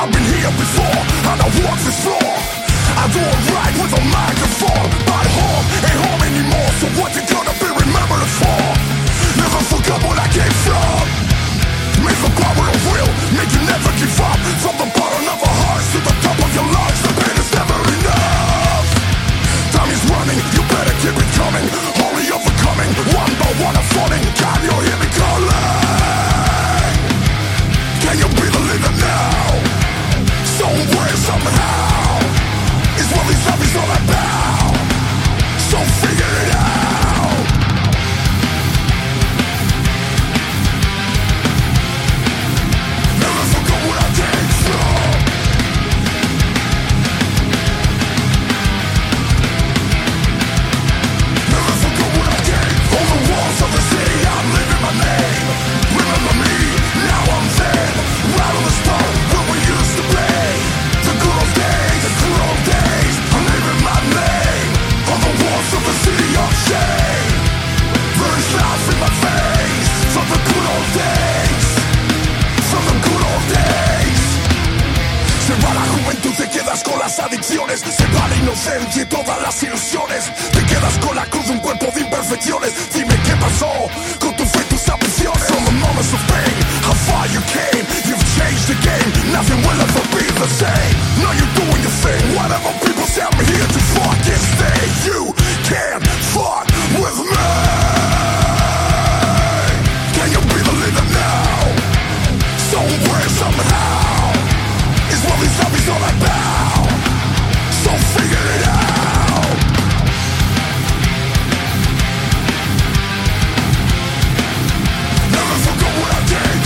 I've been here before, and I walk this floor. I do it right with a microphone, but home ain't home anymore. So what you gonna be remembered for? Never forgot where I came from. Make the power of will, make you never give up. From the bottom of our hearts to the top of your lungs, the pain is never enough. Time is running, you better keep it coming. Only overcoming, one by one I'm falling. Can you hear me calling? Can you be the leader now? Somewhere, somehow, is what this love is all about. So figure it out. Never forgot where I came from. Never forgot where I came from. On the walls of the city, I'm leaving my name. Remember me, now I'm dead. Right on the spot where we used to play. The good old days, the good old days. I'm leaving my name on the walls of the city of shame. There is life in my face from the good old days. From the good old days. Se va la juventud, te quedas con las adicciones. Se va la inocencia y todas las ilusiones. Te quedas con la cruz de un cuerpo de imperfecciones. Dime qué pasó con tu fe y tus ambiciones. From the moments of pain, how far you came. You've changed the game, nothing will ever be the same. Now you're doing your thing, whatever people say, I'm here to fucking stay. You can't fuck with me. Can you be the leader now? Somewhere, somehow, is what this love is all about. So figure it out. Never forgot where I came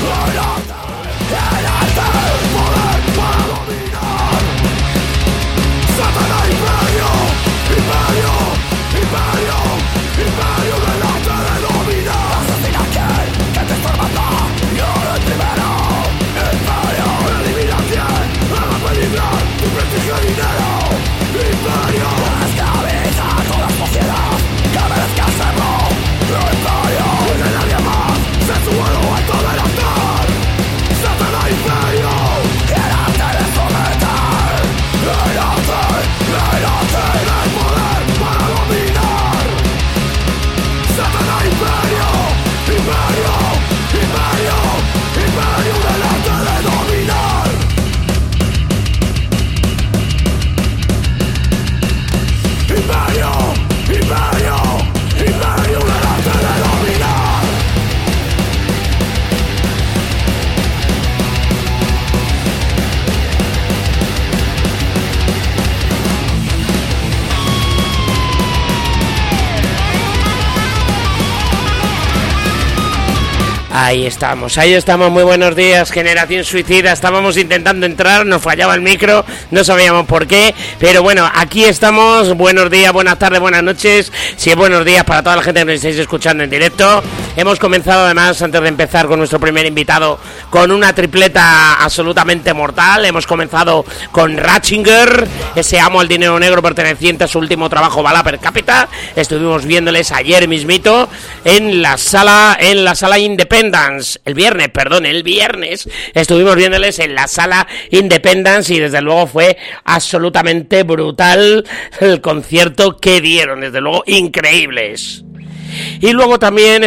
Ahí estamos, muy buenos días, Generación Suicida. Estábamos intentando entrar, nos fallaba el micro, no sabíamos por qué, pero bueno, aquí estamos. Buenos días, buenas tardes, buenas noches, sí, buenos días para toda la gente que nos estáis escuchando en directo. Hemos comenzado además, antes de empezar con nuestro primer invitado, con una tripleta absolutamente mortal. Hemos comenzado con Ratzinger, ese amo al dinero negro perteneciente a su último trabajo, Bala Per Cápita. Estuvimos viéndoles ayer mismito en la sala Independence, el viernes estuvimos viéndoles en la sala Independence y desde luego fue absolutamente brutal el concierto que dieron, desde luego increíbles. Y luego también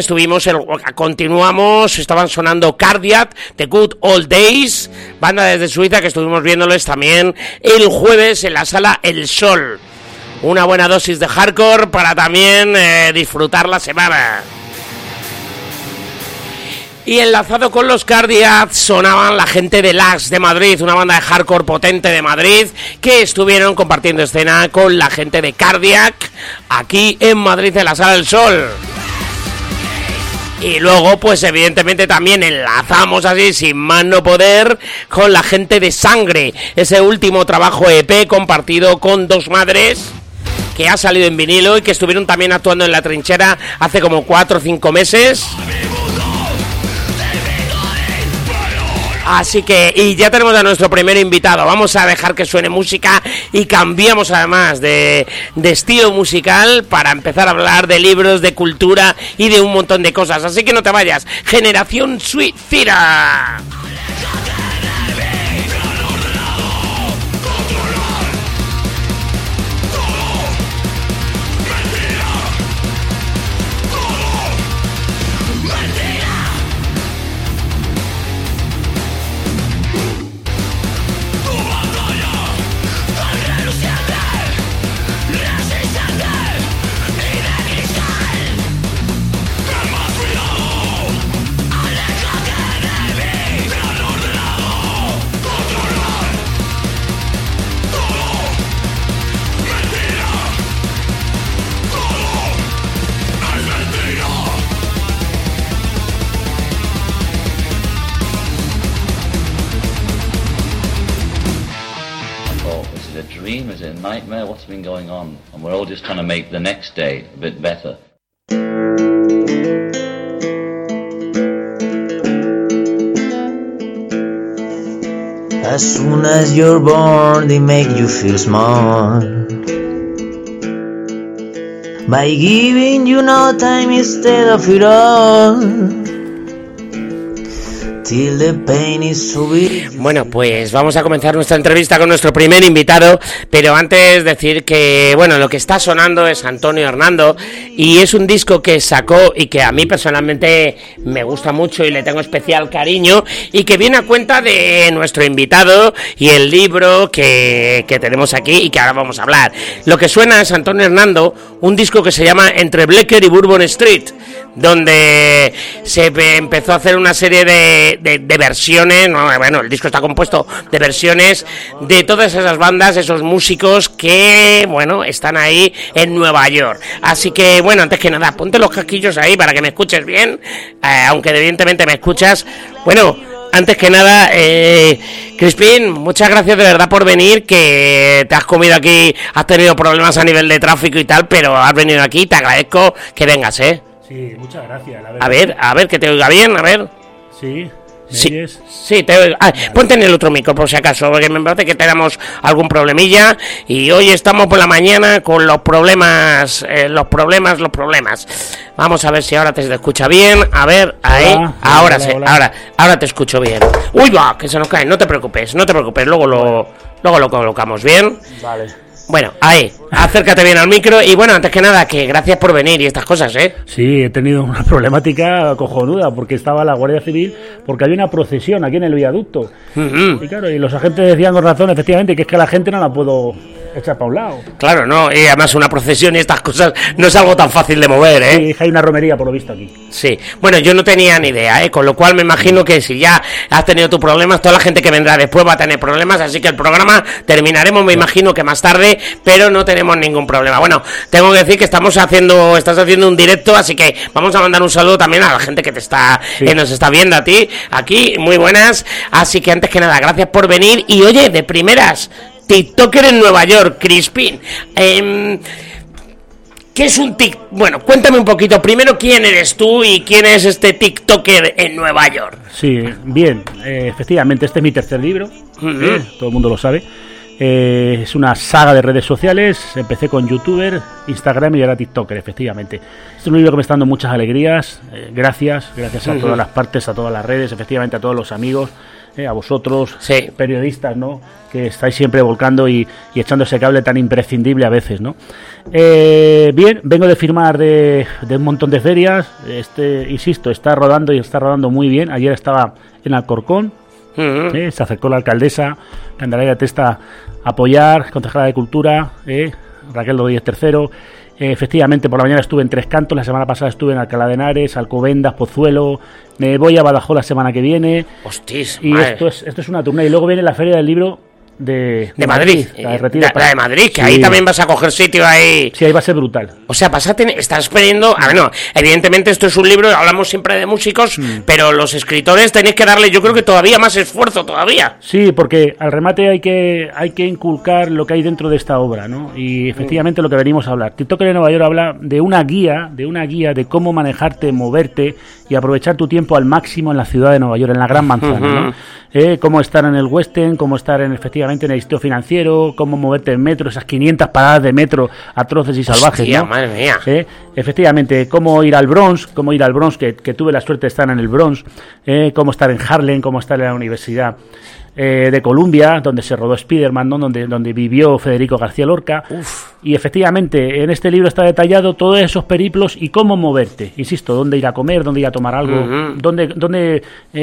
continuamos, estaban sonando Cardiac, The Good Old Days, banda desde Suiza que estuvimos viéndoles también el jueves en la sala El Sol. Una buena dosis de hardcore para también disfrutar la semana. Y enlazado con los Cardiac sonaban la gente de Lax de Madrid, una banda de hardcore potente de Madrid, que estuvieron compartiendo escena con la gente de Cardiac aquí en Madrid en la Sala del Sol. Y luego, pues evidentemente también enlazamos así, sin más no poder, con la gente de Sangre, ese último trabajo EP compartido con Dos Madres, que ha salido en vinilo y que estuvieron también actuando en La Trinchera hace como 4 o 5 meses. Así que, y ya tenemos a nuestro primer invitado. Vamos a dejar que suene música y cambiamos además de estilo musical para empezar a hablar de libros, de cultura y de un montón de cosas. Así que no te vayas. Generación Suicida. Is it a nightmare? What's been going on? And we're all just trying to make the next day a bit better. As soon as you're born, they make you feel small by giving you no time instead of it all. Bueno, pues vamos a comenzar nuestra entrevista con nuestro primer invitado, pero antes decir que, bueno, lo que está sonando es Antonio Hernando y es un disco que sacó y que a mí personalmente me gusta mucho y le tengo especial cariño y que viene a cuenta de nuestro invitado y el libro que tenemos aquí y que ahora vamos a hablar. Lo que suena es Antonio Hernando, un disco que se llama Entre Bleecker y Bourbon Street, donde se empezó a hacer una serie de de versiones, ¿no? Bueno, el disco está compuesto de versiones de todas esas bandas, esos músicos que, bueno, están ahí en Nueva York. Así que, bueno, antes que nada, ponte los casquillos ahí para que me escuches bien, aunque evidentemente me escuchas. Bueno, antes que nada, Crispín, muchas gracias de verdad por venir, que te has comido aquí, has tenido problemas a nivel de tráfico y tal, pero has venido aquí, te agradezco que vengas, ¿eh? Sí, muchas gracias. A ver, que te oiga bien, a ver. Sí. Sí, sí, te oigo. Ponte en el otro micro por si acaso, porque me parece que tenemos algún problemilla y hoy estamos por la mañana con los problemas. Vamos a ver si ahora te escucha bien. A ver, ahí, ahora te escucho bien. Uy, va, que se nos cae. No te preocupes, luego lo colocamos bien. Vale. Bueno, ahí, acércate bien al micro y bueno, antes que nada, que gracias por venir y estas cosas, ¿eh? Sí, he tenido una problemática cojonuda porque estaba la Guardia Civil, porque había una procesión aquí en el viaducto. Y claro, y los agentes decían con razón, efectivamente, que es que la gente no la puedo echar para un lado. Claro, no, y además una procesión y estas cosas no es algo tan fácil de mover, ¿eh? Sí, hay una romería por lo visto aquí. Sí, bueno, yo no tenía ni idea, ¿eh? Con lo cual me imagino que si ya has tenido tus problemas, toda la gente que vendrá después va a tener problemas, así que el programa terminaremos, me imagino que más tarde, pero no tenemos ningún problema. Bueno, tengo que decir que estás haciendo un directo, así que vamos a mandar un saludo también a la gente que nos está viendo a ti, aquí, muy buenas, así que antes que nada, gracias por venir, y oye, de primeras, TikToker en Nueva York, Crispín, ¿qué es un TikTok? Bueno, cuéntame un poquito, primero, ¿quién eres tú y quién es este TikToker en Nueva York? Sí, bien, efectivamente, este es mi tercer libro, todo el mundo lo sabe. Es una saga de redes sociales. Empecé con YouTuber, Instagram y ahora TikToker, efectivamente. Es un libro que me está dando muchas alegrías. Gracias a todas las partes, a todas las redes, efectivamente a todos los amigos, a vosotros, sí, periodistas, ¿no? Que estáis siempre volcando y echando ese cable tan imprescindible a veces, ¿no? Bien, vengo de firmar de un montón de ferias. Insisto, está rodando muy bien. Ayer estaba en Alcorcón. Se acercó la alcaldesa Candelaria Testa a apoyar, concejala de Cultura, Raquel Rodríguez III. Efectivamente, por la mañana estuve en Tres Cantos, la semana pasada estuve en Alcalá de Henares, Alcobendas, Pozuelo. Me voy a Badajoz la semana que viene. Hostis, y esto es una tournée. Y luego viene la Feria del Libro de Madrid, la de Madrid, que sí, ahí también vas a coger sitio ahí. Sí, ahí va a ser brutal. O sea, estás pidiendo, bueno, evidentemente esto es un libro, hablamos siempre de músicos, pero los escritores tenéis que darle, yo creo que todavía más esfuerzo todavía. Sí, porque al remate hay que inculcar lo que hay dentro de esta obra, ¿no? Y efectivamente lo que venimos a hablar. TikToker de Nueva York habla de una guía de cómo manejarte, moverte y aprovechar tu tiempo al máximo en la ciudad de Nueva York, en la Gran Manzana, ¿no? Cómo estar en el West End, cómo estar efectivamente en el distrito financiero, cómo moverte en metro, esas 500 paradas de metro atroces y salvajes. Hostia, ¿no? Madre mía. Efectivamente, cómo ir al Bronx, que tuve la suerte de estar en el Bronx, cómo estar en Harlem, cómo estar en la Universidad de Columbia, donde se rodó Spider-Man, ¿no? donde vivió Federico García Lorca. Y efectivamente, en este libro está detallado todos esos periplos y cómo moverte. Insisto, dónde ir a comer, dónde ir a tomar algo, dónde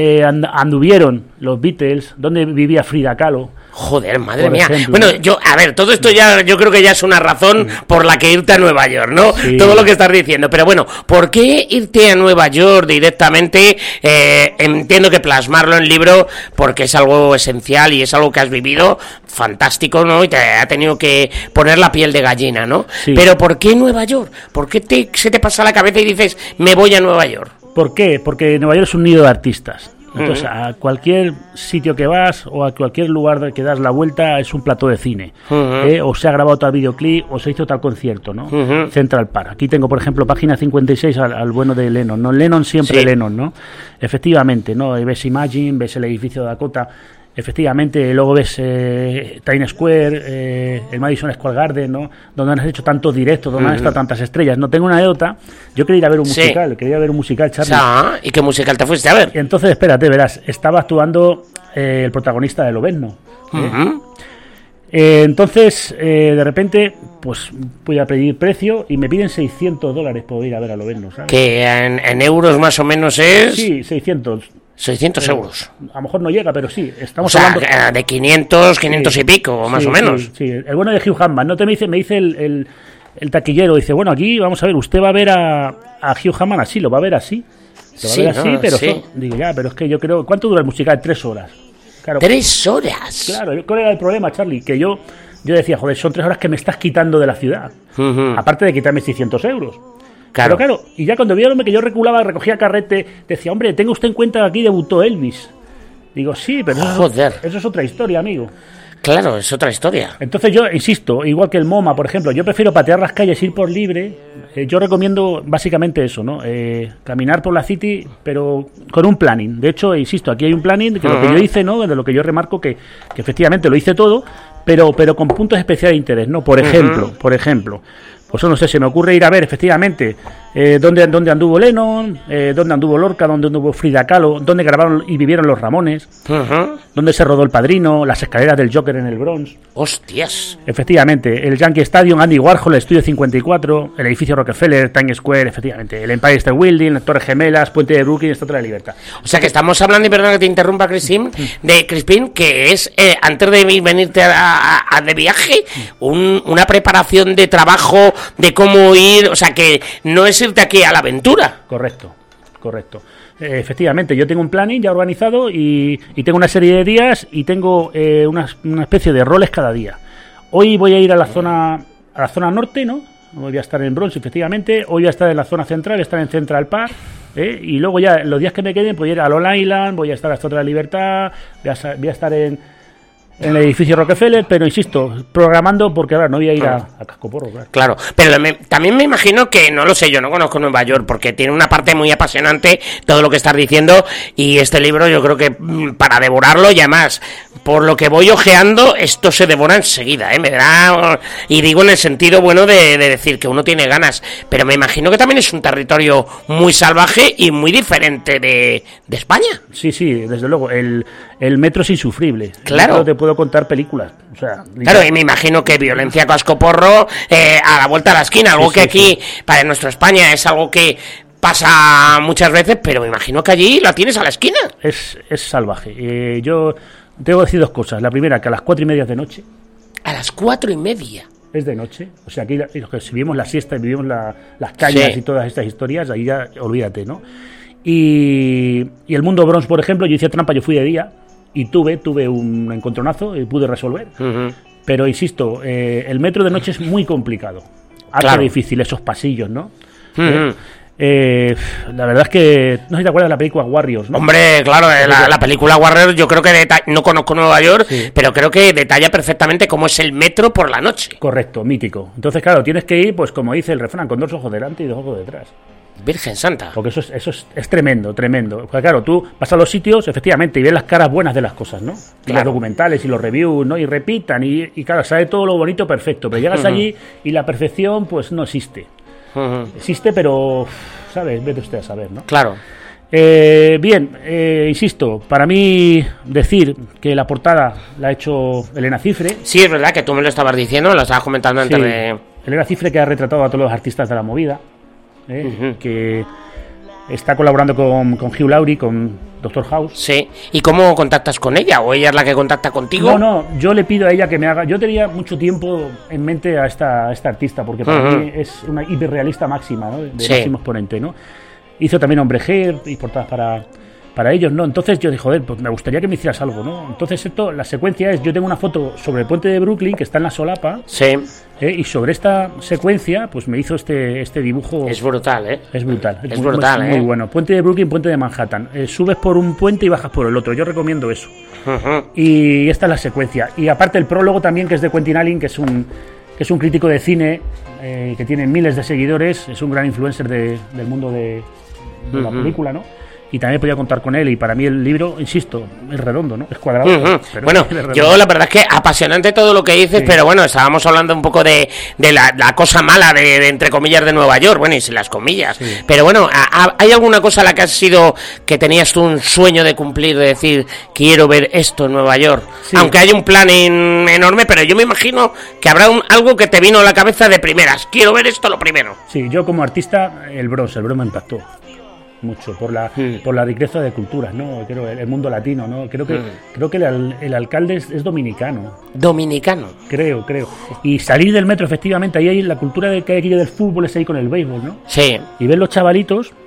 anduvieron los Beatles, dónde vivía Frida Kahlo. Joder, madre mía. Bueno, todo esto ya, yo creo que ya es una razón por la que irte a Nueva York, ¿no? Sí. Todo lo que estás diciendo. Pero bueno, ¿por qué irte a Nueva York directamente? Entiendo que plasmarlo en libro porque es algo esencial y es algo que has vivido fantástico, ¿no? Y te ha tenido que poner la piel de gallina, ¿no? Sí. Pero ¿por qué Nueva York? ¿Por qué se te pasa la cabeza y dices, me voy a Nueva York? ¿Por qué? Porque Nueva York es un nido de artistas. Entonces, a cualquier sitio que vas o a cualquier lugar que das la vuelta es un plató de cine. O se ha grabado tal videoclip o se hizo tal concierto, ¿no? Central Park. Aquí tengo, por ejemplo, página 56 al bueno de Lennon, ¿no? Lennon siempre, sí. Lennon, ¿no? Efectivamente, ¿no? Ves Imagine, ves el edificio de Dakota. Efectivamente, luego ves Times Square, el Madison Square Garden, ¿no? Donde han hecho tantos directos, donde han estado tantas estrellas. No tengo una anécdota. Yo quería ir a ver un musical, Charlie. ¿Y qué musical te fuiste a ver? Y entonces, espérate, verás, estaba actuando el protagonista de Lobezno. Entonces, de repente, pues voy a pedir precio y me piden $600 por ir a ver a Lobezno, ¿sabes? Que en euros más o menos es... Sí, 600. 600 euros. A lo mejor no llega, pero sí. Estamos hablando de 500 y pico, más o menos. Sí. El bueno de Hugh Jackman, ¿no? Me dice el taquillero, dice, bueno, aquí vamos a ver, usted va a ver a Hugh Jackman así, lo va a ver así. Sí, así, pero digo, ya, pero es que yo creo... ¿Cuánto dura el musical? 3 horas. Claro, 3 horas. Claro, ¿cuál era el problema, Charlie? Que yo decía, joder, son 3 horas que me estás quitando de la ciudad. Aparte de quitarme 600 euros. Claro. Pero claro, y ya cuando vieron que yo reculaba, recogía carrete, decía, hombre, tenga usted en cuenta que aquí debutó Elvis. Digo, sí, pero eso es otra historia, amigo. Claro, es otra historia. Entonces yo insisto, igual que el MoMA, por ejemplo, yo prefiero patear las calles, ir por libre. Yo recomiendo básicamente eso, ¿no? Caminar por la City, pero con un planning. De hecho, insisto, aquí hay un planning que lo que yo hice, ¿no? De lo que yo remarco que efectivamente lo hice todo, pero con puntos especiales de interés, ¿no? Por ejemplo, pues no sé, se me ocurre ir a ver efectivamente dónde anduvo Lennon, dónde anduvo Lorca, dónde anduvo Frida Kahlo, dónde grabaron y vivieron los Ramones, dónde se rodó El Padrino, las escaleras del Joker en el Bronx. ¡Hostias! Efectivamente, el Yankee Stadium, Andy Warhol, el Estudio 54, el edificio Rockefeller, Times Square, efectivamente, el Empire State Building, las Torres Gemelas, Puente de Brooklyn, Estatua de la Libertad. O sea que estamos hablando, y perdona que te interrumpa, Crispin, que es, antes de venirte de viaje, una preparación de trabajo, de cómo ir, o sea que no es irte aquí a la aventura. Correcto. Efectivamente, yo tengo un planning ya organizado y tengo una serie de días y tengo una especie de roles cada día. Hoy voy a ir a la zona norte, ¿no? Voy a estar en Bronx, efectivamente. Hoy voy a estar en la zona central, estar en Central Park. Y luego ya, los días que me queden, voy a ir a Long Island, voy a estar a Estatua de la Libertad, voy a estar en el edificio Rockefeller, pero insisto, programando porque ahora no voy a ir a cascoporro. Claro, pero también me imagino que, no lo sé, yo no conozco Nueva York porque tiene una parte muy apasionante todo lo que estás diciendo, y este libro yo creo que para devorarlo, y además por lo que voy ojeando, esto se devora enseguida, me da, y digo en el sentido bueno de decir que uno tiene ganas, pero me imagino que también es un territorio muy salvaje y muy diferente de España. Sí, desde luego, el metro es insufrible. Claro. No te puedo contar películas. O sea, claro, y me imagino que violencia cascoporro a la vuelta a la esquina, algo que aquí, para nuestra España, es algo que pasa muchas veces, pero me imagino que allí la tienes a la esquina. Es salvaje. Yo tengo que decir 2 cosas. La primera, que a las 4:30 de noche. A las 4:30. Es de noche. O sea, aquí los que vivimos la siesta y vivimos las cañas y todas estas historias, ahí ya olvídate, ¿no? Y el mundo Bronx, por ejemplo, yo hice trampa, yo fui de día y tuve un encontronazo y pude resolver. Pero insisto, el metro de noche es muy complicado. Harto difícil, esos pasillos, ¿no? La verdad es que no sé si te acuerdas de la película Warriors, ¿no? Hombre, claro, la película Warriors yo creo que no conozco Nueva York, pero creo que detalla perfectamente cómo es el metro por la noche. Correcto, mítico. Entonces, claro, tienes que ir, pues como dice el refrán, con 2 ojos delante y 2 ojos detrás. Virgen Santa. Porque eso es tremendo. Porque claro, tú vas a los sitios, efectivamente, y ves las caras buenas de las cosas, ¿no? Y los documentales y los reviews, ¿no? Y repitan, y claro, sale todo lo bonito perfecto. Pero llegas allí y la perfección, pues no existe. Existe, pero, ¿sabes? Vete usted a saber, ¿no? Claro. Insisto, para mí decir que la portada la ha hecho Elena Cifre. Sí, es verdad que tú me lo estabas diciendo, lo estabas comentando antes de... Elena Cifre, que ha retratado a todos los artistas de la movida. Que está colaborando con Hugh Laurie, con Doctor House. Sí. ¿Y cómo contactas con ella? ¿O ella es la que contacta contigo? No, yo le pido a ella que me haga... Yo tenía mucho tiempo en mente a esta artista, porque para mí es una hiperrealista máxima, ¿no? De máximo exponente, ¿no? Hizo también Hombre G y portadas para ellos, ¿no? Entonces yo dije, joder, pues me gustaría que me hicieras algo, ¿no? Entonces la secuencia es, yo tengo una foto sobre el puente de Brooklyn, que está en la solapa. Sí. Y sobre esta secuencia, pues me hizo este dibujo. Es brutal, ¿eh? Es brutal. Es brutal, muy bueno. Puente de Brooklyn, puente de Manhattan. Subes por un puente y bajas por el otro. Yo recomiendo eso. Y esta es la secuencia. Y aparte el prólogo también, que es de Quentin Allen, que es un crítico de cine, que tiene miles de seguidores. Es un gran influencer del mundo de la película, ¿no? Y también podía contar con él, y para mí el libro, insisto, es redondo, ¿no? Es cuadrado. Pero bueno, yo la verdad es que apasionante todo lo que dices, pero bueno, estábamos hablando un poco de la cosa mala de entre comillas de Nueva York, bueno, y sin las comillas, pero bueno, ¿hay alguna cosa a la que has sido, que tenías tú un sueño de cumplir, de decir, quiero ver esto en Nueva York? Aunque hay un plan enorme, pero yo me imagino que habrá algo que te vino a la cabeza de primeras, quiero ver esto lo primero. Sí, yo como artista, el Bronx me impactó mucho por la riqueza de culturas, ¿no? Creo el mundo latino, ¿no? Creo que el alcalde es dominicano. Dominicano. Creo. Y salir del metro, efectivamente, ahí hay la cultura que hay aquí del fútbol, es ahí con el béisbol, ¿no? Sí. Y ver los chavalitos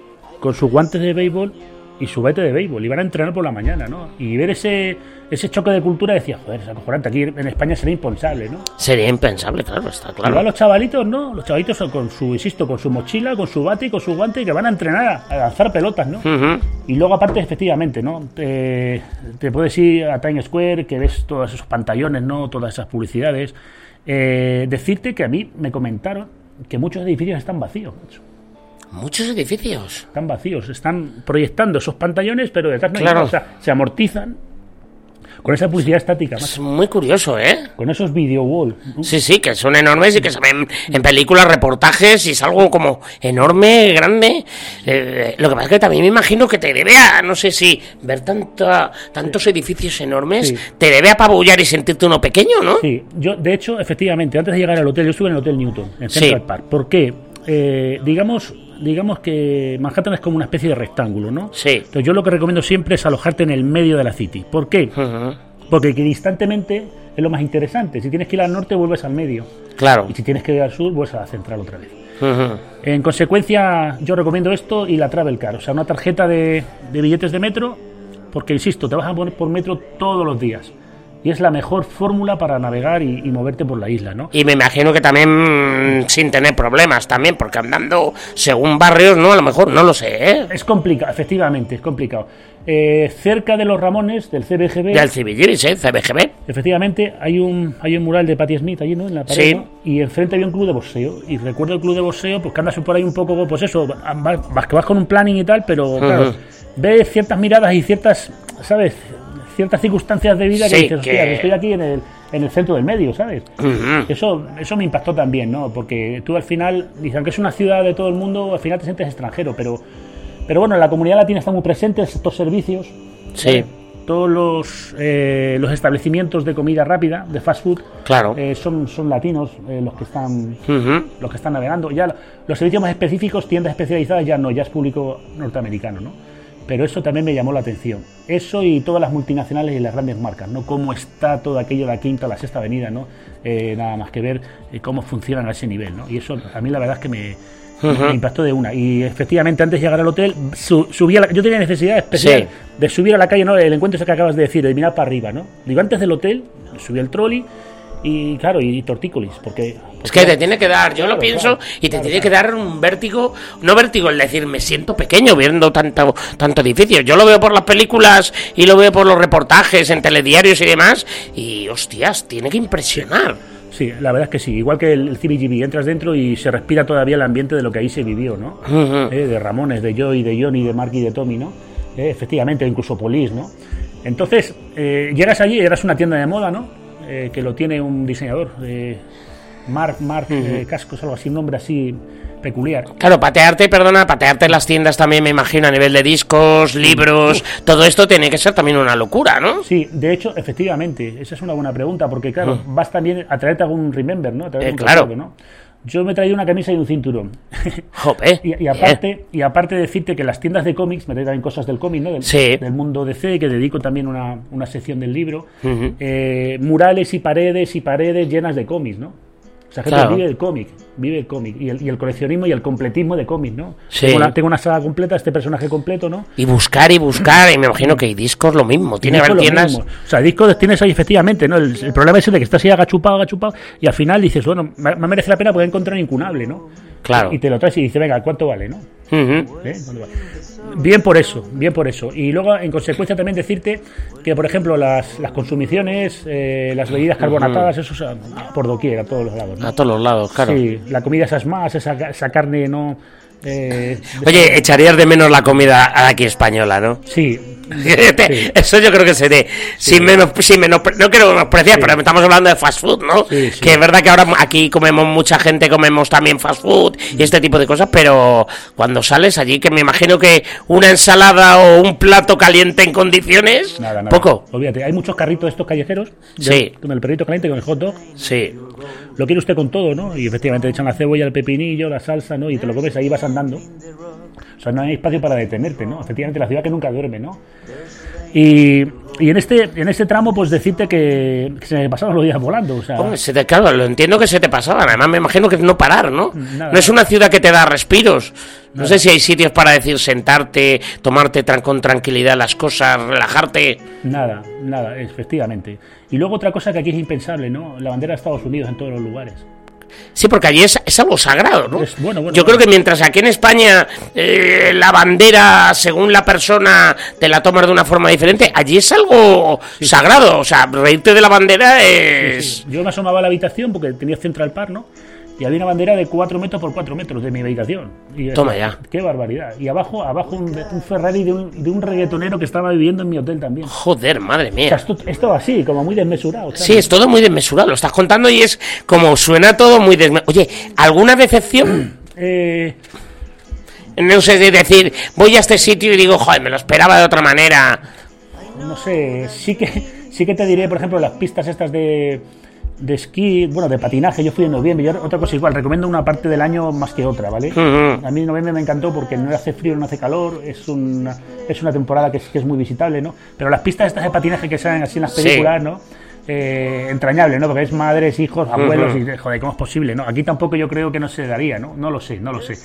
con sus guantes de béisbol y su bate de béisbol, y van a entrenar por la mañana, ¿no? Y ver ese choque de cultura, decía, joder, es acojonante, aquí en España sería impensable, ¿no? Sería impensable, claro, está Y claro. van los chavalitos, ¿no? Los chavalitos son con su mochila, con su bate y con su guante, que van a entrenar a lanzar pelotas, ¿no? Ujú. Y luego aparte, efectivamente, ¿no? Te puedes ir a Times Square, que ves todos esos pantallones, ¿no? Todas esas publicidades. Decirte que a mí me comentaron que muchos edificios están vacíos, macho. Muchos edificios. Están vacíos, están proyectando esos pantallones, pero detrás no hay Claro. nada, o sea, se amortizan con esa publicidad estática, Es macho, muy curioso, ¿eh? con esos video wall. Sí, sí, que son enormes y que se ven en películas, reportajes, y es algo como enorme, grande. Lo que pasa es que también me imagino que te debe a, no sé si ver tantos edificios enormes, Sí. te debe apabullar y sentirte uno pequeño, ¿no? Sí, yo, de hecho, efectivamente, antes de llegar al hotel, yo estuve en el Hotel Newton, en Central Sí. Park. ¿Por qué? Digamos que Manhattan es como una especie de rectángulo, ¿no? Sí. Entonces yo lo que recomiendo siempre es alojarte en el medio de la city. ¿Por qué? Ujú. Porque equidistantemente es lo más interesante. Si tienes que ir al norte, vuelves al medio. Claro. Y si tienes que ir al sur, vuelves a la central otra vez. Ujú. En consecuencia, yo recomiendo esto y la Travel Card, o sea, una tarjeta de billetes de metro, porque, insisto, te vas a poner por metro todos los días. Y es la mejor fórmula para navegar y moverte por la isla, ¿no? Y me imagino que también sin tener problemas también, porque andando según barrios, ¿no? A lo mejor, no lo sé, ¿eh? Es complicado, efectivamente, es complicado. Cerca de los Ramones, del CBGB, Del Civilliris, ¿eh? CBGB. efectivamente, hay un mural de Patti Smith allí, ¿no? En la pared, Sí. ¿no? Y enfrente había un club de boxeo. Y recuerdo el club de boxeo, pues que andas por ahí un poco, pues eso, vas con un planning y tal, pero claro, ves ciertas miradas y ciertas, ¿sabes? Ciertas circunstancias de vida que Sí, dices, hostia, que- estoy aquí en el centro del medio, ¿sabes? Ujú. Eso me impactó también, ¿no? Porque tú al final, dicen que es una ciudad de todo el mundo, al final te sientes extranjero, pero bueno, la comunidad latina está muy presente, estos servicios. Sí. Todos los establecimientos de comida rápida, de fast food, Claro. son latinos los que están Ujú. navegando. Ya los servicios más específicos, tiendas especializadas, ya no, ya es público norteamericano, ¿no? Pero eso también me llamó la atención. Eso y todas las multinacionales y las grandes marcas, ¿no? Cómo está todo aquello, la quinta, la sexta avenida, ¿no? Nada más que ver cómo funcionan a ese nivel, ¿no? Y eso a mí la verdad es que me impactó de una. Y efectivamente, antes de llegar al hotel, yo tenía necesidad especial Sí. de subir a la calle, ¿no? El encuentro ese que acabas de decir, de mirar para arriba, ¿no? Digo, antes del hotel, subí al trolley y, claro, y tortícolis, porque... Es que te tiene que dar, yo lo Claro, pienso, claro, y te claro, tiene que claro. dar un vértigo, no vértigo, el decir, me siento pequeño viendo tanto edificio. Yo lo veo por las películas y lo veo por los reportajes en telediarios y demás, y hostias, tiene que impresionar. Sí, la verdad es que sí. Igual que el CBGB, entras dentro y se respira todavía el ambiente de lo que ahí se vivió, ¿no? Ujú. De Ramones, de Joey, de Johnny, de Mark y de Tommy, ¿no? Efectivamente, incluso Police, ¿no? Entonces, llegas allí, eras una tienda de moda, ¿no? Que lo tiene un diseñador, Mark Cascos, algo así, un nombre así peculiar. Claro, patearte las tiendas también, me imagino, a nivel de discos, libros, todo esto tiene que ser también una locura, ¿no? Sí, de hecho, efectivamente, esa es una buena pregunta, porque claro, vas también a traerte algún remember, ¿no? A traerte un claro. recuerdo, ¿no? Yo me he traído una camisa y un cinturón. Jope. Y aparte decirte que las tiendas de cómics, me traen cosas del cómic, ¿no? Sí. Del mundo DC, que dedico también una sección del libro, Ujú. murales y paredes llenas de cómics, ¿no? O sea, gente Claro. vive el cómic, y el coleccionismo y el completismo de cómics, ¿no? Sí. Tengo una saga completa, este personaje completo, ¿no? Y buscar, y me imagino que hay discos lo mismo, tiene que Discos haber lo tiendas... mismo. O sea, discos tienes ahí efectivamente, ¿no? El problema es el de que estás ahí agachupado, y al final dices, bueno, me merece la pena porque he encontrado incunable, ¿no? Claro. Y te lo traes y dices, venga, ¿cuánto vale, no? Ujú. ¿Cuánto vale? Bien por eso. Y luego, en consecuencia, también decirte que, por ejemplo, las consumiciones, las bebidas carbonatadas, eso por doquier, a todos los lados, ¿no? A todos los lados, claro. Sí, la comida esa es más, esa carne, ¿no? Oye, echarías de menos la comida aquí española, ¿no? Sí. Eso yo creo que sería no quiero menospreciar, pero estamos hablando de fast food, ¿no? Sí, sí. Que es verdad que ahora aquí mucha gente comemos también fast food y este tipo de cosas, pero cuando sales allí, que me imagino que una ensalada o un plato caliente en condiciones, Nada. poco. Olvídate, hay muchos carritos estos callejeros, Sí. con el perrito caliente, con el hot dog. Sí. Lo quiere usted con todo, ¿no? Y efectivamente le echan la cebolla, el pepinillo, la salsa, ¿no? Y te lo comes ahí, vas andando. O sea, no hay espacio para detenerte, ¿no? Efectivamente, la ciudad que nunca duerme, ¿no? Y Y en este tramo, pues decirte que se me pasaron los días volando. O sea, Hombre, claro, lo entiendo que se te pasaban. Además, me imagino que no parar, ¿no? Nada. No es una ciudad que te da respiros. No sé si hay sitios para decir sentarte, tomarte con tranquilidad las cosas, relajarte. Nada, efectivamente. Y luego otra cosa que aquí es impensable, ¿no? La bandera de Estados Unidos en todos los lugares. Sí, porque allí es algo sagrado, ¿no? Bueno, Yo creo que mientras aquí en España la bandera, según la persona, te la tomas de una forma diferente, allí es algo sagrado. O sea, reírte de la bandera es... Sí. Yo me asomaba a la habitación porque tenía Central Park, ¿no? Y había una bandera de 4 metros por 4 metros de mi habitación. Y Toma ya. Qué barbaridad. Y abajo un Ferrari de un reggaetonero que estaba viviendo en mi hotel también. Joder, madre O mía. sea, esto así, como muy desmesurado. ¿Sabes? Sí, es todo muy desmesurado. Lo estás contando y es como suena todo muy desmesurado. Oye, ¿alguna decepción? No sé, de decir, voy a este sitio y digo, joder, me lo esperaba de otra manera. No sé, sí que te diré, por ejemplo, las pistas estas de esquí, bueno, de patinaje. Yo fui en noviembre. Yo, otra cosa igual, recomiendo una parte del año más que otra, ¿vale? Uh-huh. A mí en noviembre me encantó porque no hace frío, no hace calor, es una temporada que es muy visitable, ¿no? Pero las pistas estas de patinaje que salen así en las películas, ¿no? Entrañable, ¿no? Porque es madres, hijos, abuelos, y joder, ¿cómo es posible, no? Aquí tampoco yo creo que no se daría, ¿no? No lo sé.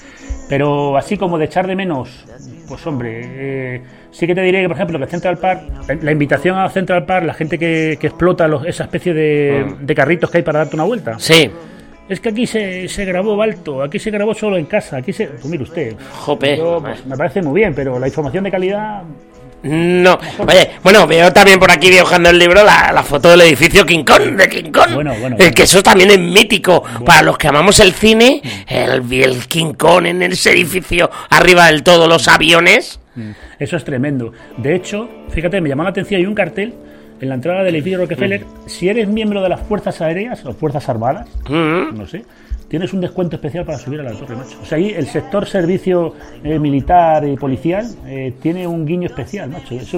Pero así como de echar de menos, pues hombre, sí que te diré que, por ejemplo, que Central Park, la invitación a Central Park, la gente que explota esa especie de carritos que hay para darte una vuelta. Sí. Es que aquí se grabó Balto, aquí se grabó solo en casa, pues mire usted. Jope. Pues, me parece muy bien, pero la información de calidad... No, oye, bueno, veo también por aquí dibujando el libro la foto del edificio King Kong, de King Kong. Bueno. Que eso también es mítico. Para los que amamos el cine, el King Kong en ese edificio, arriba del todo, los aviones. Eso es tremendo. De hecho, fíjate, me llamó la atención, hay un cartel en la entrada del edificio Rockefeller. Si eres miembro de las Fuerzas Aéreas o Fuerzas Armadas, no sé, tienes un descuento especial para subir a la torre, macho. O sea, ahí el sector servicio militar y policial tiene un guiño especial, macho. Eso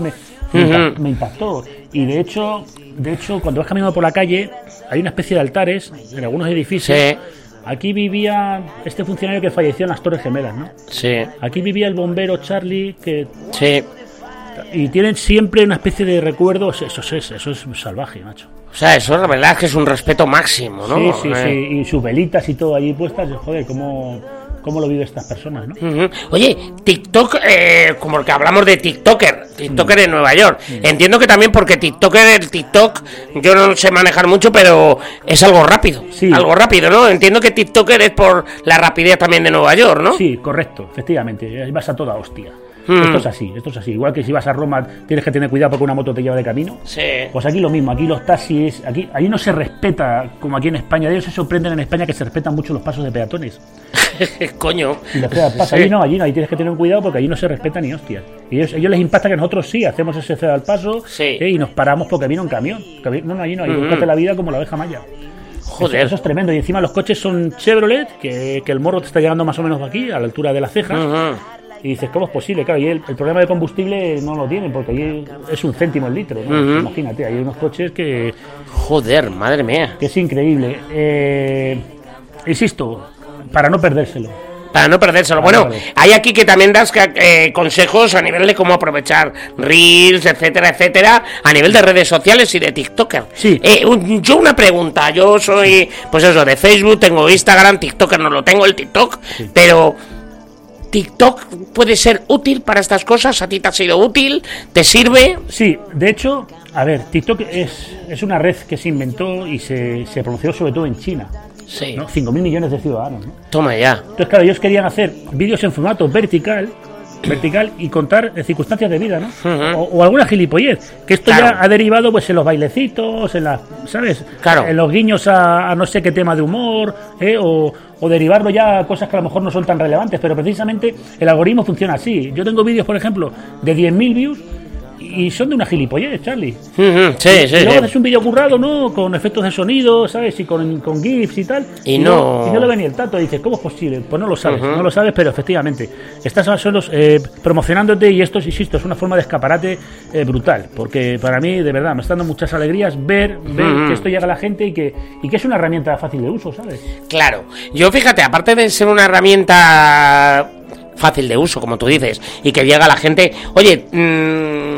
me impactó. Y de hecho, cuando vas caminando por la calle, hay una especie de altares en algunos edificios. Sí. Aquí vivía este funcionario que falleció en las Torres Gemelas, ¿no? Sí. Aquí vivía el bombero Charlie, que... Sí. Y tienen siempre una especie de recuerdos. Eso es salvaje, macho. O sea, eso la verdad es que es un respeto máximo, ¿no? Sí. Y sus velitas y todo allí puestas. Joder, ¿cómo lo viven estas personas, no? Uh-huh. Oye, TikTok, como que hablamos de TikToker en Nueva York. Entiendo que también porque el TikTok, yo no sé manejar mucho, pero es algo rápido. Sí. Algo rápido, ¿no? Entiendo que TikToker es por la rapidez también de Nueva York, ¿no? Sí, correcto, efectivamente. Vas a toda hostia. Esto es así. Igual que si vas a Roma tienes que tener cuidado porque una moto te lleva de camino. Sí. Pues aquí lo mismo, aquí los taxis, ahí no se respeta como aquí en España. Ellos se sorprenden en España que se respetan mucho los pasos de peatones. Coño. Y les pasa, allí no, ahí tienes que tener cuidado porque allí no se respeta ni hostias. Y ellos les impacta que nosotros sí, hacemos ese ceda al paso y nos paramos porque viene un camión. No, allí no, ahí búscate la vida como la abeja maya. Joder. Eso es tremendo. Y encima los coches son Chevrolet, que el morro te está llegando más o menos aquí, a la altura de las cejas. Y dices, ¿cómo es posible? Claro, y el problema de combustible no lo tienen, porque ahí es 1 céntimo el litro, ¿no? Imagínate, hay unos coches que... Joder, madre mía. Que es increíble. Insisto, para no perdérselo. Bueno, hay aquí que también das consejos a nivel de cómo aprovechar Reels, etcétera, a nivel de redes sociales y de TikToker. Sí. Yo una pregunta, yo soy, pues eso, de Facebook, tengo Instagram, TikToker no lo tengo, el TikTok, pero... ¿TikTok puede ser útil para estas cosas? ¿A ti te ha sido útil? ¿Te sirve? Sí, de hecho, a ver, TikTok es una red que se inventó y se promocionó sobre todo en China. Sí. ¿No? 5.000 millones de ciudadanos, ¿no? Toma ya. Entonces, claro, ellos querían hacer vídeos en formato vertical y contar circunstancias de vida, ¿no? O alguna gilipollez, que esto ya ha derivado pues en los bailecitos, en las, ¿sabes? Claro. En los guiños a no sé qué tema de humor, o derivarlo ya a cosas que a lo mejor no son tan relevantes, pero precisamente el algoritmo funciona así. Yo tengo vídeos, por ejemplo, de 10.000 views y son de una gilipollez, Charlie. Sí. Y luego haces un vídeo currado, ¿no? Con efectos de sonido, ¿sabes? Y con GIFs y tal. Y no lo ve ni el tato. Y dices, ¿cómo es posible? Pues no lo sabes, pero efectivamente estás solo promocionándote y esto, insisto, es una forma de escaparate brutal. Porque para mí, de verdad, me está dando muchas alegrías ver que esto llega a la gente y que es una herramienta fácil de uso, ¿sabes? Claro. Yo, fíjate, aparte de ser una herramienta fácil de uso, como tú dices, y que llega a la gente, oye,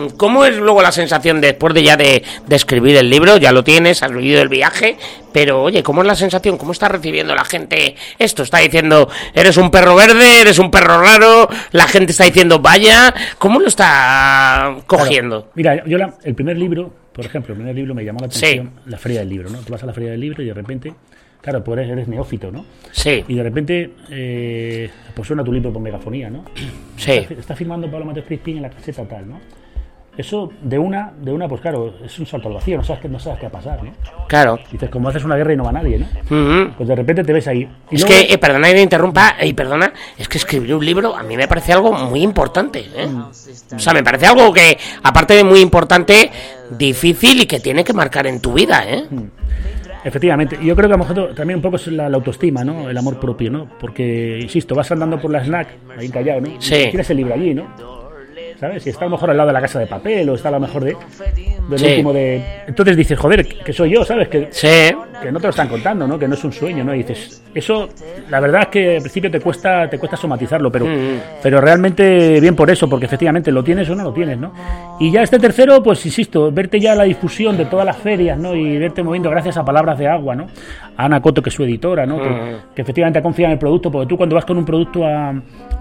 ¿Cómo es luego la sensación después de escribir el libro? Ya lo tienes, has vivido el viaje, pero oye, ¿cómo es la sensación? ¿Cómo está recibiendo la gente esto? Está diciendo, eres un perro verde, eres un perro raro, la gente está diciendo, vaya, ¿cómo lo está cogiendo? Claro. Mira, el primer libro, por ejemplo, me llamó la atención la Feria del Libro, ¿no? Tú vas a la Feria del Libro y de repente, claro, pues eres neófito, ¿no? Sí. Y de repente, pues suena tu libro por megafonía, ¿no? Sí. Está firmando Pablo Mateo Crispín en la caseta tal, ¿no? Eso, de una, pues claro, es un salto al vacío, no sabes qué va a pasar, ¿no? Claro. Dices, como haces una guerra y no va nadie, ¿no? Pues de repente te ves ahí. Y es luego... que, perdona que me interrumpa, es que escribir un libro a mí me parece algo muy importante, ¿eh? O sea, me parece algo que, aparte de muy importante, difícil y que tiene que marcar en tu vida, ¿eh? Efectivamente, yo creo que a lo mejor también un poco es la autoestima, ¿no? El amor propio, ¿no? Porque, insisto, vas andando por la snack, ahí en Callao, ¿no? Sí. Y tienes el libro allí, ¿no? ¿Sabes? Si está a lo mejor al lado de la Casa de Papel o está a lo mejor del último de... Entonces dices, joder, que soy yo, ¿sabes? Que no te lo están contando, ¿no? Que no es un sueño, ¿no? Y dices, eso, la verdad es que al principio te cuesta somatizarlo, pero realmente bien por eso, porque efectivamente lo tienes o no lo tienes, ¿no? Y ya este tercero, pues insisto, verte ya la difusión de todas las ferias, ¿no? Y verte moviendo gracias a Palabras de Agua, ¿no? A Ana Coto, que es su editora, ¿no? Que efectivamente ha confiado en el producto, porque tú cuando vas con un producto a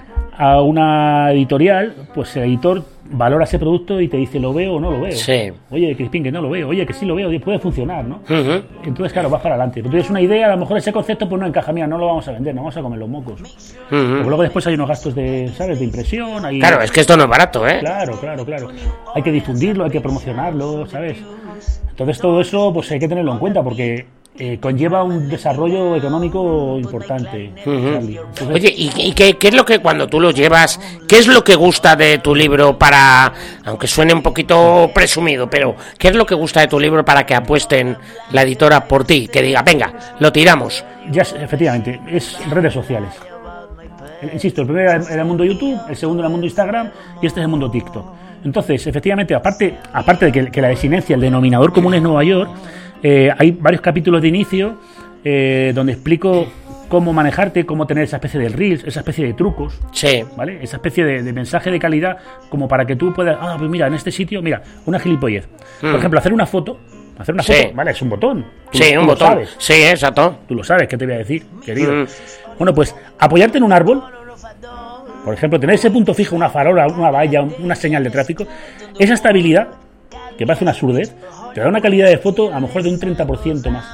una editorial, pues el editor valora ese producto y te dice, ¿lo veo o no lo veo? Sí. Oye, Crispín, que no lo veo. Oye, que sí lo veo, puede funcionar, ¿no? Entonces, claro, vas para adelante. Tú tienes una idea, a lo mejor ese concepto pues no encaja, mira, no lo vamos a vender, no vamos a comer los mocos. Porque luego después hay unos gastos de, ¿sabes?, de impresión. Claro, es que esto no es barato, ¿eh? Claro. Hay que difundirlo, hay que promocionarlo, ¿sabes? Entonces todo eso, pues hay que tenerlo en cuenta, porque... conlleva un desarrollo económico importante. Entonces, oye, ¿y qué es lo que cuando tú lo llevas, qué es lo que gusta de tu libro para, aunque suene un poquito presumido, pero qué es lo que gusta de tu libro para que apuesten la editora por ti, que diga, venga, lo tiramos? Ya, efectivamente, es redes sociales. Insisto, el primero era el mundo YouTube, el segundo era el mundo Instagram y este es el mundo TikTok. Entonces, efectivamente, aparte de que la desindencia, el denominador común es Nueva York, hay varios capítulos de inicio donde explico cómo manejarte, cómo tener esa especie de reels, esa especie de trucos, ¿vale? Esa especie de mensaje de calidad como para que tú puedas, pues mira, en este sitio, mira, una gilipollez. Por ejemplo, hacer una foto, vale, es un botón. Un botón. Sabes. Sí, exacto. Tú lo sabes, ¿qué te voy a decir, querido? Bueno, pues apoyarte en un árbol, por ejemplo, tener ese punto fijo, una farola, una valla, una señal de tráfico, esa estabilidad, que parece una absurdez, te da una calidad de foto a lo mejor de un 30% más.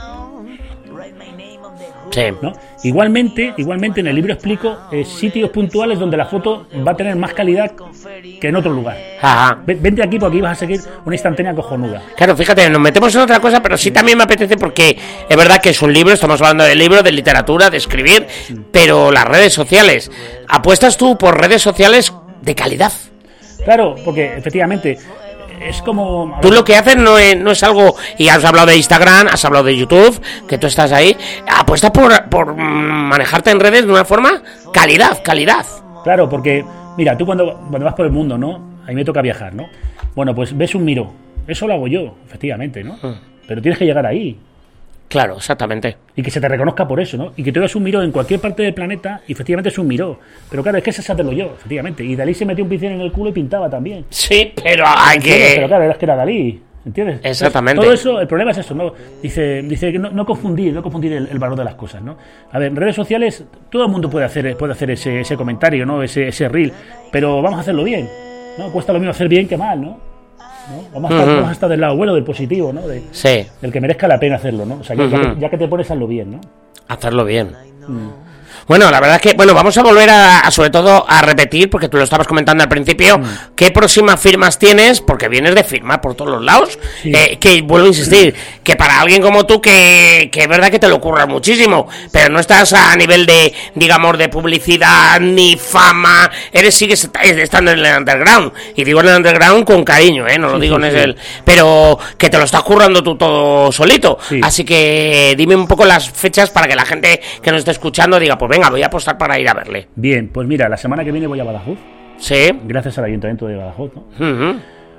Sí. ¿No? Igualmente en el libro explico sitios puntuales donde la foto va a tener más calidad que en otro lugar. Ajá. Vente aquí porque aquí vas a seguir una instantánea cojonuda. Claro, fíjate, nos metemos en otra cosa, pero sí también me apetece porque es verdad que es un libro, estamos hablando de libro, de literatura, de escribir, pero las redes sociales, ¿apuestas tú por redes sociales de calidad? Claro, porque efectivamente... es como... Tú lo que haces no es algo... Y has hablado de Instagram, has hablado de YouTube, que tú estás ahí. Apuesta por manejarte en redes de una forma calidad. Claro, porque, mira, tú cuando vas por el mundo, ¿no? A mí me toca viajar, ¿no? Bueno, pues ves un miró. Eso lo hago yo, efectivamente, ¿no? Pero tienes que llegar ahí. Claro, exactamente. Y que se te reconozca por eso, ¿no? Y que tú veas un miró en cualquier parte del planeta y efectivamente es un miró. Pero claro, es que ese es hacerlo yo, efectivamente. Y Dalí se metió un pincel en el culo y pintaba también. Sí, pero hay que... Pero claro, es que era Dalí, ¿entiendes? Exactamente. Entonces, todo eso, el problema es eso, ¿no? Dice que no confundir el valor de las cosas, ¿no? A ver, en redes sociales todo el mundo puede hacer ese comentario, ¿no? Ese reel, pero vamos a hacerlo bien, ¿no? Cuesta lo mismo hacer bien que mal, ¿no? Vamos a estar del lado bueno, del positivo, ¿no? Del que merezca la pena hacerlo, ¿no? O sea, ya que te pones, hazlo bien, ¿no? Hacerlo bien. Bueno, la verdad es que, vamos a volver sobre todo a repetir, porque tú lo estabas comentando al principio, ¿qué próximas firmas tienes? Porque vienes de firmar por todos los lados, sí. Que vuelvo a insistir, que para alguien como tú, que es verdad que te lo ocurra muchísimo, pero no estás a nivel de, digamos, de publicidad, ni fama, sigues estando en el underground, y digo en el underground con cariño, no lo digo en el... Pero que te lo estás currando tú todo solito, así que dime un poco las fechas para que la gente que nos esté escuchando diga, pues venga, voy a apostar para ir a verle. Bien, pues mira, la semana que viene voy a Badajoz. Sí. Gracias al Ayuntamiento de Badajoz, ¿no?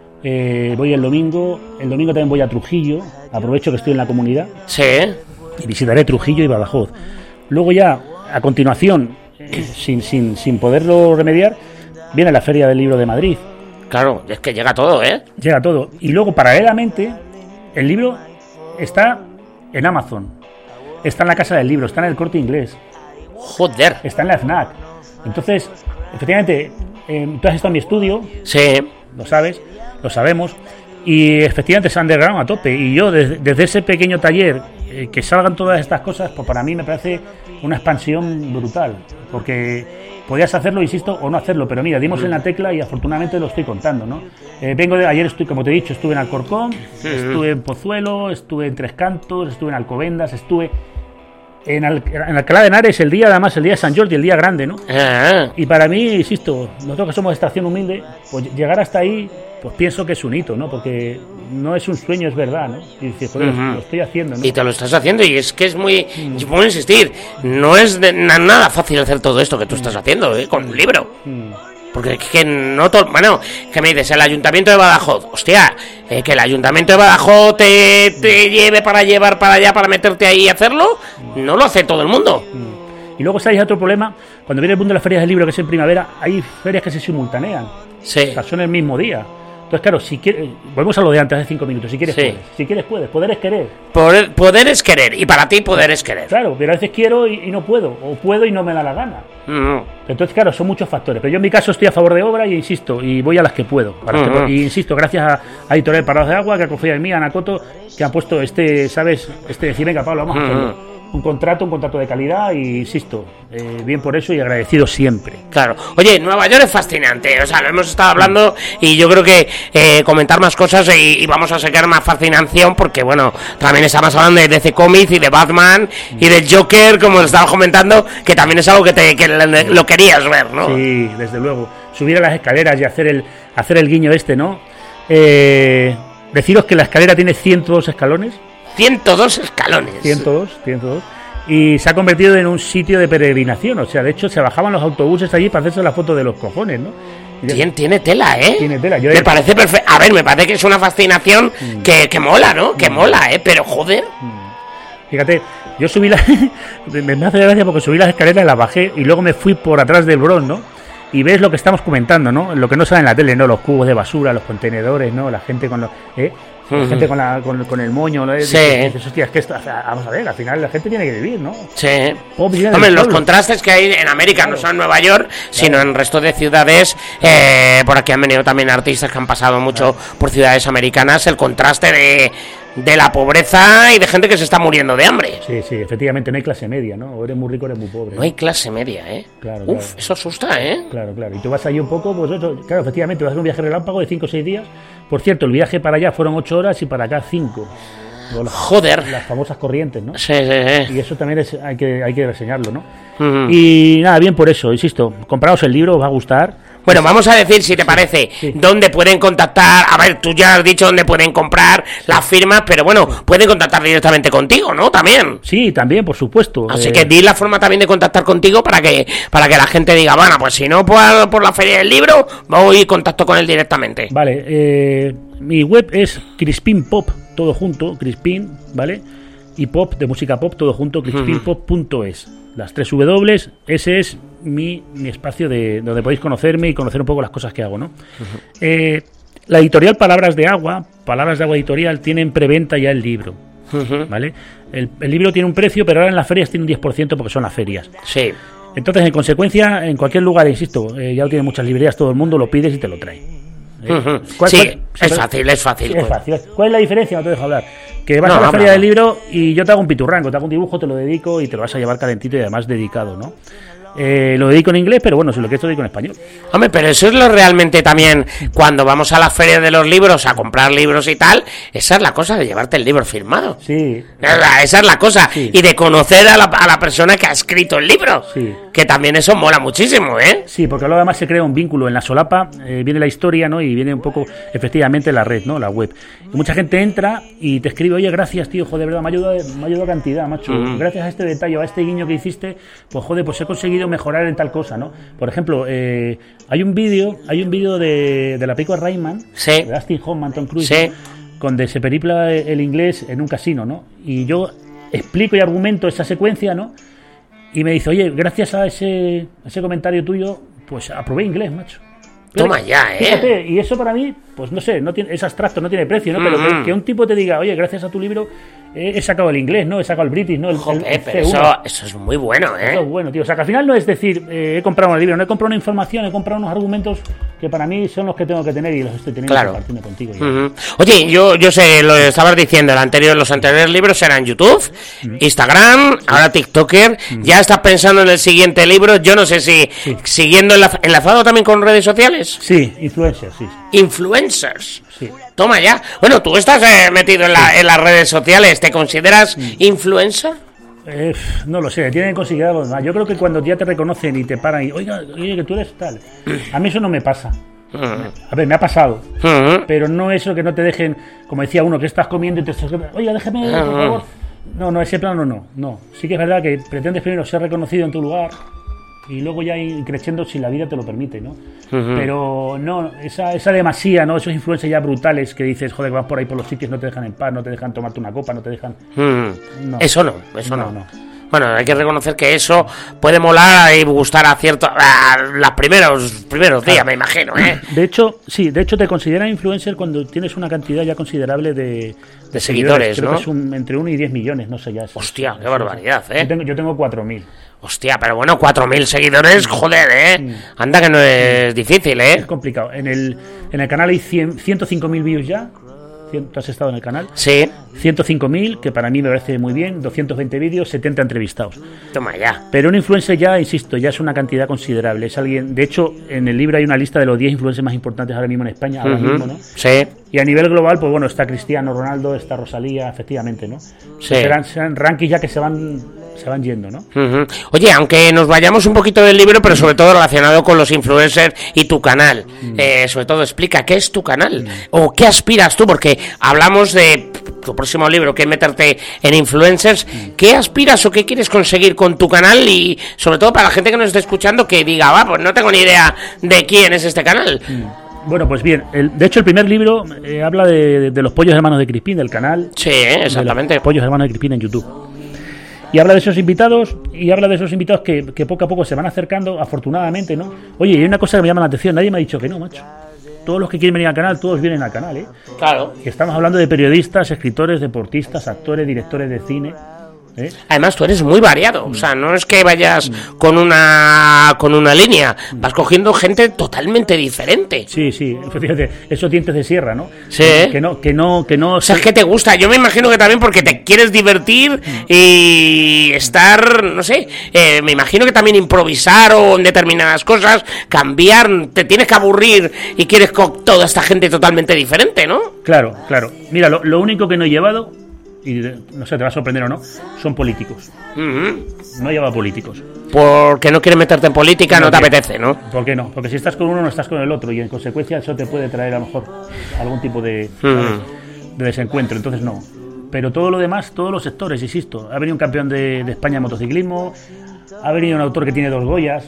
Voy el domingo también voy a Trujillo, aprovecho que estoy en la comunidad. Sí. Y visitaré Trujillo y Badajoz. Luego ya, a continuación, sin poderlo remediar, viene la Feria del Libro de Madrid. Claro, es que llega todo, ¿eh? Llega todo. Y luego, paralelamente, el libro está en Amazon, está en la Casa del Libro, está en el Corte Inglés, Joder. está en la FNAC. Entonces, efectivamente, tú has estado en mi estudio, Sí. lo sabes, lo sabemos, y efectivamente es underground a tope. Y yo, desde ese pequeño taller, que salgan todas estas cosas, pues para mí me parece una expansión brutal, porque podías hacerlo, insisto, o no hacerlo, pero mira, dimos en la tecla y afortunadamente lo estoy contando, ¿no? Vengo de ayer, como te he dicho, estuve en Alcorcón, estuve en Pozuelo, estuve en Tres Cantos, estuve en Alcobendas, estuve en Alcalá de Henares el día de San Jordi, el día grande, ¿no? Y para mí, insisto, nosotros que somos estación humilde, pues llegar hasta ahí, pues pienso que es un hito, ¿no? Porque no es un sueño, es verdad, ¿no? Y dices, joder, lo estoy haciendo, ¿no? Y te lo estás haciendo, y es que es muy... Yo puedo insistir, no es nada fácil hacer todo esto que tú estás haciendo, con un libro. Porque es que no todo... Bueno, que me dices, el Ayuntamiento de Badajoz, hostia, que el Ayuntamiento de Badajoz te lleve para llevar para allá, para meterte ahí y hacerlo, no lo hace todo el mundo. Y luego sabéis otro problema, cuando viene el boom de las ferias del libro, que es en primavera, hay ferias que se simultanean. Sí. O sea, son el mismo día. Entonces, claro, si quieres, volvemos a lo de antes, hace 5 minutos, si quieres Sí. puedes, si quieres puedes, poder es querer. Poder es querer, y para ti poder es querer. Claro, pero a veces quiero y no puedo, o puedo y no me da la gana. Entonces, claro, son muchos factores, pero yo en mi caso estoy a favor de obra y insisto, y voy a las que puedo. Y insisto, gracias a Editorial Parados de Agua, que ha confiado en mí, a Anacoto, que han puesto ¿sabes? Decir, venga, Pablo, vamos a hacerlo. Un contrato de calidad y insisto, bien por eso y agradecido siempre. Claro. Oye, Nueva York es fascinante, o sea, lo hemos estado hablando y yo creo que comentar más cosas y vamos a sacar más fascinación porque, bueno, también estamos hablando de DC Comics y de Batman y del Joker, como lo estaba comentando, que también es algo que lo querías ver, ¿no? Sí, desde luego. Subir a las escaleras y hacer el guiño ¿no? Deciros que la escalera tiene 102 escalones. 102 escalones. 102. Y se ha convertido en un sitio de peregrinación. O sea, de hecho, se bajaban los autobuses allí para hacerse la foto de los cojones, ¿no? Tiene tela, ¿eh? Tiene tela. Me parece perfecto. A ver, me parece que es una fascinación que mola, ¿no? Que mola, ¿eh? Pero joder. Fíjate, yo subí me hace gracia porque subí las escaleras, las bajé y luego me fui por atrás del Bronx, ¿no? Y ves lo que estamos comentando, ¿no? Lo que no sale en la tele, ¿no? Los cubos de basura, los contenedores, ¿no? La gente con los... La gente con el moño, ¿no? Sí. Dices, hostia, es que esto, vamos a ver, al final la gente tiene que vivir, ¿no? Sí. Hombre, los contrastes que hay en América, no solo en Nueva York, sino en el resto de ciudades. Por aquí han venido también artistas que han pasado mucho por ciudades americanas. El contraste de la pobreza y de gente que se está muriendo de hambre. Sí, efectivamente, no hay clase media, ¿no? O eres muy rico o eres muy pobre. No hay clase media, ¿eh? Claro. Eso asusta, ¿eh? Claro. Y tú vas ahí un poco, pues eso, claro, efectivamente, vas a hacer un viaje relámpago de 5 o 6 días. Por cierto, el viaje para allá fueron 8 horas y para acá 5. Joder. Las famosas corrientes, ¿no? Sí. Y eso también hay que reseñarlo, ¿no? Y nada, bien por eso, insisto, compraos el libro, os va a gustar. Bueno, vamos a decir, si te parece, dónde pueden contactar. A ver, tú ya has dicho dónde pueden comprar las firmas, pero bueno, pueden contactar directamente contigo, ¿no? También. Sí, también, por supuesto. Así que di la forma también de contactar contigo para que la gente diga, bueno, pues si no por la feria del libro, voy y contacto con él directamente. Vale, mi web es Crispin Pop, todo junto, Crispin, ¿vale? Y pop, de música pop, todo junto, crispinpop.es. Las 3 W, ese es mi espacio donde podéis conocerme y conocer un poco las cosas que hago, ¿no? La editorial Palabras de Agua Editorial, tiene en preventa ya el libro, ¿vale? El libro tiene un precio, pero ahora en las ferias tiene un 10% porque son las ferias. Sí. Entonces, en consecuencia, en cualquier lugar, insisto, ya lo tienen muchas librerías, todo el mundo lo pides y te lo trae. Es fácil. ¿Cuál es la diferencia? No te dejo hablar. Que vas a la feria del libro y yo te hago un piturrango, te hago un dibujo, te lo dedico y te lo vas a llevar calentito y además dedicado, ¿no? Lo dedico en inglés, pero bueno, si lo quieres te lo dedico en español. Hombre, pero eso es lo realmente también, cuando vamos a la feria de los libros a comprar libros y tal, esa es la cosa de llevarte el libro firmado. Sí. Esa es la cosa. Sí. Y de conocer a la persona que ha escrito el libro. Sí. Que también eso mola muchísimo, ¿eh? Sí, porque luego además se crea un vínculo. En la solapa viene la historia, ¿no? Y viene un poco, efectivamente, la red, ¿no? La web. Y mucha gente entra y te escribe, oye, gracias, tío, joder, de verdad, me ha ayudado cantidad, macho. Gracias a este detalle, a este guiño que hiciste, pues joder, pues he conseguido mejorar en tal cosa, ¿no? Por ejemplo, hay un vídeo de la película Rayman, sí, de Dustin Hoffman, Tom Cruise, sí, donde se peripla el inglés en un casino, ¿no? Y yo explico y argumento esa secuencia, ¿no? Y me dice, oye, gracias a ese comentario tuyo, pues aprobé inglés, macho. Toma ya, Fíjate, y eso para mí, pues no sé, no tiene, es abstracto, no tiene precio, ¿no? Pero que un tipo te diga, oye, gracias a tu libro he sacado el inglés, ¿no? He sacado el British, ¿no? El pero C1. eso es muy bueno, ¿eh? Eso es bueno, tío. O sea, que al final no es decir, he comprado un libro, no he comprado una información, he comprado unos argumentos que para mí son los que tengo que tener y los estoy teniendo compartiendo contigo. Oye, yo sé, lo estabas diciendo, los anteriores libros eran YouTube, Instagram, ahora TikToker. Ya estás pensando en el siguiente libro. Yo no sé si siguiendo enlazado también con redes sociales. Sí, influencers, sí. Influencers. Sí. Toma ya. Bueno, tú estás metido en las redes sociales. ¿Te consideras influencer? No lo sé, tienen que considerar los demás. Yo creo que cuando ya te reconocen y te paran y, oye, que tú eres tal. A mí eso no me pasa. A ver, me ha pasado. Pero no eso que no te dejen, como decía uno, que estás comiendo y te estás... Oye, déjame, por favor. No, ese plano no. Sí que es verdad que pretendes primero ser reconocido en tu lugar y luego ya ir creciendo si la vida te lo permite, ¿no? Pero no, esa demasía, ¿no? Esos influencers ya brutales que dices, joder, vas por ahí por los sitios, no te dejan en paz, no te dejan tomarte una copa, no te dejan... No. Eso no. Bueno, hay que reconocer que eso puede molar y gustar a los primeros días, me imagino, ¿eh? De hecho, te consideran influencer cuando tienes una cantidad ya considerable de seguidores, creo ¿no? que es entre 1 y 10 millones, no sé ya. Hostia, qué barbaridad, ¿eh? Yo tengo 4.000. Hostia, pero bueno, 4.000 seguidores, joder, ¿eh? Anda que no es difícil, ¿eh? Es complicado. En el canal hay 105.000 views ya. ¿Tú has estado en el canal? Sí. 105.000, que para mí me parece muy bien, 220 vídeos, 70 entrevistados. Toma ya. Pero un influencer ya, insisto, ya es una cantidad considerable. Es alguien, de hecho, en el libro hay una lista de los 10 influencers más importantes ahora mismo en España, ahora mismo, ¿no? Sí. Y a nivel global, pues bueno, está Cristiano Ronaldo, está Rosalía, efectivamente, ¿no? Sí. Serán rankings ya que se van yendo, ¿no? Oye, aunque nos vayamos un poquito del libro, pero sobre todo relacionado con los influencers y tu canal, sobre todo explica qué es tu canal o qué aspiras tú, porque hablamos de tu próximo libro, que es meterte en influencers. ¿Qué aspiras o qué quieres conseguir con tu canal? Y sobre todo para la gente que nos esté escuchando que diga, pues no tengo ni idea de quién es este canal. Bueno, pues bien, de hecho el primer libro habla de los pollos hermanos de Crispín, del canal. Sí, exactamente. De los pollos hermanos de Crispín en YouTube. Y habla de esos invitados, que poco a poco se van acercando, afortunadamente, ¿no? Oye, y hay una cosa que me llama la atención, nadie me ha dicho que no, macho. Todos los que quieren venir al canal, todos vienen al canal, ¿eh? Claro. Y estamos hablando de periodistas, escritores, deportistas, actores, directores de cine... Además tú eres muy variado, o sea, no es que vayas con una línea, vas cogiendo gente totalmente diferente. Sí, fíjate, esos dientes de sierra, ¿no? Sí. Que no. O sea, es que te gusta, yo me imagino que también porque te quieres divertir y estar, no sé, me imagino que también improvisar o en determinadas cosas, cambiar, te tienes que aburrir y quieres con toda esta gente totalmente diferente, ¿no? Claro. Mira, lo único que no he llevado, y no sé, te va a sorprender o no, son políticos. No lleva políticos. Porque no quieres meterte en política, no te apetece, ¿no? ¿Por qué no? Porque si estás con uno no estás con el otro y en consecuencia eso te puede traer a lo mejor algún tipo de desencuentro, entonces no. Pero todo lo demás, todos los sectores, insisto, ha venido un campeón de España en motociclismo, ha venido un autor que tiene 2 Goyas,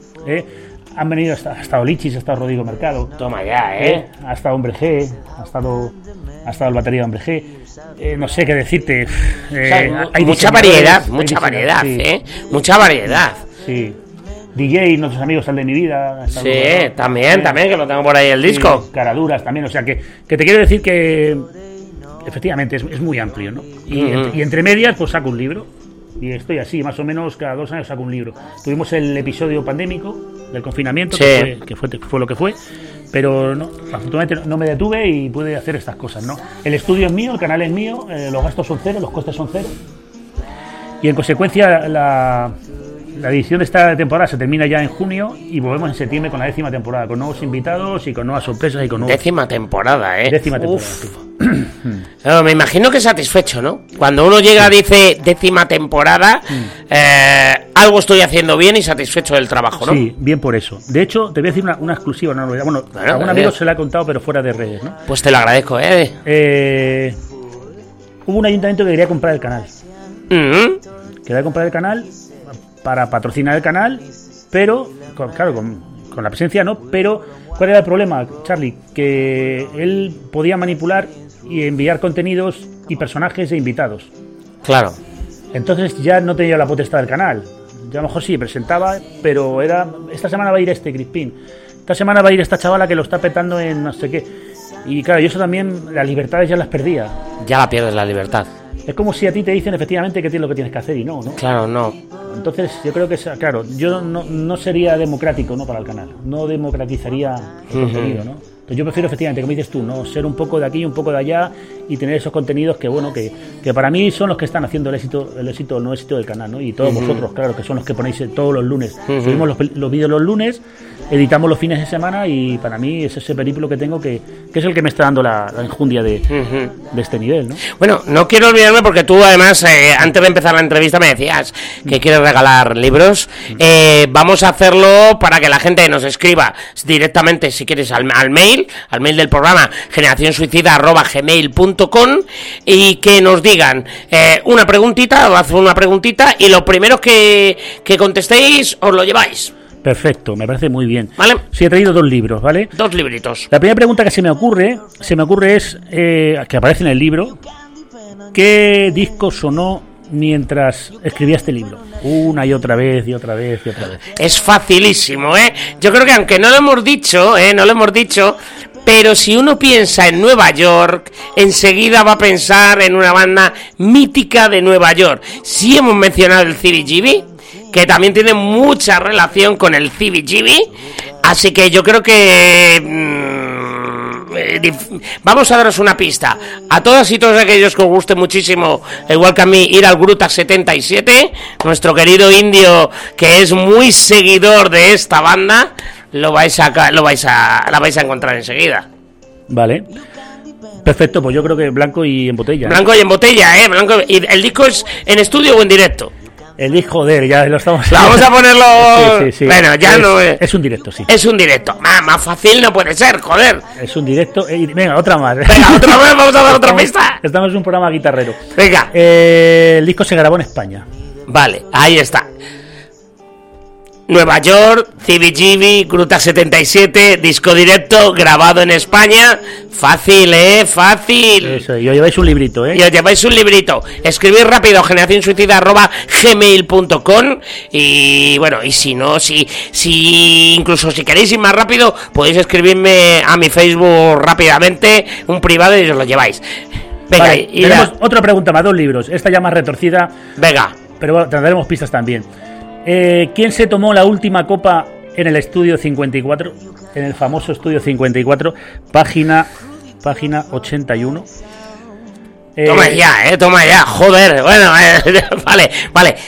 han venido, ha estado Lichis, ha estado Rodrigo Mercado. Toma ya, ha estado Hombre G, ha estado el batería de Hombre G. No sé qué decirte. O sea, hay mucha variedad, sí. Mucha variedad. Sí. DJ, nuestros amigos Sal de mi vida. Sí, también, que lo tengo por ahí el disco. Sí, Caraduras también, o sea que te quiero decir que efectivamente es muy amplio, ¿no? Y entre medias pues saco un libro. Y estoy así, más o menos cada 2 años saco un libro. Tuvimos el episodio pandémico del confinamiento, sí, que fue lo que fue, pero no, afortunadamente no me detuve y pude hacer estas cosas, ¿no? El estudio es mío, el canal es mío, los gastos son 0, los costes son 0. Y en consecuencia la edición de esta temporada se termina ya en junio y volvemos en septiembre con la 10ª temporada, con nuevos invitados y con nuevas sorpresas y con nuevos... 10ª temporada, ¿eh? 10ª temporada, sí. Me imagino que satisfecho, ¿no? Cuando uno llega dice 10ª temporada, algo estoy haciendo bien y satisfecho del trabajo, ¿no? Sí, bien por eso. De hecho, te voy a decir una exclusiva, una novedad. Bueno, a algún amigo se la ha contado, pero fuera de redes, ¿no? Pues te lo agradezco, Hubo un ayuntamiento que quería comprar el canal. Quería comprar el canal para patrocinar el canal, pero, claro, con la presencia no, pero ¿cuál era el problema, Charlie? Que él podía manipular y enviar contenidos y personajes e invitados. Claro. Entonces ya no tenía la potestad del canal. Ya a lo mejor sí presentaba, pero esta semana va a ir Crispín. esta semana va a ir esta chavala que lo está petando en no sé qué. Y claro, yo eso también, las libertades ya las perdía. Ya la pierdes la libertad. Es como si a ti te dicen efectivamente que tienes lo que tienes que hacer y no. Claro, no. Entonces yo creo que, claro, yo no sería democrático, ¿no?, para el canal. No democratizaría el contenido, ¿no? Entonces yo prefiero efectivamente, como dices tú, no ser un poco de aquí y un poco de allá y tener esos contenidos que, bueno, que para mí son los que están haciendo el éxito o no éxito del canal, ¿no? Y todos vosotros, claro, que son los que ponéis todos los lunes. Subimos los vídeos los lunes, editamos los fines de semana y para mí es ese periplo que tengo que es el que me está dando la enjundia de este nivel, ¿no? Bueno, no quiero olvidarme porque tú además antes de empezar la entrevista me decías que quieres regalar libros. Vamos a hacerlo para que la gente nos escriba directamente, si quieres, al mail del programa generacionsuicida@gmail.com y que nos digan una preguntita, o hacer una preguntita y lo primero que contestéis os lo lleváis. Perfecto, me parece muy bien. ¿Vale? Sí, he traído 2 libros, ¿vale? 2 libritos. La primera pregunta que se me ocurre es, que aparece en el libro, ¿qué disco sonó mientras escribía este libro? Una y otra vez, y otra vez, y otra vez. Es facilísimo, ¿eh? Yo creo que aunque no lo hemos dicho, pero si uno piensa en Nueva York, enseguida va a pensar en una banda mítica de Nueva York. Sí hemos mencionado el CBGB, que también tiene mucha relación con el CBGB, así que yo creo que vamos a daros una pista a todas y todos aquellos que os guste muchísimo, igual que a mí, ir al Gruta 77, nuestro querido indio que es muy seguidor de esta banda, la vais a encontrar enseguida. Vale. Perfecto, pues yo creo que blanco y en botella. Blanco y en botella, blanco. ¿Y el disco es en estudio o en directo? El disco, joder, ya lo estamos... Vamos a ponerlo... Sí. Bueno, ya no... Es un directo, sí. Es un directo. Más fácil no puede ser, joder. Es un directo... venga, otra más. Venga, otra vez, vamos a dar otra pista. Estamos en un programa guitarrero. Venga. El disco se grabó en España. Vale, ahí está. Nueva York, CBGB, Gruta 77, disco directo, grabado en España. Fácil, fácil. Eso, y os lleváis un librito, Y os lleváis un librito. Escribid rápido, generacionsuicida@gmail.com. Y bueno, y si no, incluso si queréis ir más rápido, podéis escribirme a mi Facebook rápidamente, un privado, y os lo lleváis. Venga, vale, y tenemos otra pregunta más, 2 libros. Esta ya más retorcida. Venga. Pero bueno, tendremos pistas también. ¿Quién se tomó la última copa en el estudio 54? En el famoso estudio 54, página 81. Toma ya, joder. Bueno, vale.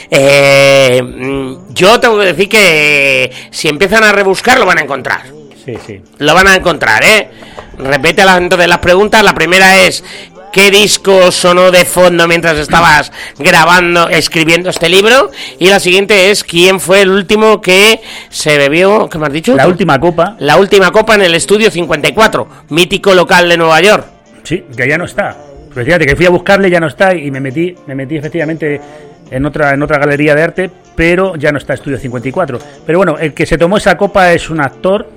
Yo tengo que decir que si empiezan a rebuscar lo van a encontrar. Sí. Lo van a encontrar, Repite entonces las preguntas. La primera es: ¿qué disco sonó de fondo mientras estabas escribiendo este libro? Y la siguiente es: ¿quién fue el último que se bebió? ¿Qué me has dicho? La última copa. La última copa en el estudio 54, mítico local de Nueva York. Sí, que ya no está. Pues fíjate que fui a buscarle, ya no está, y me metí efectivamente en otra galería de arte, pero ya no está estudio 54. Pero bueno, el que se tomó esa copa es un actor.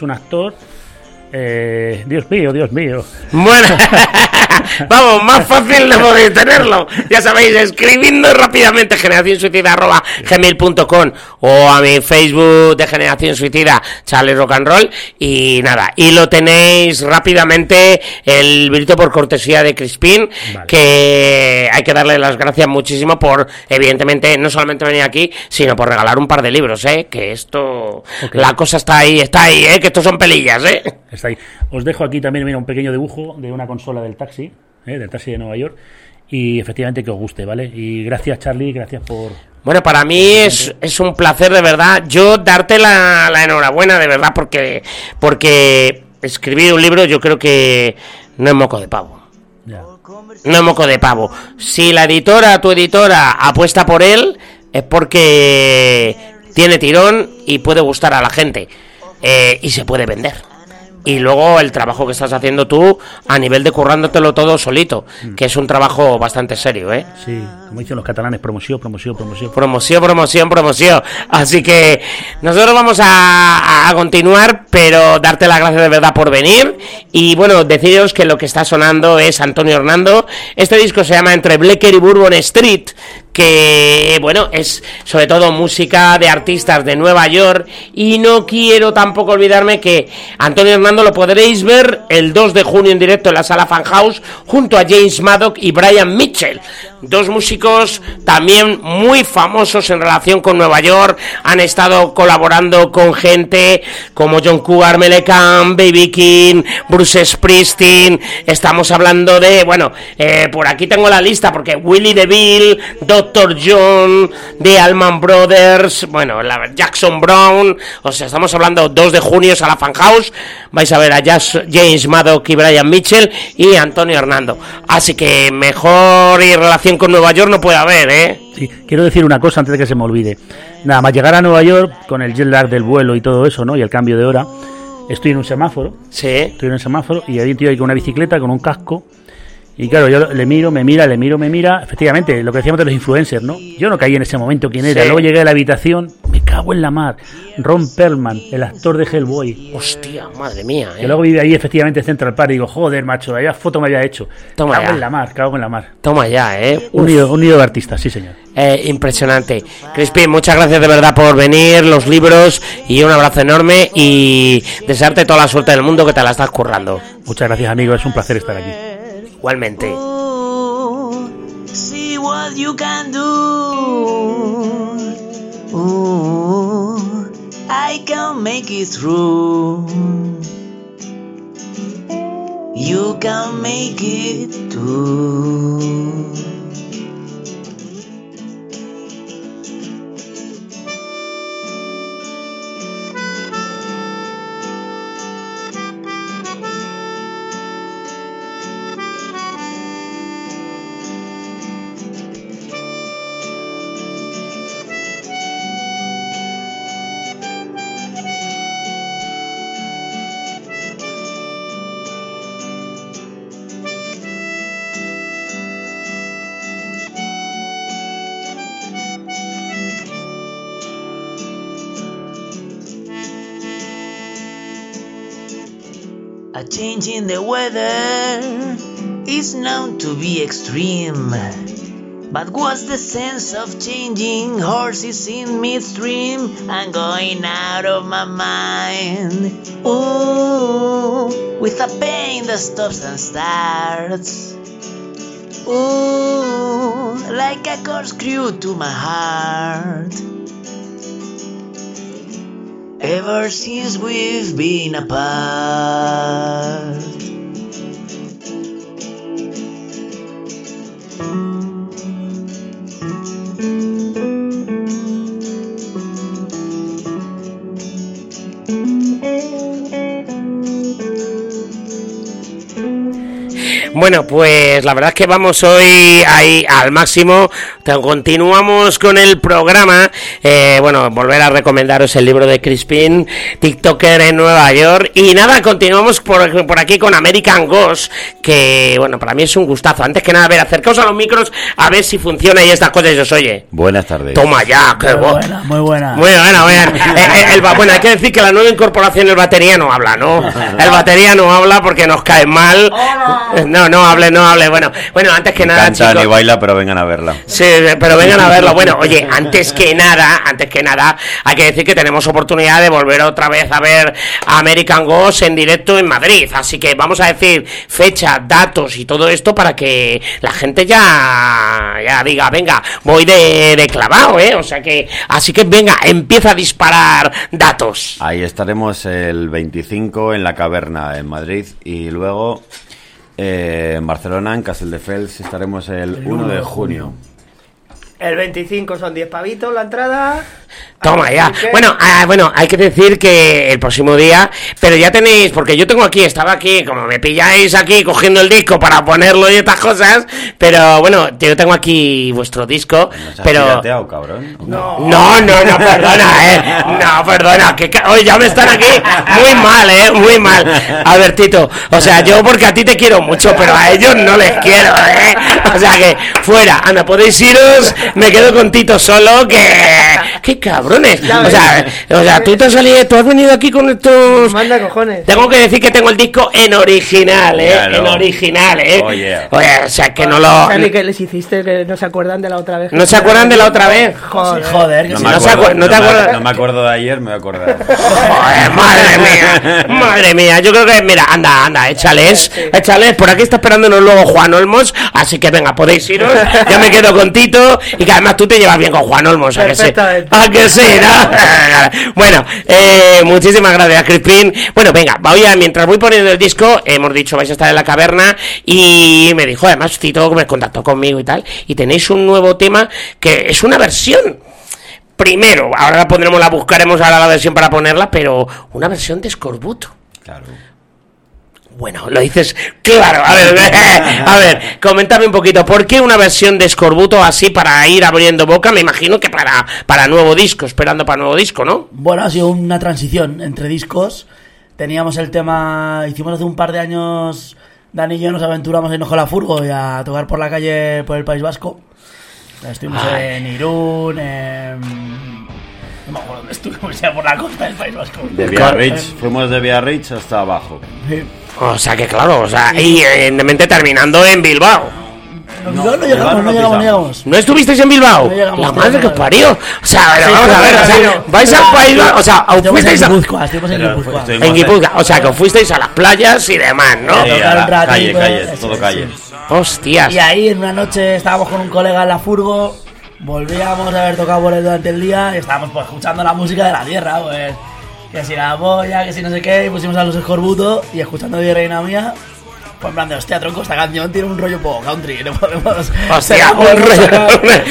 Dios mío. Bueno, vamos, más fácil no podéis tenerlo. Ya sabéis, escribiendo rápidamente generacionsuicida@gmail.com o a mi Facebook de Generación Suicida, Charlie Rock and Roll, y nada, y lo tenéis rápidamente, el librito por cortesía de Crispin, vale, que hay que darle las gracias muchísimo por, evidentemente, no solamente venir aquí, sino por regalar un par de libros, que esto, okay, la cosa está ahí, que estos son pelillas, Está ahí. Os dejo aquí también, mira, un pequeño dibujo de una consola del taxi de Nueva York, y efectivamente que os guste, ¿vale? Y gracias, Charlie, gracias por... Bueno, para mí es un placer, de verdad, yo darte la enhorabuena, de verdad, porque escribir un libro yo creo que no es moco de pavo. Ya. No es moco de pavo. Si tu editora apuesta por él, es porque tiene tirón y puede gustar a la gente, y se puede vender. Y luego el trabajo que estás haciendo tú a nivel de currándotelo todo solito, que es un trabajo bastante serio, Sí, como dicen los catalanes, promoción. Así que nosotros vamos a continuar, pero darte las gracias de verdad por venir. Y bueno, deciros que lo que está sonando es Antonio Hernando. Este disco se llama Entre Bleecker y Bourbon Street, que bueno, es sobre todo música de artistas de Nueva York, y no quiero tampoco olvidarme que Antonio Hernando lo podréis ver el 2 de junio en directo en la Sala Fan House junto a James Maddox y Brian Mitchell, dos músicos también muy famosos en relación con Nueva York. Han estado colaborando con gente como John Cougar Mellencamp, Baby King, Bruce Springsteen. Estamos hablando de, bueno, por aquí tengo la lista, porque Willie DeVille, Dr. John, The Allman Brothers, bueno, Jackson Brown. O sea, estamos hablando 2 de junio a la Fan House. Vais a ver a James Maddox y Brian Mitchell y Antonio Hernando. Así que mejor y relación con Nueva York no puede haber, ¿eh? Sí, quiero decir una cosa antes de que se me olvide. Nada más llegar a Nueva York, con el jet lag del vuelo y todo eso, ¿no? Y el cambio de hora, estoy en un semáforo. Sí. Estoy en un semáforo y hay un tío ahí con una bicicleta, con un casco. Y claro, yo le miro, me mira. Efectivamente, lo que decíamos de los influencers, ¿no? Yo no caí en ese momento quién era. Sí. Luego llegué a la habitación, me cago en la mar. Ron Perlman, el actor de Hellboy. Hostia, madre mía, Que luego vive ahí efectivamente en Central Park y digo, joder, macho, vaya foto me había hecho. Toma cago ya. en la mar. Toma ya, ¿eh? Un nido de artistas, sí señor. Impresionante. Crispin, muchas gracias de verdad por venir, los libros, y un abrazo enorme, y desearte toda la suerte del mundo, que te la estás currando. Muchas gracias, amigo, es un placer estar aquí. Igualmente. See what you can do. Ooh, I can make it through. You can make it too. A change in the weather is known to be extreme. But what's the sense of changing horses in midstream? I'm going out of my mind. Ooh, with a pain that stops and starts. Ooh, like a corkscrew to my heart. Ever since we've been apart. Bueno, pues la verdad es que vamos hoy ahí al máximo. Continuamos con el programa. Bueno, volver a recomendaros el libro de Crispin, TikToker en Nueva York. Y nada, continuamos por aquí con American Ghost, que bueno, para mí es un gustazo. Antes que nada, a ver, acercaos a los micros a ver si funciona y estas cosas se os oye. Buenas tardes. Toma ya, qué buena. Muy buena. Bueno, bueno, hay que decir que la nueva incorporación, el batería no habla, ¿no? El batería no habla porque nos cae mal. No hable. Bueno, antes que nada, Cantan chicos, y baila, pero vengan a verla. sí, pero vengan a verlo. Bueno, oye, antes que nada, hay que decir que tenemos oportunidad de volver otra vez a ver a American Ghost en directo en Madrid. Así que vamos a decir fecha, datos y todo esto para que la gente ya diga, venga, voy de clavado, ¿eh? O sea que, así que venga, empieza a disparar datos. Ahí estaremos el 25 en La Caverna, en Madrid, y luego en Barcelona, en Castelldefels, estaremos el 1 de junio. El 25 son 10 pavitos la entrada. Toma ya. Bueno, hay que decir que el próximo día, pero ya tenéis, porque yo estaba aquí, como me pilláis aquí cogiendo el disco para ponerlo y estas cosas, pero bueno, yo tengo aquí vuestro disco, ¿Nos has pero pirateado, cabrón? no, perdona, que hoy ya me están aquí muy mal, Albertito, o sea, yo porque a ti te quiero mucho, pero a ellos no les quiero, O sea que, fuera, anda, podéis iros, me quedo con Tito solo, que... ¡Qué cabrones! O sea, tú te has salido, tú has venido aquí con estos... Manda cojones. Tengo que decir que tengo el disco en original, Claro. en original, Oh, yeah. Oye, o sea, que no lo... Dani, ¿qué les hiciste que no se acuerdan de la otra vez? ¿No se acuerdan de la otra vez? Joder. Joder, que No sí. me no se acuerdo, acuer- no te acuerdas- no me acuerdo de ayer, me voy a acordar. Joder, madre mía, yo creo que, mira, anda, échales, por aquí está esperándonos luego Juan Olmos, así que venga, podéis iros, ya me quedo con Tito, y que además tú te llevas bien con Juan Olmos, ¿a que sí? Perfectamente. ¿A que sí, no? Bueno, muchísimas gracias, Crispín. Bueno, venga, mientras voy poniendo el disco, hemos dicho, vais a estar en la caverna, y me dijo, además, Tito me contactó conmigo y tal, y tenéis un nuevo tema que es una versión. Primero, ahora la pondremos, la buscaremos ahora la versión para ponerla, pero una versión de Escorbuto. Claro. Bueno, lo dices claro. A ver, coméntame un poquito, ¿por qué una versión de Escorbuto así para ir abriendo boca? Me imagino que para nuevo disco, esperando para nuevo disco, ¿no? Bueno, ha sido una transición entre discos. Teníamos el tema, hicimos hace un par de años, Dani y yo nos aventuramos en Ojo la Furgo y a tocar por la calle por el País Vasco. Estuvimos en Irún, no me acuerdo dónde estuvimos, ya por la costa del País Vasco. De Biarritz, fuimos de Biarritz hasta abajo. Sí. O sea que claro, y evidentemente terminando en Bilbao. No llegamos. ¿No estuvisteis en Bilbao? No llegamos, La madre no que os llegamos. parió. O sea, vamos a ver, o sea, vais al País Vasco, o sea, os Estuvimos en fuisteis a... Guipúzcoa, estuvimos en Pero Guipúzcoa. estuvimos En Guipúzcoa, o sea, que os fuisteis a las playas y demás, ¿no? Sí, tocar a la un ratito, calle, eso todo es, calle. sí. Hostias. Y ahí en una noche estábamos con un colega en la furgo, volvíamos a haber tocado por él durante el día y estábamos pues escuchando la música de la tierra, pues que si la boya, que si no sé qué, y pusimos a los Escorbuto y escuchando de Reina Mía, pues en plan de, hostia, tronco, esta canción tiene un rollo poco country, no podemos... Hostia, un rollo.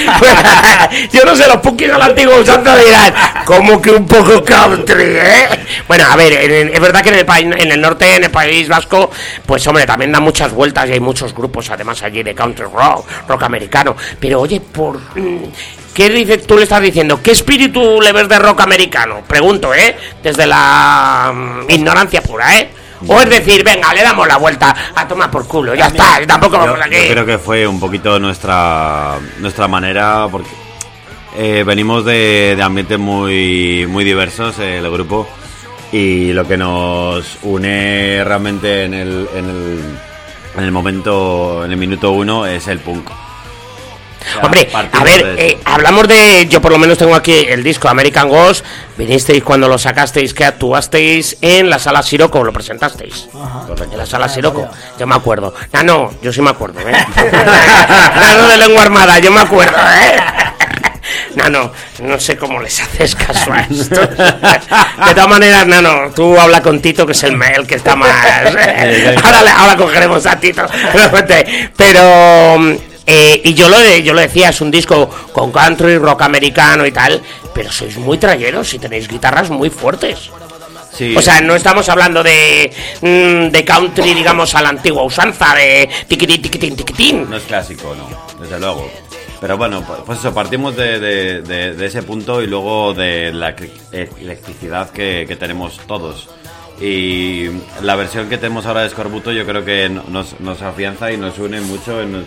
Yo no sé, los punkis a la antigua usanza dirán, como que un poco country, ¿eh? Bueno, a ver, es verdad que en el norte, en el País Vasco, pues hombre, también da muchas vueltas y hay muchos grupos además allí de country rock americano. Pero oye, ¿qué dices? Tú le estás diciendo, ¿qué espíritu le ves de rock americano? Pregunto, desde la ignorancia pura, O es decir, venga, le damos la vuelta a tomar por culo, ya está, tampoco vamos aquí. Yo creo que fue un poquito nuestra manera, porque venimos de ambientes muy diversos, el grupo, y lo que nos une realmente en el momento, en el minuto uno, es el punk. O sea, hombre, a ver, hablamos de... Yo por lo menos tengo aquí el disco American Ghost. Vinisteis cuando lo sacasteis, que actuasteis en la Sala Siroco, lo presentasteis. En la Sala Siroco, yo me acuerdo. No, yo sí me acuerdo, Nano de lengua armada, yo me acuerdo, Nano, no sé cómo les haces caso a esto. De todas maneras, Nano, tú habla con Tito, que es el que está más... Ahora cogeremos a Tito. Pero... y yo lo decía, es un disco con country, rock americano y tal, pero sois muy trayeros y tenéis guitarras muy fuertes. Sí. O sea, no estamos hablando de country, digamos, a la antigua usanza, de tiquitín, tiquitín, tiquitín. No es clásico, no, desde luego. Pero bueno, pues eso, partimos de ese punto y luego de la electricidad que tenemos todos. Y la versión que tenemos ahora de Escorbuto yo creo que nos afianza y nos une mucho en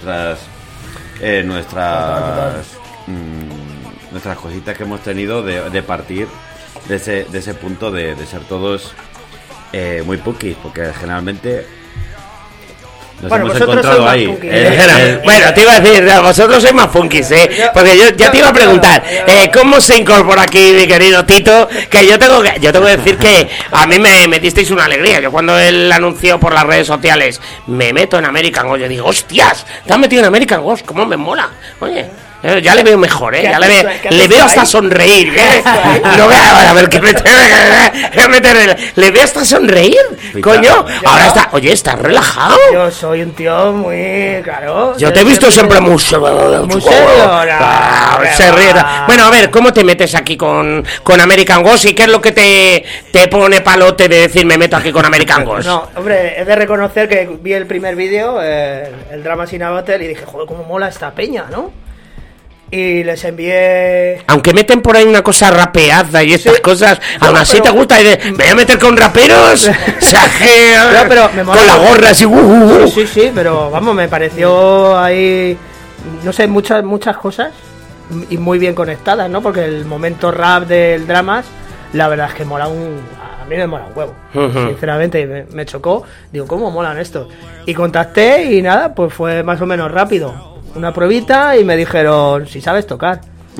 nuestras cositas que hemos tenido de partir de ese punto de ser todos muy punkis, porque generalmente nos Bueno, hemos vosotros encontrado sois más ahí. punkis. Bueno, te iba a decir, vosotros sois más funkis, porque yo ya te iba a preguntar, ¿cómo se incorpora aquí mi querido Tito? Que yo tengo que decir que a mí me disteis una alegría. Yo cuando él anunció por las redes sociales, me meto en American Ghost, yo digo, hostias, te has metido en American Ghost, cómo me mola. Oye, ya le veo mejor, ya le veo hasta sonreír, No voy a ver qué meter, le veo hasta sonreír, coño. Ahora estás relajado. Yo soy un tío muy... Claro. Yo te he visto siempre muy serio. Se ríe. Bueno, a ver, ¿cómo te metes aquí con American Ghost? ¿Y qué es lo que te pone palote de decir me meto aquí con American Ghost? No, hombre, he de reconocer que vi el primer vídeo, el Drama Sin a Battle, y dije, joder, cómo mola esta peña, ¿no? y les envié... Aunque meten por ahí una cosa rapeada y estas cosas, aún así te gusta. Y me voy a meter con raperos. O sea, que, pero me mola. con la gorra así. Sí, pero vamos, me pareció ahí, no sé, muchas cosas y muy bien conectadas, ¿no? Porque el momento rap del Dramas, la verdad es que mola a mí me mola un huevo, sinceramente, y me chocó. Digo, ¿cómo molan estos? Y contacté y nada, pues fue más o menos rápido. Una pruebita y me dijeron, si sabes tocar.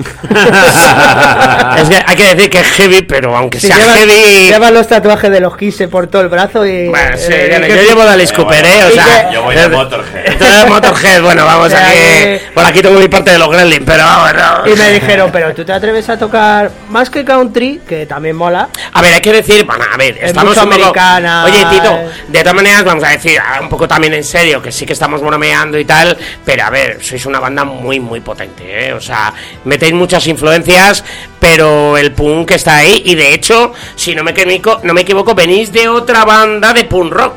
Es que hay que decir que es heavy, pero aunque sea heavy... Llevan los tatuajes de los Gise por todo el brazo y... Bueno, sí, yo llevo de Alice Cooper, o sea... Yo voy de Motorhead. Tú eres Motorhead, bueno, vamos, O sea, aquí... Por aquí tengo mi parte de los Gremlins, pero vamos, no. Y me dijeron, pero tú te atreves a tocar más que country, que también mola. A ver, hay que decir, bueno, a ver, Es estamos mucho un poco... americana. Oye, Tito, de todas maneras vamos a decir un poco también en serio, que sí que estamos bromeando y tal, pero a ver, sois una banda muy, muy potente, ¿eh? O sea, metéis muchas influencias, pero el punk está ahí, y de hecho, si no me equivoco, venís de otra banda de punk rock.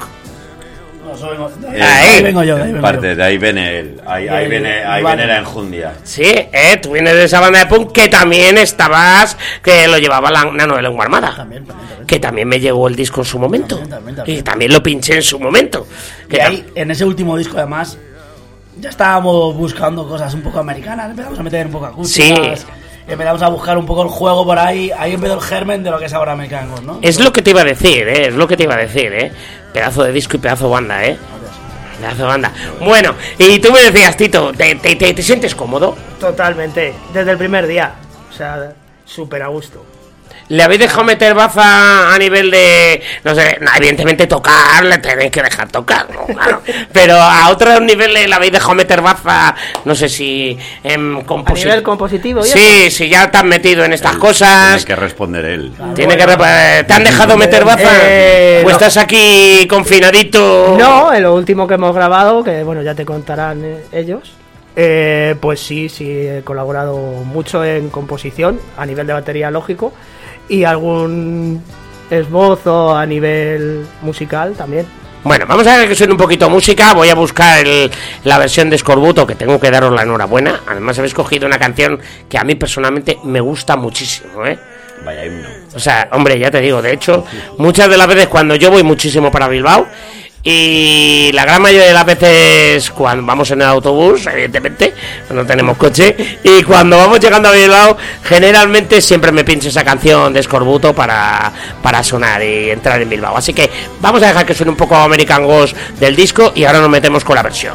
Ahí vengo yo. De ahí viene él. Ahí viene la enjundia. Sí, tú vienes de esa banda de punk que también estabas, que lo llevaba la Nano de Lengua Armada. También. Que también me llegó el disco en su momento. También. Y también lo pinché en su momento. Y ahí, en ese último disco, además, ya estábamos buscando cosas un poco americanas. Empezamos a meter un poco acústicas. Sí. Empezamos a buscar un poco el juego por ahí. Ahí empezó el germen de lo que es ahora American Ghost, ¿no? Es lo que te iba a decir, es lo que te iba a decir, Pedazo de disco y pedazo de banda, Pedazo de banda. Bueno, y tú me decías, Tito, ¿te sientes cómodo? Totalmente, desde el primer día. O sea, súper a gusto. ¿Le habéis dejado meter baza a nivel de, no sé, evidentemente tocar, le tenéis que dejar tocar, ¿no? Claro. Pero a otro nivel le habéis dejado meter baza, no sé si en a nivel compositivo. Sí, ya te has metido en estas cosas. Tiene que responder él. ¿Te han dejado meter baza? ¿O estás aquí confinadito? No, en lo último que hemos grabado, que bueno, ya te contarán ellos. Pues sí, he colaborado mucho en composición, a nivel de batería, lógico. Y algún esbozo a nivel musical también. Bueno, vamos a ver que suene un poquito música. Voy a buscar la versión de Escorbuto, que tengo que daros la enhorabuena. Además habéis cogido una canción que a mí personalmente me gusta muchísimo, Vaya himno. O sea, hombre, ya te digo, de hecho, muchas de las veces cuando yo voy muchísimo para Bilbao, y la gran mayoría de las veces cuando vamos en el autobús, evidentemente, no tenemos coche, y cuando vamos llegando a Bilbao, generalmente siempre me pincho esa canción de Escorbuto para sonar y entrar en Bilbao. Así que vamos a dejar que suene un poco American Ghost del disco y ahora nos metemos con la versión.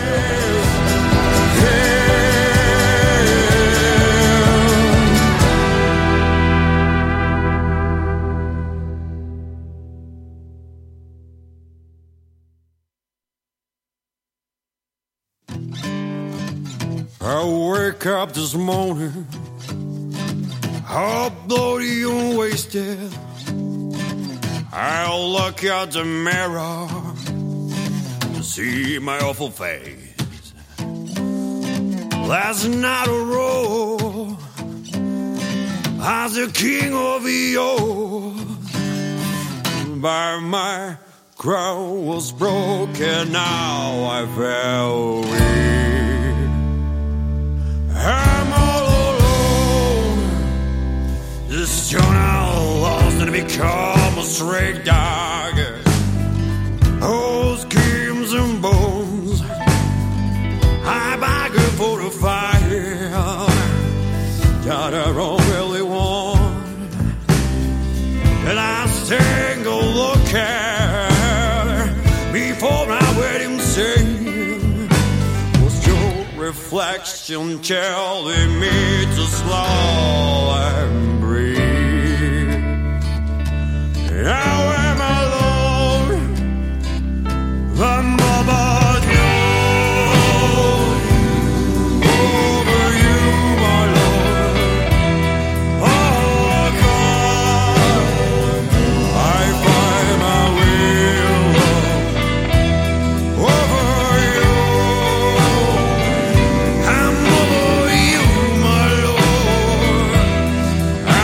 I wake up this morning, all bloody and wasted. I look at the mirror to see my awful face. Last night I rose as the king of the earth, but my crown was broken. Now I fell weak. I'm all alone. This journal lost and become a stray dog. Oh, schemes and bones. I beg for the fire that I don't really want. And I take a look at before I let him say. Reflection telling me to slow and breathe. Now I'm alone. I'm about you. Over you, my Lord. Oh God, I find my will over you. I'm over you, my Lord.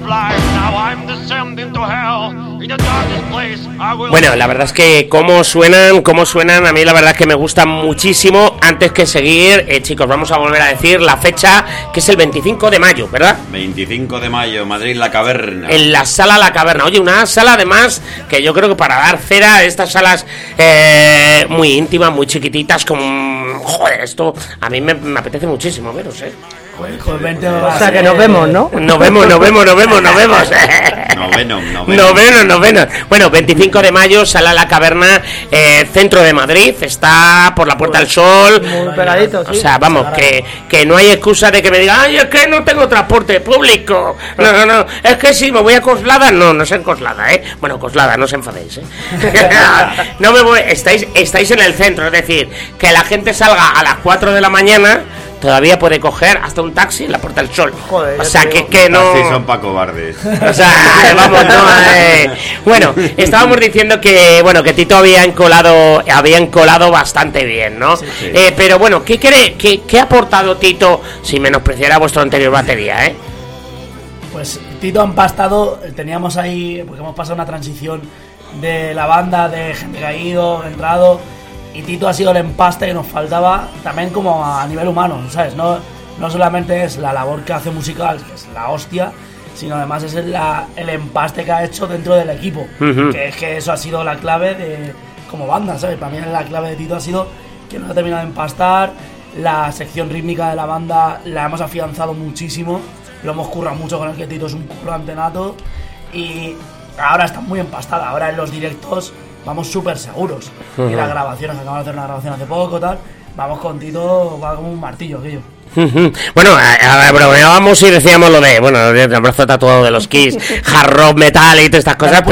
Bueno, la verdad es que cómo suenan, a mí la verdad es que me gustan muchísimo. Antes que seguir, chicos, vamos a volver a decir la fecha, que es el 25 de mayo, ¿verdad? 25 de mayo, Madrid, La Caverna. En la Sala La Caverna. Oye, una sala además que yo creo que para dar cera, estas salas muy íntimas, muy chiquititas, como... Joder, esto a mí me apetece muchísimo veros, O sea que nos vemos, ¿no? Nos vemos. Noveno. Bueno, 25 de mayo, Sala La Caverna, centro de Madrid, está por la Puerta del Sol. Muy pegadito, sí. O sea, vamos, que no hay excusa de que me digan, ay, es que no tengo transporte público. No, es que si me voy a Coslada, no es en Coslada, Bueno, Coslada, no os enfadéis, No me voy, estáis en el centro, es decir, que la gente salga a las 4 de la mañana. Todavía puede coger hasta un taxi en la Puerta del Sol. Joder, o sea, que no... Taxis son pa' cobardes. O sea, vamos, no... Bueno, estábamos diciendo que Tito había encolado bastante bien, ¿no? Sí. Pero bueno, ¿qué ha aportado Tito sin menospreciar a vuestro anterior batería, Pues Tito ha empastado, teníamos ahí, porque hemos pasado una transición de la banda, de gente que ha ido, entrado... Y Tito ha sido el empaste que nos faltaba también como a nivel humano, ¿sabes? No solamente es la labor que hace musical, que es la hostia, sino además es el empaste que ha hecho dentro del equipo. Uh-huh. Que es que eso ha sido la clave de como banda, ¿sabes? Para mí la clave de Tito ha sido que nos ha terminado de empastar, la sección rítmica de la banda la hemos afianzado muchísimo, lo hemos currado mucho con el que Tito es un currante nato y ahora está muy empastada, ahora en los directos... Vamos súper seguros. Uh-huh. Y las grabaciones, acabamos de hacer una grabación hace poco, tal. Vamos con Tito, va como un martillo aquello. Uh-huh. Bueno, bromeábamos y decíamos lo de, el brazo tatuado de los Kiss, hard rock, metal y todas estas cosas,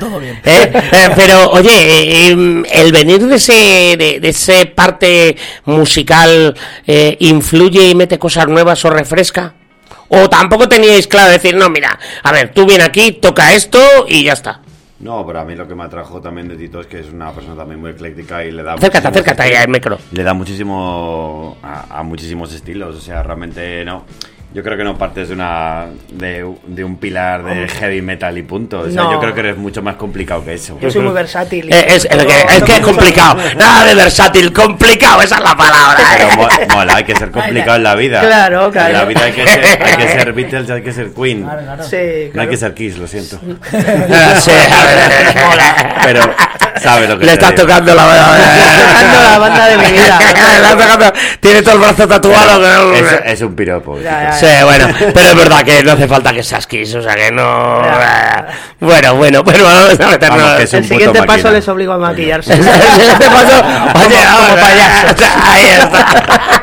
pero oye, el venir de ese parte musical influye y mete cosas nuevas o refresca. O tampoco teníais claro decir, no, mira, a ver, tú vienes aquí, toca esto y ya está. No, pero a mí lo que me atrajo también de Tito es que es una persona también muy ecléctica y le da... Acércate ahí al micro. Le da muchísimo a muchísimos estilos, o sea, realmente no... Yo creo que no partes de un pilar de heavy metal y punto. O sea, yo creo que eres mucho más complicado que eso. Yo soy muy versátil. Es que es complicado. Nada de versátil, complicado, esa es la palabra. Pero mola, hay que ser complicado en la vida. Claro. En la vida hay que ser Beatles, hay que ser Queen. Claro. Sí, claro. No hay que ser Kiss, lo siento. Sí, pero sabe lo que le estás tocando la banda de mi vida. Tiene todo el brazo tatuado. Es un piropo. Sí, bueno, pero es verdad que no hace falta que seas Kiss, o sea que no... Bueno, pero vamos a meternos... El siguiente paso les obligo a maquillarse. El siguiente paso... Oye, como payaso. Ahí está.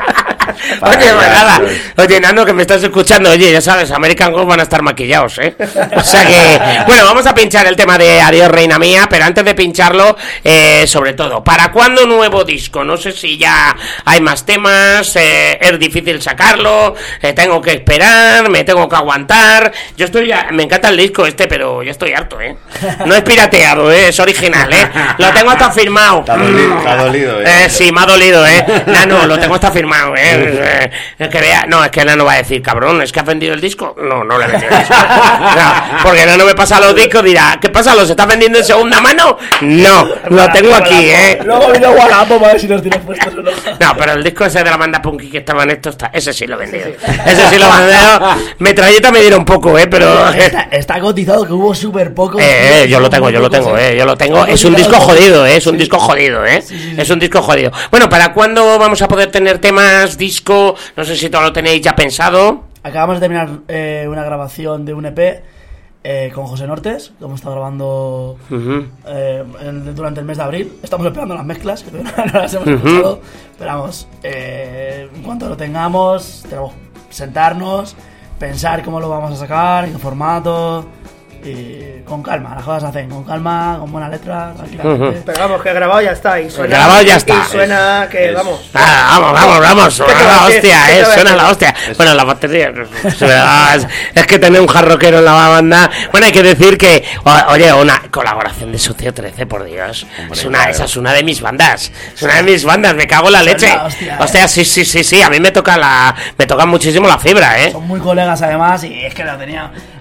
Oye, Nano, que me estás escuchando, oye, ya sabes, American Gods van a estar maquillados, O sea que, bueno, vamos a pinchar el tema de Adiós Reina Mía, pero antes de pincharlo, sobre todo, ¿para cuándo nuevo disco? No sé si ya hay más temas, es difícil sacarlo, tengo que esperar, me tengo que aguantar. Yo me encanta el disco pero ya estoy harto, No es pirateado, es original, Lo tengo hasta firmado. Te ha dolido, Sí, me ha dolido, Nano, lo tengo hasta firmado, Es que vea, no, es que Nano va a decir, cabrón, ¿es que has vendido el disco? No le he vendido el disco. No, porque Nano me pasa los discos, dirá, ¿qué pasa? ¿Los estás vendiendo en segunda mano? No, lo tengo aquí, Luego vino Gualapo para ver si los tienes puestos o no. No, pero el disco ese de la banda punky que estaba en esto, ese sí lo he vendido. Ese sí lo he vendido. Metralleta me dieron poco, pero... Está cotizado, que hubo súper poco. Yo lo tengo. Es un disco jodido, Es un disco jodido, Es un disco jodido. Bueno, ¿para cuándo vamos a poder tener temas, disco? No sé si todo lo tenéis ya pensado. Acabamos de terminar una grabación de un EP con José Nortes, que hemos estado grabando durante el mes de abril. Estamos esperando las mezclas, que todavía no las hemos escuchado. Pero vamos, en cuanto lo tengamos, tenemos que sentarnos, pensar cómo lo vamos a sacar, en qué formato... Y con calma, las cosas se hacen con calma, con buena letra, tranquilamente. Pero vamos, que grabado ya está. Y suena, grabado ya está. Y suena que vamos. Vamos, suena la hostia, suena la hostia. Bueno, la batería. Es que tener un jarroquero en la banda. Bueno, hay que decir que, oye, una colaboración de Sucio 13, por Dios. Hombre, esa es una de mis bandas. Es una de mis bandas, me cago en la leche. Hostia, sí. A mí me toca muchísimo la fibra, Son muy colegas además, y es que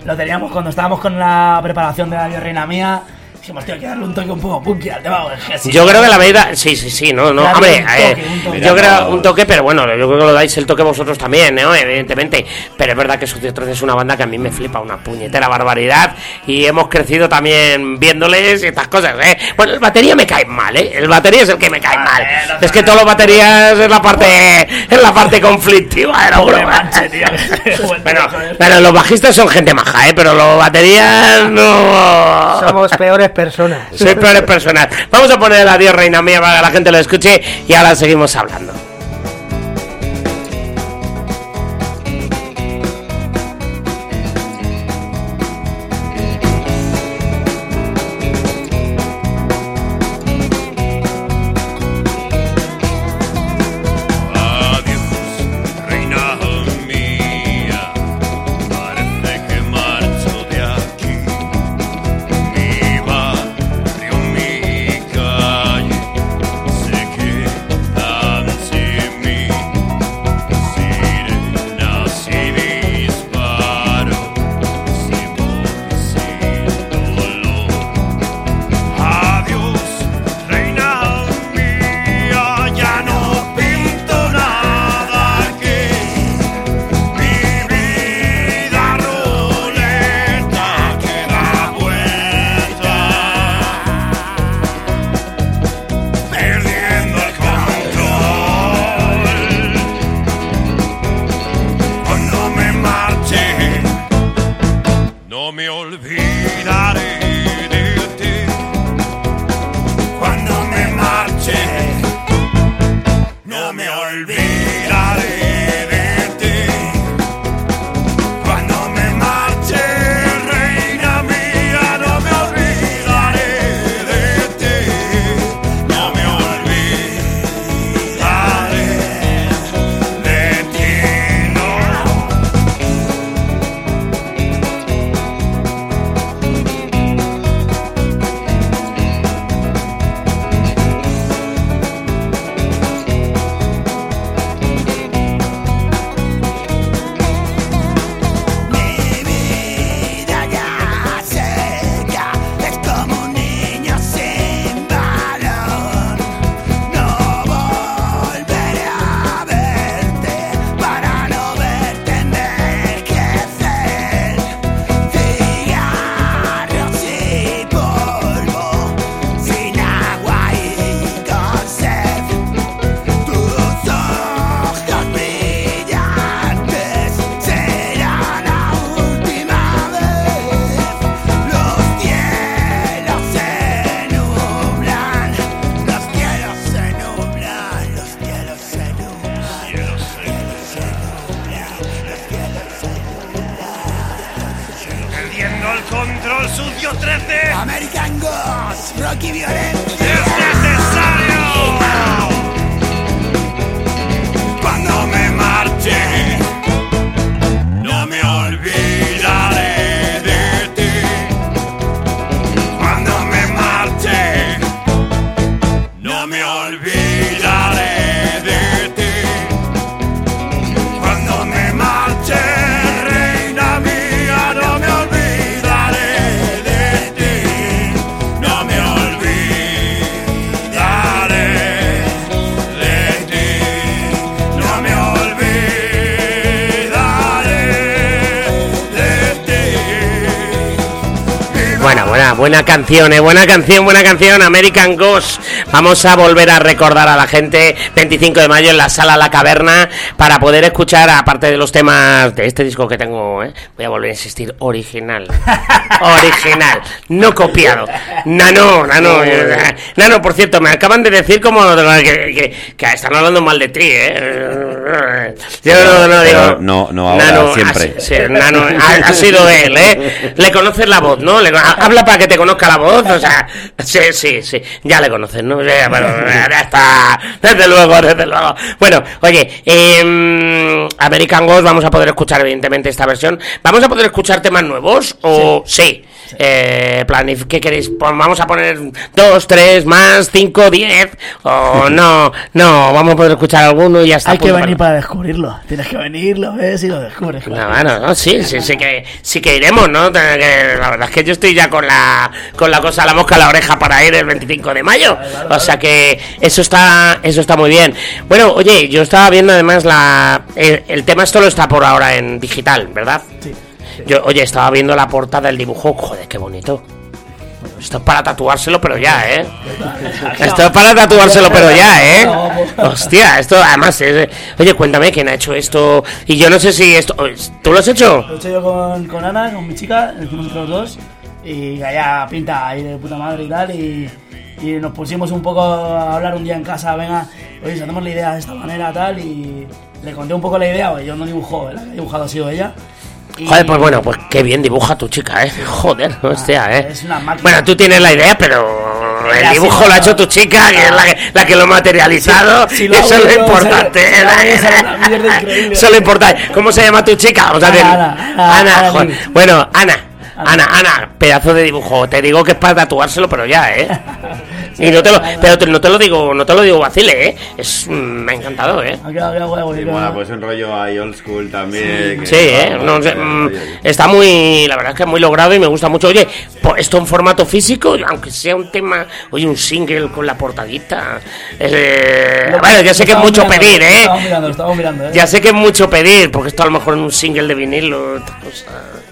lo teníamos cuando estábamos con la preparación de Adiós Reina Mía. Dijimos, tío, hay que darle un toque un poco punky al tema. Yo creo que la medida... Sí, no, hombre, yo creo un toque, pero bueno, yo creo que lo dais el toque vosotros también, ¿no? Evidentemente, pero es verdad que Sucio 13 es una banda que a mí me flipa una puñetera barbaridad y hemos crecido también viéndoles y estas cosas, ¿eh? Bueno, el batería me cae mal, ¿eh? El batería es el que me cae mal. Es que todos los baterías es la parte conflictiva de la broma. Pero los bajistas son gente maja, ¿eh? Pero los baterías no... Somos peores personas. Soy peores personas. Vamos a poner el Adiós Reina Mía para que la gente lo escuche y ahora seguimos hablando. Control Sucio 13. American Ghost, Rocky Violencia. Es necesario. Cuando me marche, no me olvidaré de ti. Cuando me marche, no me olvidaré de ti. Cuando me marche, reina mía, no me olvidaré. Buena canción, buena canción, American Ghost. Vamos a volver a recordar a la gente 25 de mayo en la Sala La Caverna para poder escuchar, aparte de los temas de este disco que tengo, voy a volver a insistir, original, no copiado. Nano, por cierto, me acaban de decir como que están hablando mal de ti, Yo no digo. No, ahora, Nano, siempre. Nano, ha sido él, Le conoces la voz, ¿no? Habla para que te conozca la voz, o sea, sí, ya le conoces, ¿no? Bueno, ya está, desde luego. Bueno, oye, American Ghost, vamos a poder escuchar evidentemente esta versión. ¿Vamos a poder escuchar temas nuevos? O sí. ¿Qué queréis? Pues vamos a poner 2, 3, más, 5, 10, o no, vamos a poder escuchar alguno y ya está. Hay que venir para descubrirlo. Tienes que venir, lo ves y lo descubres. No, sí que iremos, ¿no? La verdad es que yo estoy ya con la cosa, la mosca a la oreja para ir el 25 de mayo. O sea que eso está muy bien. Bueno, oye, yo estaba viendo además el tema, esto lo está por ahora en digital, ¿verdad? Sí. Yo, oye, estaba viendo la portada del dibujo, joder, qué bonito. Esto es para tatuárselo, pero ya, ¿eh? Esto es para tatuárselo, pero ya, ¿eh? Hostia, esto además es... Oye, cuéntame quién ha hecho esto. Y yo no sé si esto... ¿Tú lo has hecho? Lo he hecho yo con Ana, con mi chica, lo hicimos entre los dos. Y allá pinta ahí de puta madre y tal. Y nos pusimos un poco a hablar un día en casa, venga, oye, si hacemos la idea de esta manera, tal. Y le conté un poco la idea, porque yo no dibujo, la que ha dibujado ha sido ella. Joder, pues bueno, pues qué bien dibuja tu chica, ¿eh? Joder, hostia, ¿eh? Es una máquina. Bueno, tú tienes la idea, pero el dibujo lo ha hecho tu chica, que es la que lo ha materializado. Sí, eso es lo importante. Eso es lo importante. ¿Cómo se llama tu chica? Vamos a ver. Ana. Bueno, Ana, pedazo de dibujo. Te digo que es para tatuárselo, pero ya, ¿eh? Y no te lo digo vacile, ¿eh? Me ha encantado, ¿eh? Y mola, pues un rollo ahí old school también. Sí, no sé, está muy, la verdad es que es muy logrado y me gusta mucho. Oye, esto en formato físico, aunque sea un tema, oye, un single con la portadita. Bueno, ya sé que es mucho pedir, ¿eh? Estamos mirando, ¿eh? Ya sé que es mucho pedir, porque esto a lo mejor en un single de vinilo, otra cosa.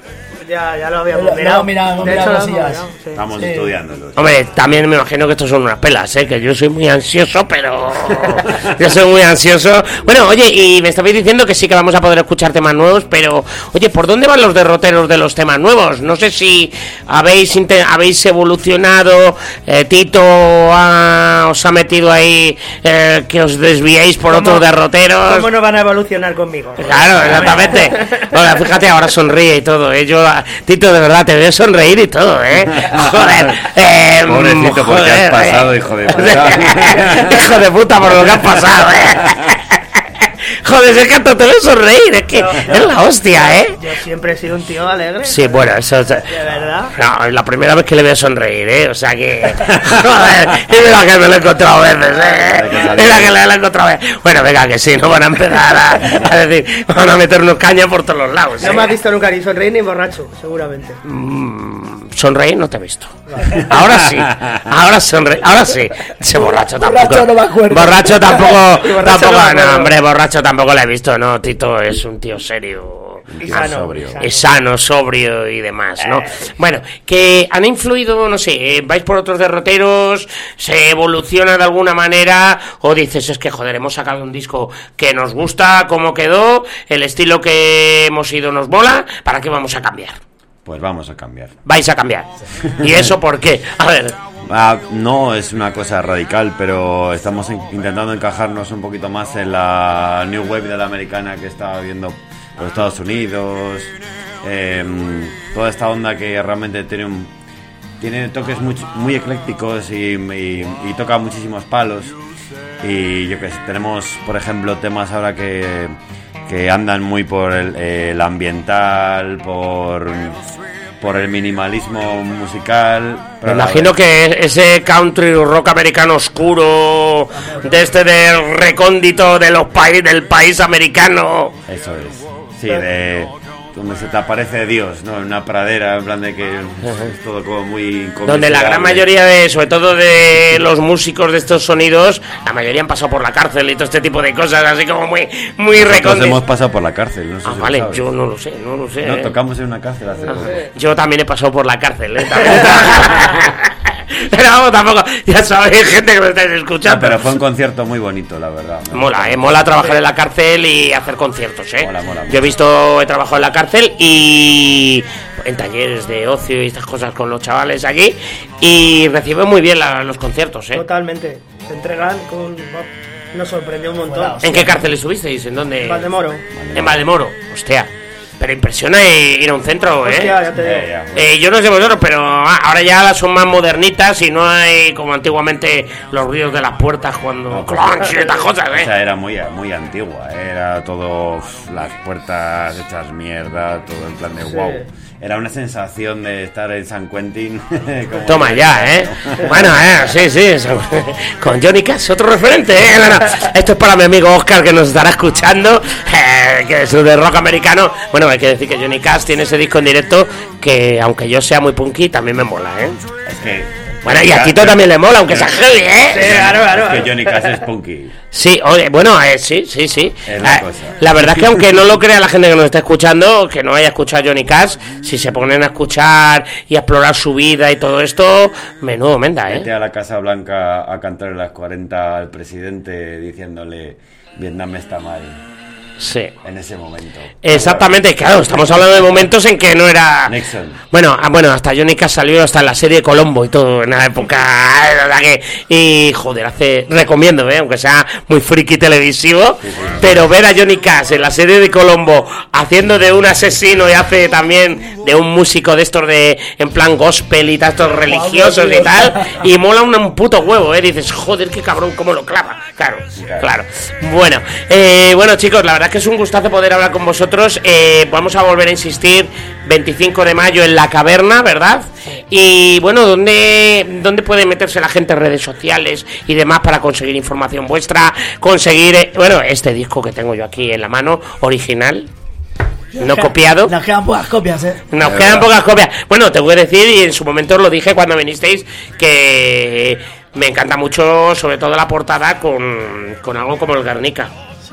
Ya lo habíamos mirado. Estamos estudiándolo. Hombre, también me imagino que estos son unas pelas, que yo soy muy ansioso, pero... yo soy muy ansioso. Bueno, oye, y me estabais diciendo que sí que vamos a poder escuchar temas nuevos, pero... Oye, ¿por dónde van los derroteros de los temas nuevos? No sé si habéis evolucionado, Tito os ha metido ahí, que os desviéis por otros derroteros. ¿Cómo no van a evolucionar conmigo? Claro, exactamente. Bueno, fíjate, ahora sonríe y todo, Tito, de verdad, te veo sonreír y todo, Joder. Pobrecito, porque has pasado, hijo de puta. Hijo de puta, por lo que has pasado, Joder, es que te veo sonreír, es que es la hostia, Yo siempre he sido un tío alegre. Sí, bueno, eso... ¿De verdad? No, es la primera vez que le veo sonreír, O sea que... Joder, y mira que me lo he encontrado veces, Mira que lo he encontrado veces. Bueno, venga, que sí, no van a empezar a decir... Van a meternos caña por todos los lados, No me has visto nunca ni sonreír ni borracho, seguramente. Sonreír no te he visto. Ahora sí, ahora sí. Ese borracho tampoco. Borracho no me acuerdo. Borracho tampoco, no, hombre, borracho tampoco lo he visto, ¿no? Tito es un tío serio. Y sano, sobrio y demás, ¿no? Bueno, que han influido, no sé, vais por otros derroteros, se evoluciona de alguna manera, o dices, es que joder, hemos sacado un disco que nos gusta, cómo quedó, el estilo que hemos ido nos mola, ¿para qué vamos a cambiar? Pues vamos a cambiar. Vais a cambiar. ¿Y eso por qué? A ver. No es una cosa radical, pero estamos intentando encajarnos un poquito más en la new wave de la americana que está viendo por Estados Unidos. Toda esta onda que realmente tiene toques muy eclécticos y toca muchísimos palos. Y yo que sé, tenemos, por ejemplo, temas ahora que andan muy por el ambiental, por el minimalismo musical. Me imagino que ese country rock americano oscuro, del recóndito de del país americano. Eso es, sí, de donde se te aparece Dios, ¿no? En una pradera, en plan de que es todo como muy... Donde la gran mayoría sobre todo de los músicos de estos sonidos, la mayoría han pasado por la cárcel y todo este tipo de cosas, así como muy recónditos. Nosotros hemos pasado por la cárcel, no sé si vale, lo sabes. yo no lo sé. No, tocamos en una cárcel hace poco. Yo también he pasado por la cárcel, Pero vamos, tampoco, ya sabéis, gente que me estáis escuchando. No, pero fue un concierto muy bonito, la verdad. Mola trabajar en la cárcel y hacer conciertos, Mola. Yo he trabajado en la cárcel y en talleres de ocio y estas cosas con los chavales allí y reciben muy bien los conciertos, Totalmente, se entregan nos sorprendió un montón. ¿En qué cárcel estuvisteis? ¿En dónde? En Valdemoro. En Valdemoro, hostia. Pero impresiona ir a un centro, Hostia, ya te digo. Yo no sé vosotros, pero ahora ya son más modernitas y no hay como antiguamente los ruidos de las puertas cuando clonch y estas cosas, O sea, era muy antigua, era todo las puertas hechas mierda, todo en plan de wow. era una sensación de estar en San Quentin. Toma ya, Bueno, sí, con Johnny Cash, otro referente, Esto es para mi amigo Oscar, que nos estará escuchando, que es de rock americano. Bueno, hay que decir que Johnny Cash tiene ese disco en directo que, aunque yo sea muy punky, también me mola, Es que... Bueno, y a Tito también le mola, aunque sea heavy, Sí, claro. Es que Johnny Cash es punky. Sí, oye, bueno, sí. Es la cosa. La verdad es que aunque no lo crea la gente que nos está escuchando, que no haya escuchado a Johnny Cash, si se ponen a escuchar y a explorar su vida y todo esto, menudo menda, Vete a la Casa Blanca a cantarle las 40 al presidente diciéndole Vietnam está mal. Sí. En ese momento. Exactamente, claro, estamos hablando de momentos en que no era... Nixon. Bueno, hasta Johnny Cash salió hasta en la serie Colombo y todo, en la época... Y, joder, recomiendo, aunque sea muy friki televisivo, pero ver a Johnny Cash en la serie de Colombo haciendo de un asesino y hace también de un músico de estos en plan gospel y tal, estos religiosos y tal, y mola un puto huevo, dices, joder, qué cabrón, cómo lo clava. Claro. Bueno, chicos, la verdad es que es un gustazo poder hablar con vosotros. Vamos a volver a insistir 25 de mayo en La Caverna, ¿verdad? Y bueno, ¿dónde puede meterse la gente en redes sociales y demás para conseguir información vuestra? Conseguir, este disco que tengo yo aquí en la mano, original, no copiado. Nos quedan pocas copias, Nos quedan pocas copias. Bueno, te voy a decir, y en su momento os lo dije cuando vinisteis, que me encanta mucho, sobre todo la portada, con algo como el Guernica.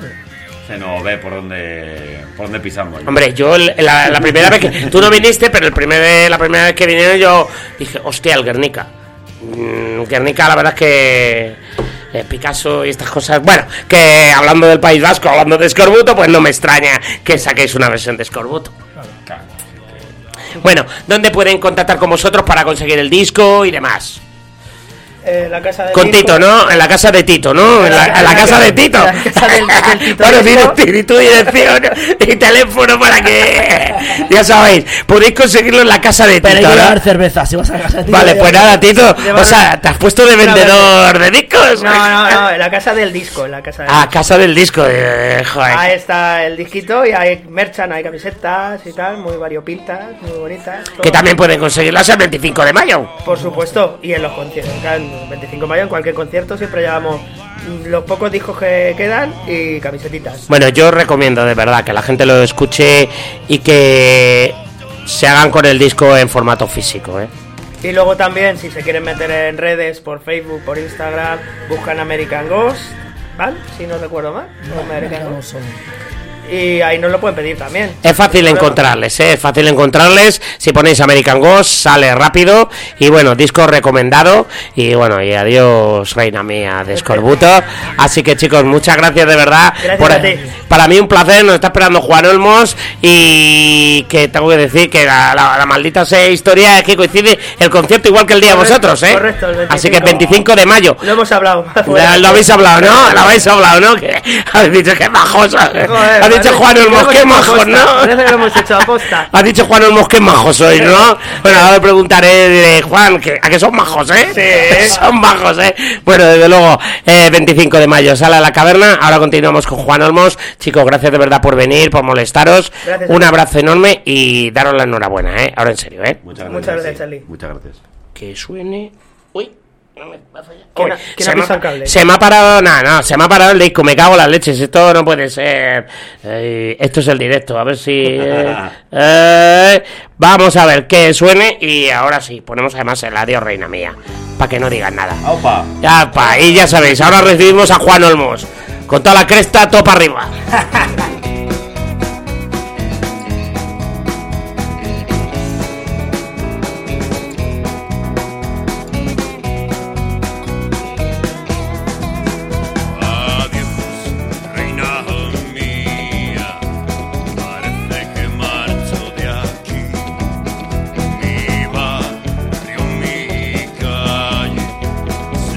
Se nos ve por dónde pisamos. Hombre, yo la primera vez que... Tú no viniste, pero la primera vez que vinieron yo dije, hostia, el Guernica. Guernica, la verdad es que... Picasso y estas cosas... Bueno, que hablando del País Vasco, hablando de Escorbuto, pues no me extraña que saquéis una versión de Escorbuto. Claro. Bueno, ¿dónde pueden contactar con vosotros para conseguir el disco y demás? La casa de con Tito, ¿no? En la casa de Tito, ¿no? En la casa de Tito. En la casa del Tito. Bueno, tiene tu dirección y teléfono para que... Ya sabéis, podéis conseguirlo en la casa de Tito. Pero hay que ¿no? llevar cerveza si vas a casa de Tito. Vale, pues nada, Tito. O sea, ¿te has puesto de vendedor de discos? No, en la casa del disco. Casa del disco. Joder. Ahí está el disquito y hay merchan, hay camisetas y tal, muy variopintas, muy bonitas. Todo. Que también pueden conseguirlas el 25 de mayo. Por supuesto, y en los conciertos. El 25 de mayo en cualquier concierto siempre llevamos los pocos discos que quedan y camisetitas. Bueno, yo recomiendo de verdad que la gente lo escuche y que se hagan con el disco en formato físico, Y luego también, si se quieren meter en redes, por Facebook, por Instagram, buscan American Ghost, ¿vale? Si no recuerdo mal. American Ghost. Y ahí nos lo pueden pedir también. Es fácil encontrarles, es fácil encontrarles. Si ponéis American Ghost, sale rápido. Y bueno, disco recomendado. Y bueno, y adiós, reina mía de Escorbuto. Así que chicos, muchas gracias de verdad. Gracias a ti. Para mí un placer, nos está esperando Juan Olmos. Y que tengo que decir que la maldita sea historia es que coincide el concierto igual que el día de vosotros, Correcto, el 25. Así que el 25 de mayo. Lo hemos hablado. Lo habéis hablado, ¿no? Lo habéis hablado, ¿no? Que habéis dicho que majos. Ha dicho Juan Olmos, qué majos, ¿no? Parece que lo hemos hecho a posta. Ha dicho Juan Olmos, qué majos sois, ¿no? Bueno, ahora le preguntaré, diré, Juan, ¿a que son majos, Sí. Son majos, Bueno, desde luego, 25 de mayo, sale a La Caverna. Ahora continuamos con Juan Olmos. Chicos, gracias de verdad por venir, por molestaros. Gracias. Un abrazo enorme y daros la enhorabuena, Ahora en serio, Muchas gracias, Charlie. Muchas gracias. Que suene... Uy. No me va a fallar. ¿Quién ha pisado el cable? Se me ha parado, se me ha parado el disco, me cago en las leches, esto no puede ser. Esto es el directo, a ver si... vamos a ver que suene y ahora sí, ponemos además el adiós reina mía, para que no digan nada. ¡Opa! ¡Opa! Y ya sabéis, ahora recibimos a Juan Olmos, con toda la cresta, topa arriba.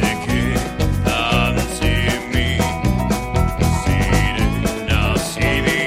See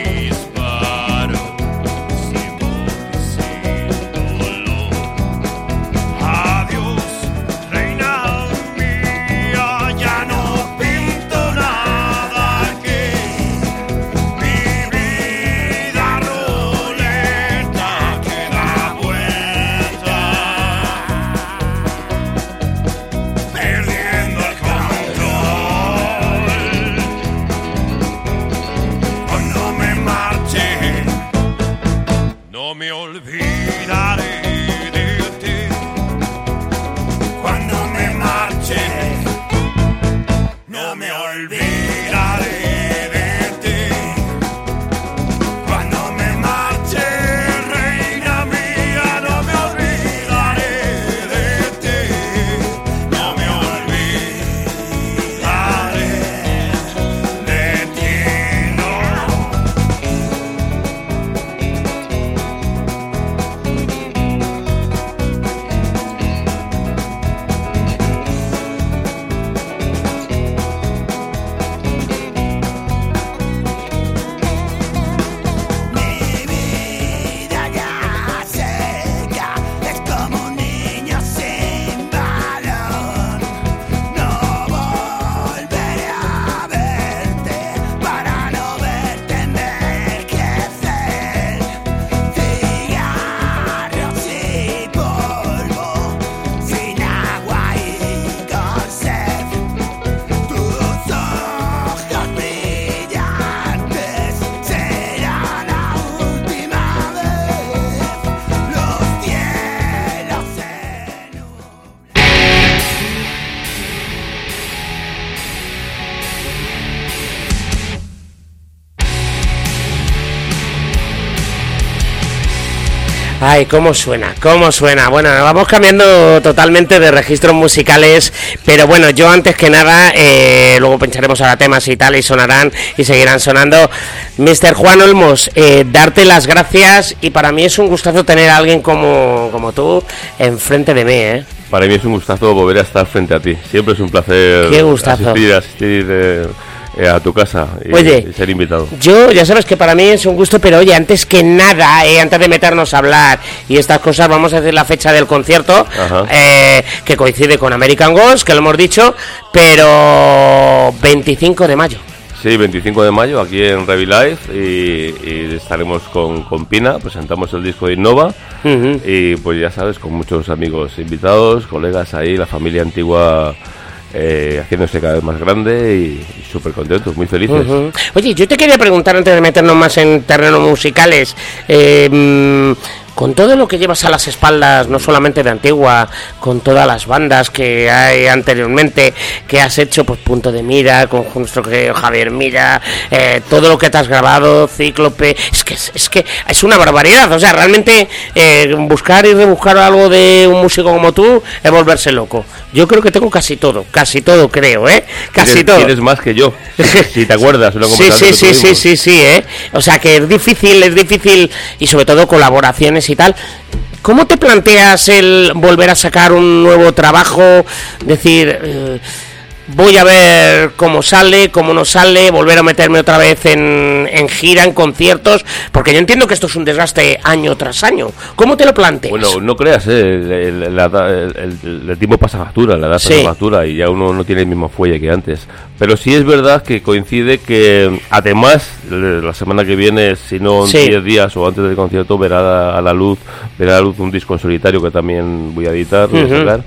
Ay, cómo suena. Bueno, vamos cambiando totalmente de registros musicales, pero bueno, yo antes que nada, luego pincharemos ahora temas y tal, y sonarán y seguirán sonando. Mr. Juan Olmos, darte las gracias, y para mí es un gustazo tener a alguien como tú enfrente de mí, ¿eh? Para mí es un gustazo volver a estar frente a ti. Siempre es un placer asistir a tu casa y ser invitado. Yo, ya sabes que para mí es un gusto, pero oye, antes que nada, antes de meternos a hablar y estas cosas, vamos a decir la fecha del concierto, que coincide con American Ghost, que lo hemos dicho, pero 25 de mayo. Sí, 25 de mayo, aquí en Revilife, y estaremos con Pina, presentamos el disco de Innova, y pues ya sabes, con muchos amigos invitados, colegas ahí, la familia antigua haciéndose cada vez más grande y súper contentos, muy felices. Oye, yo te quería preguntar antes de meternos más en terrenos musicales, con todo lo que llevas a las espaldas, no solamente de Antigua, con todas las bandas que hay anteriormente, que has hecho, pues Punto de Mira, con nuestro querido Javier Mira, todo lo que te has grabado, Cíclope, es que es una barbaridad, o sea, realmente buscar y rebuscar algo de un músico como tú es volverse loco. Yo creo que tengo casi todo creo, casi todo. Tienes más que yo, si te acuerdas. Sí, o sea que es difícil, y sobre todo colaboraciones y tal. ¿Cómo te planteas el volver a sacar un nuevo trabajo? Decir, voy a ver cómo sale, cómo no sale, volver a meterme otra vez en gira, en conciertos, porque yo entiendo que esto es un desgaste año tras año. ¿Cómo te lo planteas? Bueno, no creas, el tiempo pasa factura, la edad pasa factura, y ya uno no tiene el mismo fuelle que antes. Pero sí es verdad que coincide que, además, la semana que viene, si no en 10 días o antes del concierto, verá la luz un disco en solitario que también voy a editar, voy a sacar.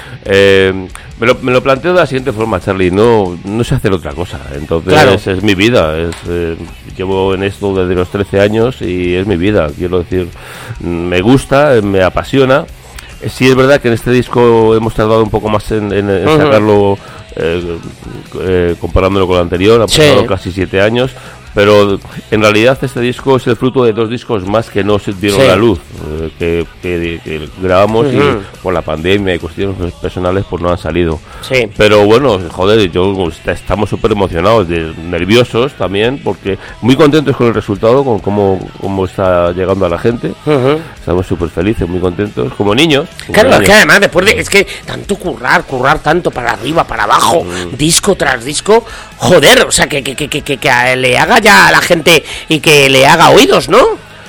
Me lo planteo de la siguiente forma, Charlie, no sé hacer otra cosa, entonces es mi vida, llevo en esto desde los 13 años y es mi vida, quiero decir, me gusta, me apasiona. Sí es verdad que en este disco hemos tardado un poco más en sacarlo, comparándolo con el anterior, ha pasado casi 7 años. Pero en realidad este disco es el fruto de 2 discos más que no se dieron la luz, que grabamos y por la pandemia y cuestiones personales pues no han salido. Pero bueno, joder, estamos súper emocionados, nerviosos también, porque muy contentos con el resultado, con cómo está llegando a la gente. Estamos súper felices, muy contentos, como niños. Claro, es que además después es que tanto currar tanto para arriba, para abajo, disco tras disco, joder, o sea, que le haga ya a la gente y que le haga oídos, ¿no?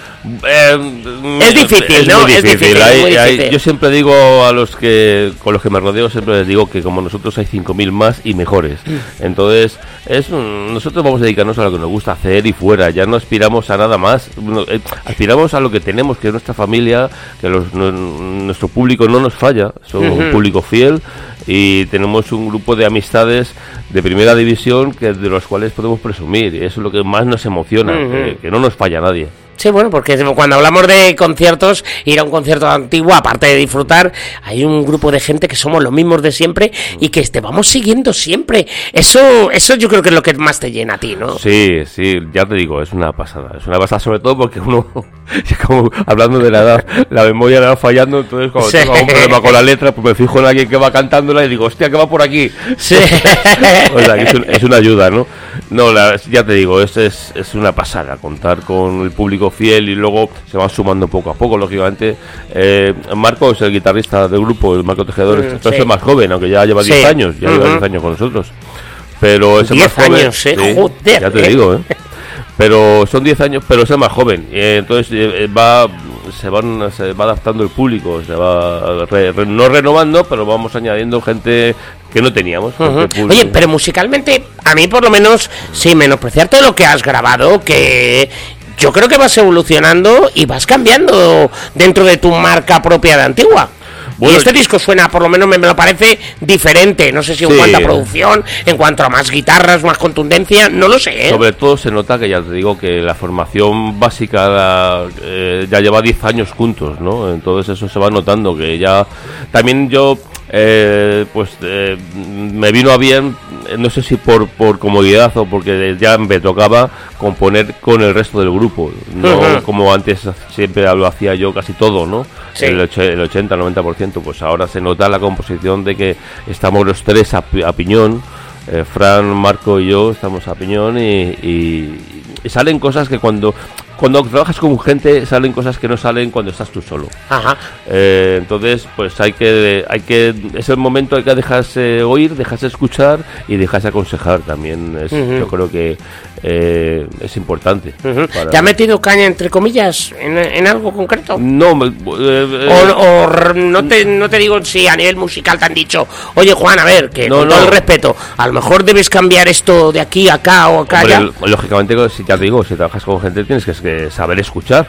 Es difícil, ¿no? Es difícil. Yo siempre digo con los que me rodeo, siempre les digo que como nosotros hay 5.000 más y mejores. Entonces, nosotros vamos a dedicarnos a lo que nos gusta hacer y fuera. Ya no aspiramos a nada más. Aspiramos a lo que tenemos, que es nuestra familia, que nuestro público no nos falla. Somos un público fiel y tenemos un grupo de amistades de primera división de los cuales podemos presumir. Y eso es lo que más nos emociona, que no nos falla nadie. Sí, bueno, porque cuando hablamos de conciertos, ir a un concierto antiguo, aparte de disfrutar, hay un grupo de gente que somos los mismos de siempre y que te vamos siguiendo siempre. Eso yo creo que es lo que más te llena a ti, ¿no? Sí, ya te digo, es una pasada sobre todo porque uno, como hablando de la edad, la memoria le va fallando, entonces cuando tengo un problema con la letra, pues me fijo en alguien que va cantándola y digo, hostia, que va por aquí. Sí. O sea, que es una ayuda, ¿no? No, ya te digo, es una pasada contar con el público fiel y luego se van sumando poco a poco, lógicamente. Marco es el guitarrista del grupo, el Marco Tejedor, es el más joven, aunque ya lleva 10 años, lleva 10 años con nosotros. Pero es el más joven. 10 años, joder. Ya te digo, Pero son 10 años, pero es el más joven. Entonces se va adaptando el público, se va no renovando, pero vamos añadiendo gente que no teníamos. Oye, pero musicalmente, a mí por lo menos, sin menospreciarte lo que has grabado, que yo creo que vas evolucionando y vas cambiando dentro de tu marca propia de Antigua. Bueno, y este disco suena, por lo menos me lo parece, diferente. No sé si en cuanto a producción, en cuanto a más guitarras, más contundencia, no lo sé. Sobre todo se nota que ya te digo que la formación básica ya lleva 10 años juntos, ¿no? Entonces eso se va notando, que ya... También yo... me vino a bien, no sé si por comodidad o porque ya me tocaba componer con el resto del grupo, no como antes siempre lo hacía yo casi todo, ¿no? Sí. El 80-90%, pues ahora se nota la composición de que estamos los tres a piñón. Fran, Marco y yo estamos a piñón y salen cosas que cuando trabajas con gente salen cosas que no salen cuando estás tú solo. Ajá. Entonces pues hay que es el momento, hay que dejarse oír, dejarse escuchar y dejarse aconsejar también. Yo creo que es importante. ¿Te has metido caña entre comillas en algo concreto? No, no te digo si a nivel musical te han dicho, oye Juan, a ver, que con todo el respeto, a lo mejor debes cambiar esto de aquí a acá o acá. Hombre, lógicamente, si ya te digo, si trabajas con gente tienes que saber escuchar.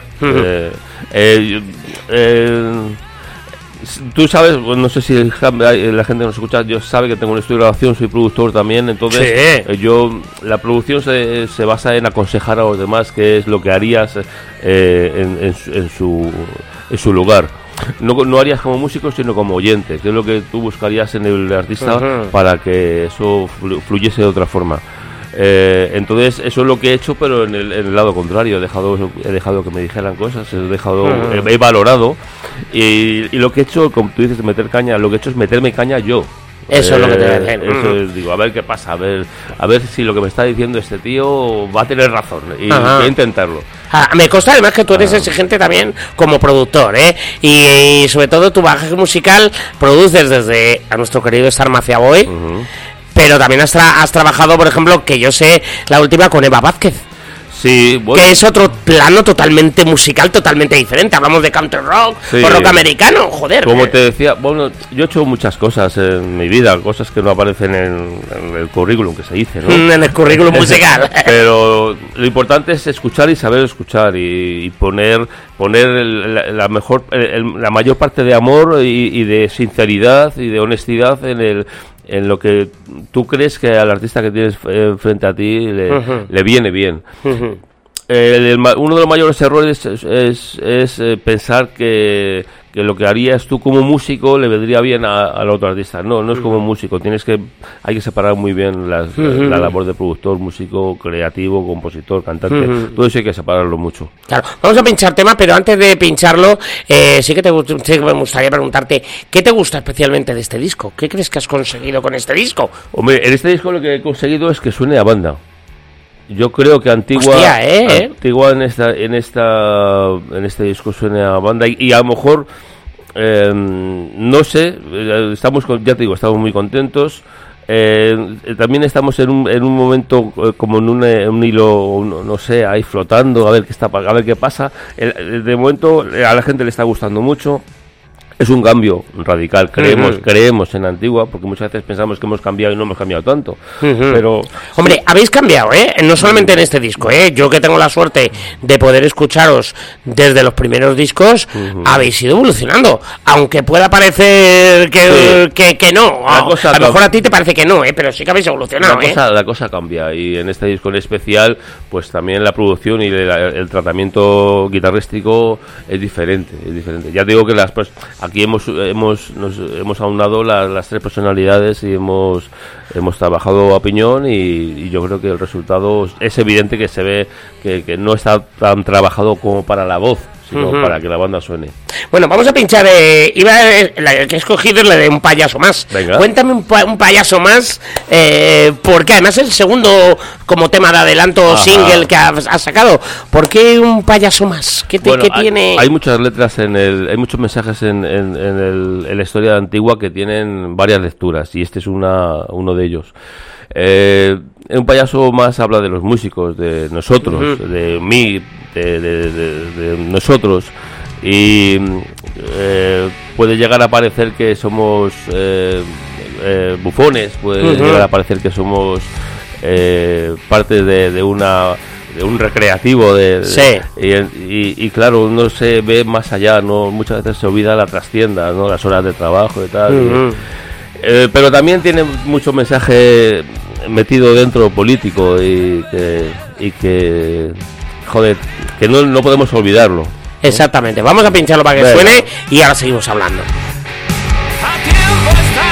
Tú sabes, no sé si la gente nos escucha, yo sabe que tengo un estudio de grabación, soy productor también, entonces la producción se basa en aconsejar a los demás qué es lo que harías en su lugar. No harías como músico, sino como oyente, que es lo que tú buscarías en el artista para que eso fluyese de otra forma. Entonces eso es lo que he hecho, pero en el lado contrario. He dejado que me dijeran cosas, he valorado y lo que he hecho, como tú dices, meter caña, lo que he hecho es meterme caña yo. Eso es lo que te voy a decir. Eso digo, a ver qué pasa, a ver si lo que me está diciendo este tío va a tener razón y voy a intentarlo. Me consta además que tú eres exigente también como productor, y sobre todo tu bagaje musical produces desde a nuestro querido Star Mafia Boy. Pero también has trabajado, por ejemplo, que yo sé, la última con Eva Vázquez. Sí, bueno. Que es otro plano totalmente musical, totalmente diferente. Hablamos de country rock o rock americano, joder. Como te decía, bueno, yo he hecho muchas cosas en mi vida, cosas que no aparecen en el currículum que se dice, ¿no? En el currículum musical. Pero lo importante es escuchar y saber escuchar y poner la mayor parte de amor y de sinceridad y de honestidad en lo que tú crees que al artista que tienes frente a ti le viene bien. Uno de los mayores errores es pensar que lo que harías tú como músico le vendría bien al otro artista. No es como músico. Hay que separar muy bien la labor de productor, músico, creativo, compositor, cantante. Todo eso hay que separarlo mucho. Claro, vamos a pinchar tema, pero antes de pincharlo, sí que me gustaría preguntarte, ¿qué te gusta especialmente de este disco? ¿Qué crees que has conseguido con este disco? Hombre, en este disco lo que he conseguido es que suene a banda. Yo creo que Antigua en este disco suena a banda y a lo mejor no sé, estamos muy contentos. También estamos en un momento como en un hilo, no sé, ahí flotando a ver qué pasa. De momento a la gente le está gustando mucho. Es un cambio radical, creemos en Antigua, porque muchas veces pensamos que hemos cambiado y no hemos cambiado tanto. Pero hombre, habéis cambiado, no solamente en este disco, yo que tengo la suerte de poder escucharos desde los primeros discos, habéis ido evolucionando, aunque pueda parecer que no. A lo mejor a ti te parece que no, pero sí que habéis evolucionado. La cosa cambia, y en este disco en especial, pues también la producción y el tratamiento guitarrístico es diferente. Ya digo que aquí hemos aunado las tres personalidades y hemos trabajado a piñón y yo creo que el resultado es evidente, que se ve que no está tan trabajado como para la voz, sino para que la banda suene. Bueno, vamos a pinchar, la que he escogido es la de Un payaso más. Venga. Cuéntame un payaso más, porque además es el segundo como tema de adelanto single que has sacado. ¿Por qué Un payaso más? ¿Qué tiene? Hay muchas letras hay muchos mensajes en la historia de Antigua que tienen varias lecturas, y este es uno de ellos. Un payaso más habla de los músicos, de nosotros, de mí, de nosotros, y puede llegar a parecer que somos bufones, puede llegar a parecer que somos parte de un recreativo y claro, uno se ve más allá, no, muchas veces se olvida la trastienda, no, las horas de trabajo y tal. Pero también tiene mucho mensaje metido dentro político y que joder, que no podemos olvidarlo, ¿no? Exactamente, vamos a pincharlo para que suene y ahora seguimos hablando. A tiempo está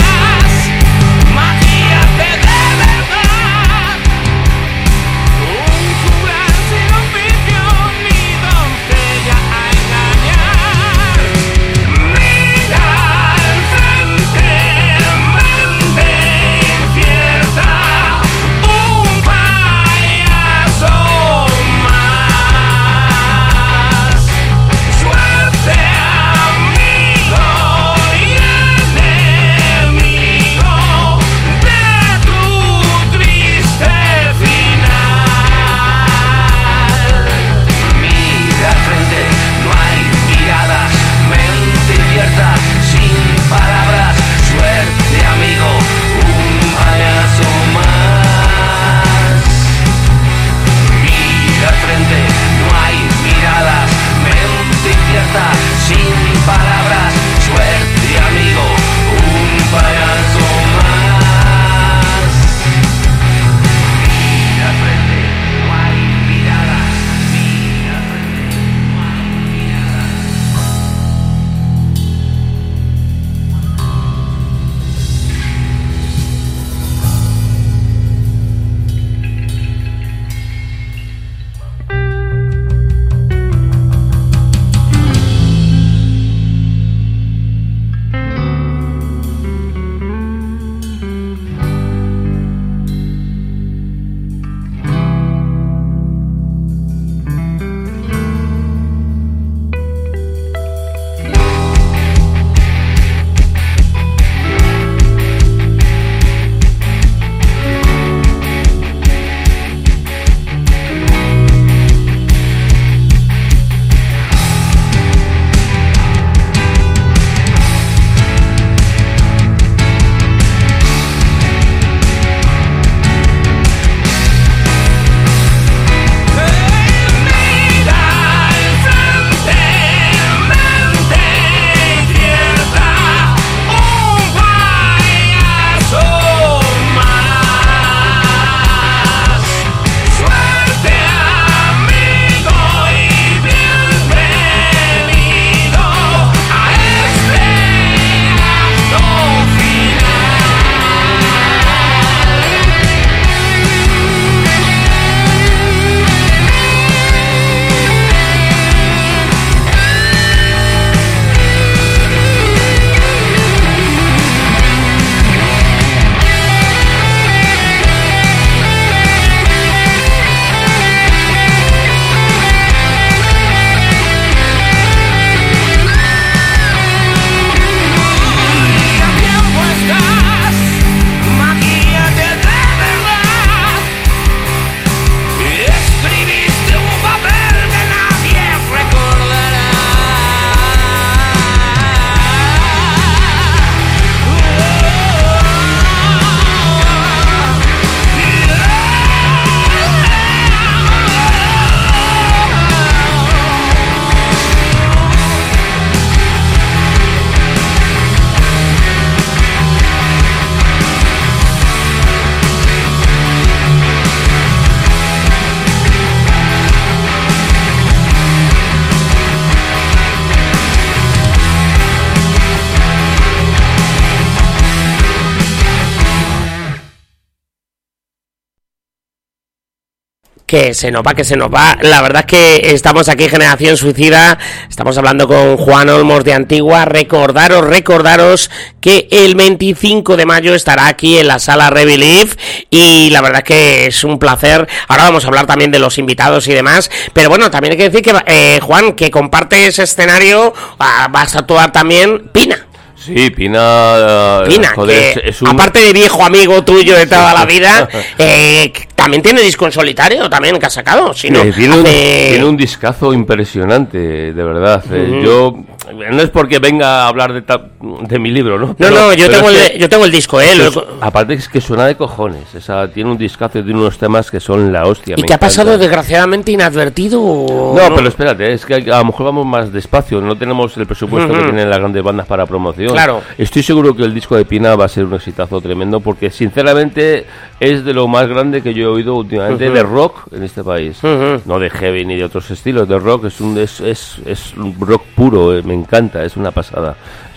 que se nos va. La verdad es que estamos aquí, Generación Suicida, estamos hablando con Juan Olmos de Antigua. Recordaros que el 25 de mayo estará aquí en la sala Rebelief, y la verdad es que es un placer. Ahora vamos a hablar también de los invitados y demás, pero bueno, también hay que decir que Juan, que comparte ese escenario, vas a actuar también Pina. Sí, Pina, joder, que es un... aparte de viejo amigo tuyo de toda la vida, también tiene disco en solitario, también que ha sacado. Si no, tiene un discazo impresionante, de verdad. Yo no es porque venga a hablar de mi libro, ¿no? Yo tengo el disco, aparte es que suena de cojones. O sea, tiene un discazo y tiene unos temas que son la hostia. ¿Y que ha pasado desgraciadamente inadvertido? No, pero espérate, es que a lo mejor vamos más despacio. No tenemos el presupuesto que tienen las grandes bandas para promoción. Claro. Estoy seguro que el disco de Pina va a ser un exitazo tremendo, porque sinceramente es de lo más grande que yo he oído últimamente de rock en este país. No de heavy ni de otros estilos, de rock. Es un rock puro, me encanta, es una pasada.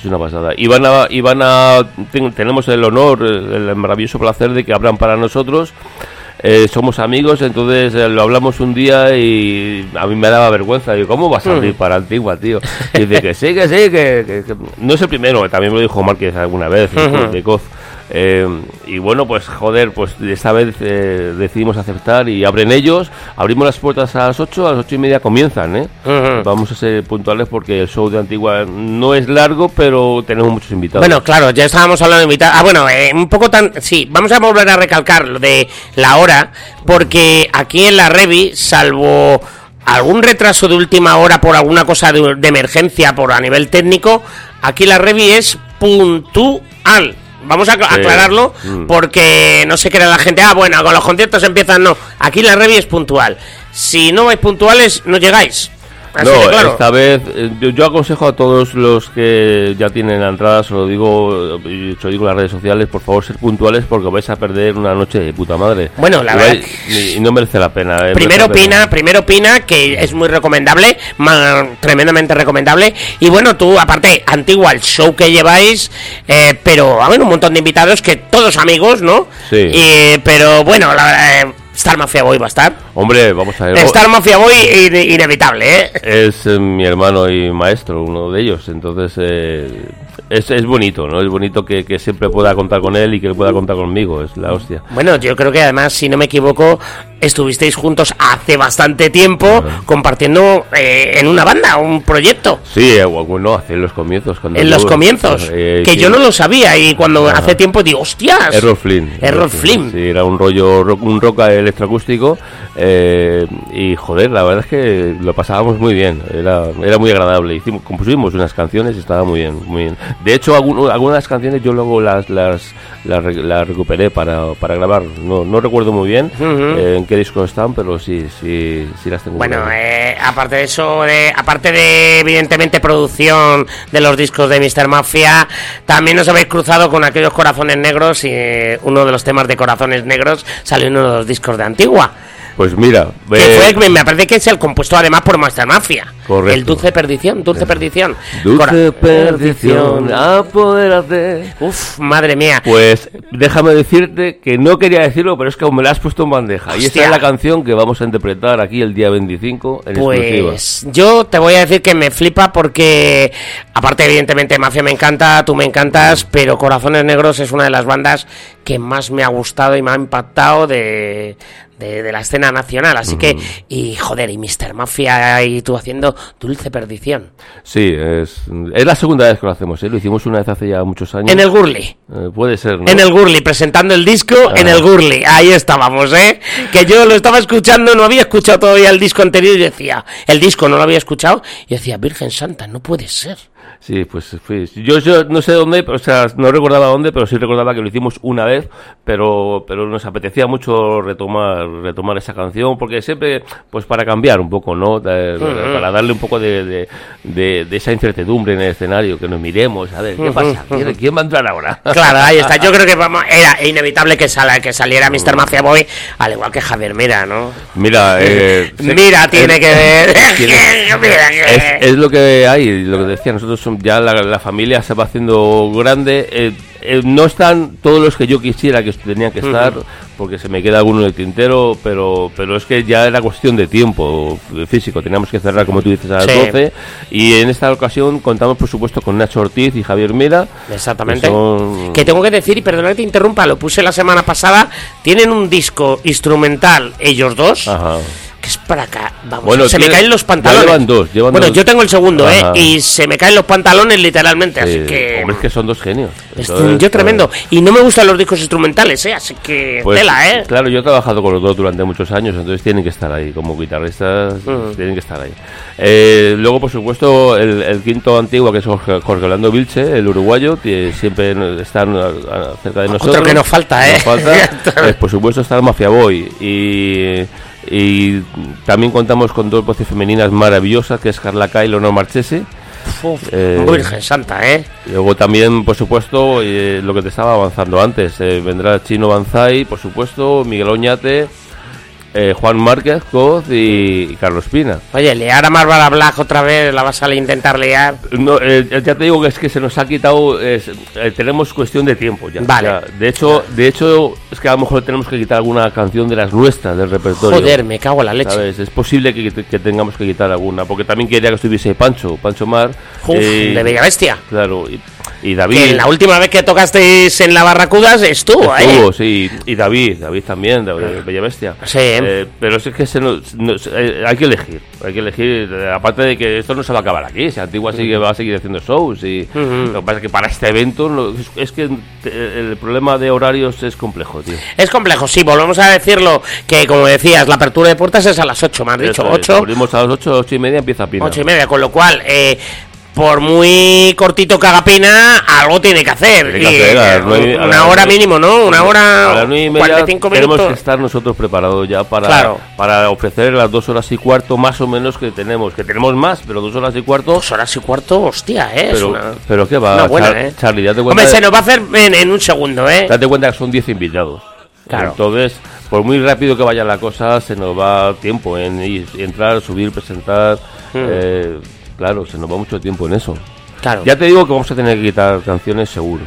Tenemos el honor, el maravilloso placer de que abran para nosotros. Somos amigos, entonces lo hablamos un día y a mí me daba vergüenza. Digo, ¿cómo vas a abrir para Antigua, tío? Y dice que sí, que no es el primero, también me lo dijo Márquez alguna vez, de Coz. Y bueno, pues joder, pues esta vez decidimos aceptar y abren ellos. Abrimos las puertas a las 8:30 comienzan, Vamos a ser puntuales porque el show de Antigua no es largo, pero tenemos muchos invitados. Bueno, claro, ya estábamos hablando de invitados. Un poco sí, vamos a volver a recalcar lo de la hora, porque aquí en la Revi, salvo algún retraso de última hora por alguna cosa de emergencia a nivel técnico, aquí la Revi es puntual. Vamos a aclararlo, porque no se crea la gente, bueno, con los conciertos empiezan, no. Aquí la Revi es puntual. Si no vais puntuales, no llegáis. Así no, claro. Esta vez yo aconsejo a todos los que ya tienen la entrada, se lo digo en las redes sociales, por favor, ser puntuales, porque vais a perder una noche de puta madre. Bueno, la verdad, y no merece la pena. Primero Pina, que es muy recomendable, tremendamente recomendable. Y bueno, tú, aparte, Antigua, el show que lleváis, pero a ver, un montón de invitados, que todos amigos, ¿no? Sí. Pero bueno, la verdad, Star Mafia Boy va a estar. Hombre, vamos a ver. Star Mafia Boy inevitable, Es mi hermano y maestro, uno de ellos. Entonces, es bonito, ¿no? Es bonito que siempre pueda contar con él y que él pueda contar conmigo. Es la hostia. Bueno, yo creo que además, si no me equivoco, estuvisteis juntos hace bastante tiempo compartiendo en una banda, un proyecto. Sí, bueno, hace los comienzos. Los comienzos, que yo no lo sabía, y cuando hace tiempo digo, ¡hostias! Error Flynn. Sí, era un rollo un rock electroacústico, y joder, la verdad es que lo pasábamos muy bien, era muy agradable. Compusimos unas canciones y estaba muy bien. De hecho, algunas de las canciones yo luego las recuperé para grabar. No recuerdo muy bien en qué discos están, pero sí las tengo. Bueno, aparte de eso, aparte de evidentemente producción de los discos de Mr. Mafia, también os habéis cruzado con aquellos Corazones Negros, y uno de los temas de Corazones Negros salió en uno de los discos de Antigua. Pues mira, me parece que es el compuesto además por Mr. Mafia. Correcto. El Dulce Perdición. Dulce Perdición, apodérate. Uf, madre mía. Pues déjame decirte que no quería decirlo, pero es que me la has puesto en bandeja. Hostia. Y esta es la canción que vamos a interpretar aquí el día 25 en exclusiva. Pues yo te voy a decir que me flipa, porque aparte evidentemente Mafia me encanta, tú me encantas, pero Corazones Negros es una de las bandas que más me ha gustado y me ha impactado de la escena nacional, así que, y joder, y Mr. Mafia y tú haciendo Dulce Perdición. Sí, es la segunda vez que lo hacemos, lo hicimos una vez hace ya muchos años. En el Gurli. Puede ser, ¿no? En el Gurli, presentando el disco en el Gurli, ahí estábamos, que yo lo estaba escuchando, no había escuchado todavía el disco anterior, y decía, el disco no lo había escuchado, y decía, Virgen Santa, no puede ser. Sí, pues yo no sé dónde, o sea, no recordaba dónde, pero sí recordaba que lo hicimos una vez, pero nos apetecía mucho retomar esa canción, porque siempre, pues para cambiar un poco, ¿no? Para darle un poco de esa incertidumbre en el escenario, que nos miremos, a ver, ¿qué pasa? ¿Quién va a entrar ahora? Claro, ahí está. Yo creo que era inevitable que saliera Mr. Mafia Boy, al igual que Javier Mira, ¿no? Mira, tiene que ver. Es lo que hay, lo que decía, nosotros ya la familia se va haciendo grande. No están todos los que yo quisiera que tenían que estar, porque se me queda alguno en el tintero, pero es que ya era cuestión de tiempo físico. Teníamos que cerrar, como tú dices, a las 12. Y en esta ocasión contamos, por supuesto, con Nacho Ortiz y Javier Mira. Exactamente. Que tengo que decir, y perdona que te interrumpa, lo puse la semana pasada, tienen un disco instrumental, ellos dos. Ajá. Que es para acá, vamos, bueno, se me caen los pantalones. Llevan bueno, dos. Yo tengo el segundo, y se me caen los pantalones literalmente, sí, así que... Hombre, es que son dos genios. Yo tremendo. Y no me gustan los discos instrumentales, así que pues, tela, Claro, yo he trabajado con los dos durante muchos años, entonces tienen que estar ahí, como guitarristas, tienen que estar ahí. Luego, por supuesto, el quinto antiguo, que es Jorge Orlando Vilche, el uruguayo, que siempre están cerca de nosotros. Otro que nos falta, por supuesto está el Mafia Boy, y también contamos con dos voces femeninas maravillosas, que es Carla K y Leonor Marchesi. Virgen Santa, Luego también, por supuesto, lo que te estaba avanzando antes, vendrá Chino Banzai, por supuesto, Miguel Oñate, Juan Márquez, Coz y Carlos Pina. Oye, liar a Bárbara Black otra vez, ¿la vas a intentar liar? No, ya te digo que es que se nos ha quitado, tenemos cuestión de tiempo ya. Vale. Ya, de hecho, es que a lo mejor tenemos que quitar alguna canción de las nuestras, del repertorio. Joder, me cago en la leche. ¿Sabes? Es posible que tengamos que quitar alguna, porque también quería que estuviese Pancho Mar. De Bella Bestia. Claro, y David. Que la última vez que tocasteis en la Barracudas estuvo, sí, y David también, de Bella Bestia. Sí. Pero es que hay que elegir, aparte de que esto no se va a acabar aquí, si Antigua sigue, va a seguir haciendo shows, y lo que pasa es que para este evento es que el problema de horarios es complejo, tío. Es complejo, sí, volvemos a decirlo, que como decías, la apertura de puertas es a las 8, me has dicho, 8. Volvimos a las 8:30 empieza Pina. 8:30, con lo cual... por muy cortito que haga Pina, algo tiene que hacer. Una hora mínimo, ¿no? Una hora, a las 9:30 45 minutos. Tenemos que estar nosotros preparados ya para ofrecer las 2 horas y cuarto más o menos que tenemos más, pero 2 horas y cuarto. 2 horas y cuarto, hostia, pero ¿qué va? Buena, Charlie, date cuenta. Hombre, se nos va a hacer en un segundo, Date cuenta que son 10 invitados. Claro. Entonces, por muy rápido que vaya la cosa, se nos va tiempo en entrar, subir, presentar. Claro, se nos va mucho tiempo en eso. Claro. Ya te digo que vamos a tener que quitar canciones seguro.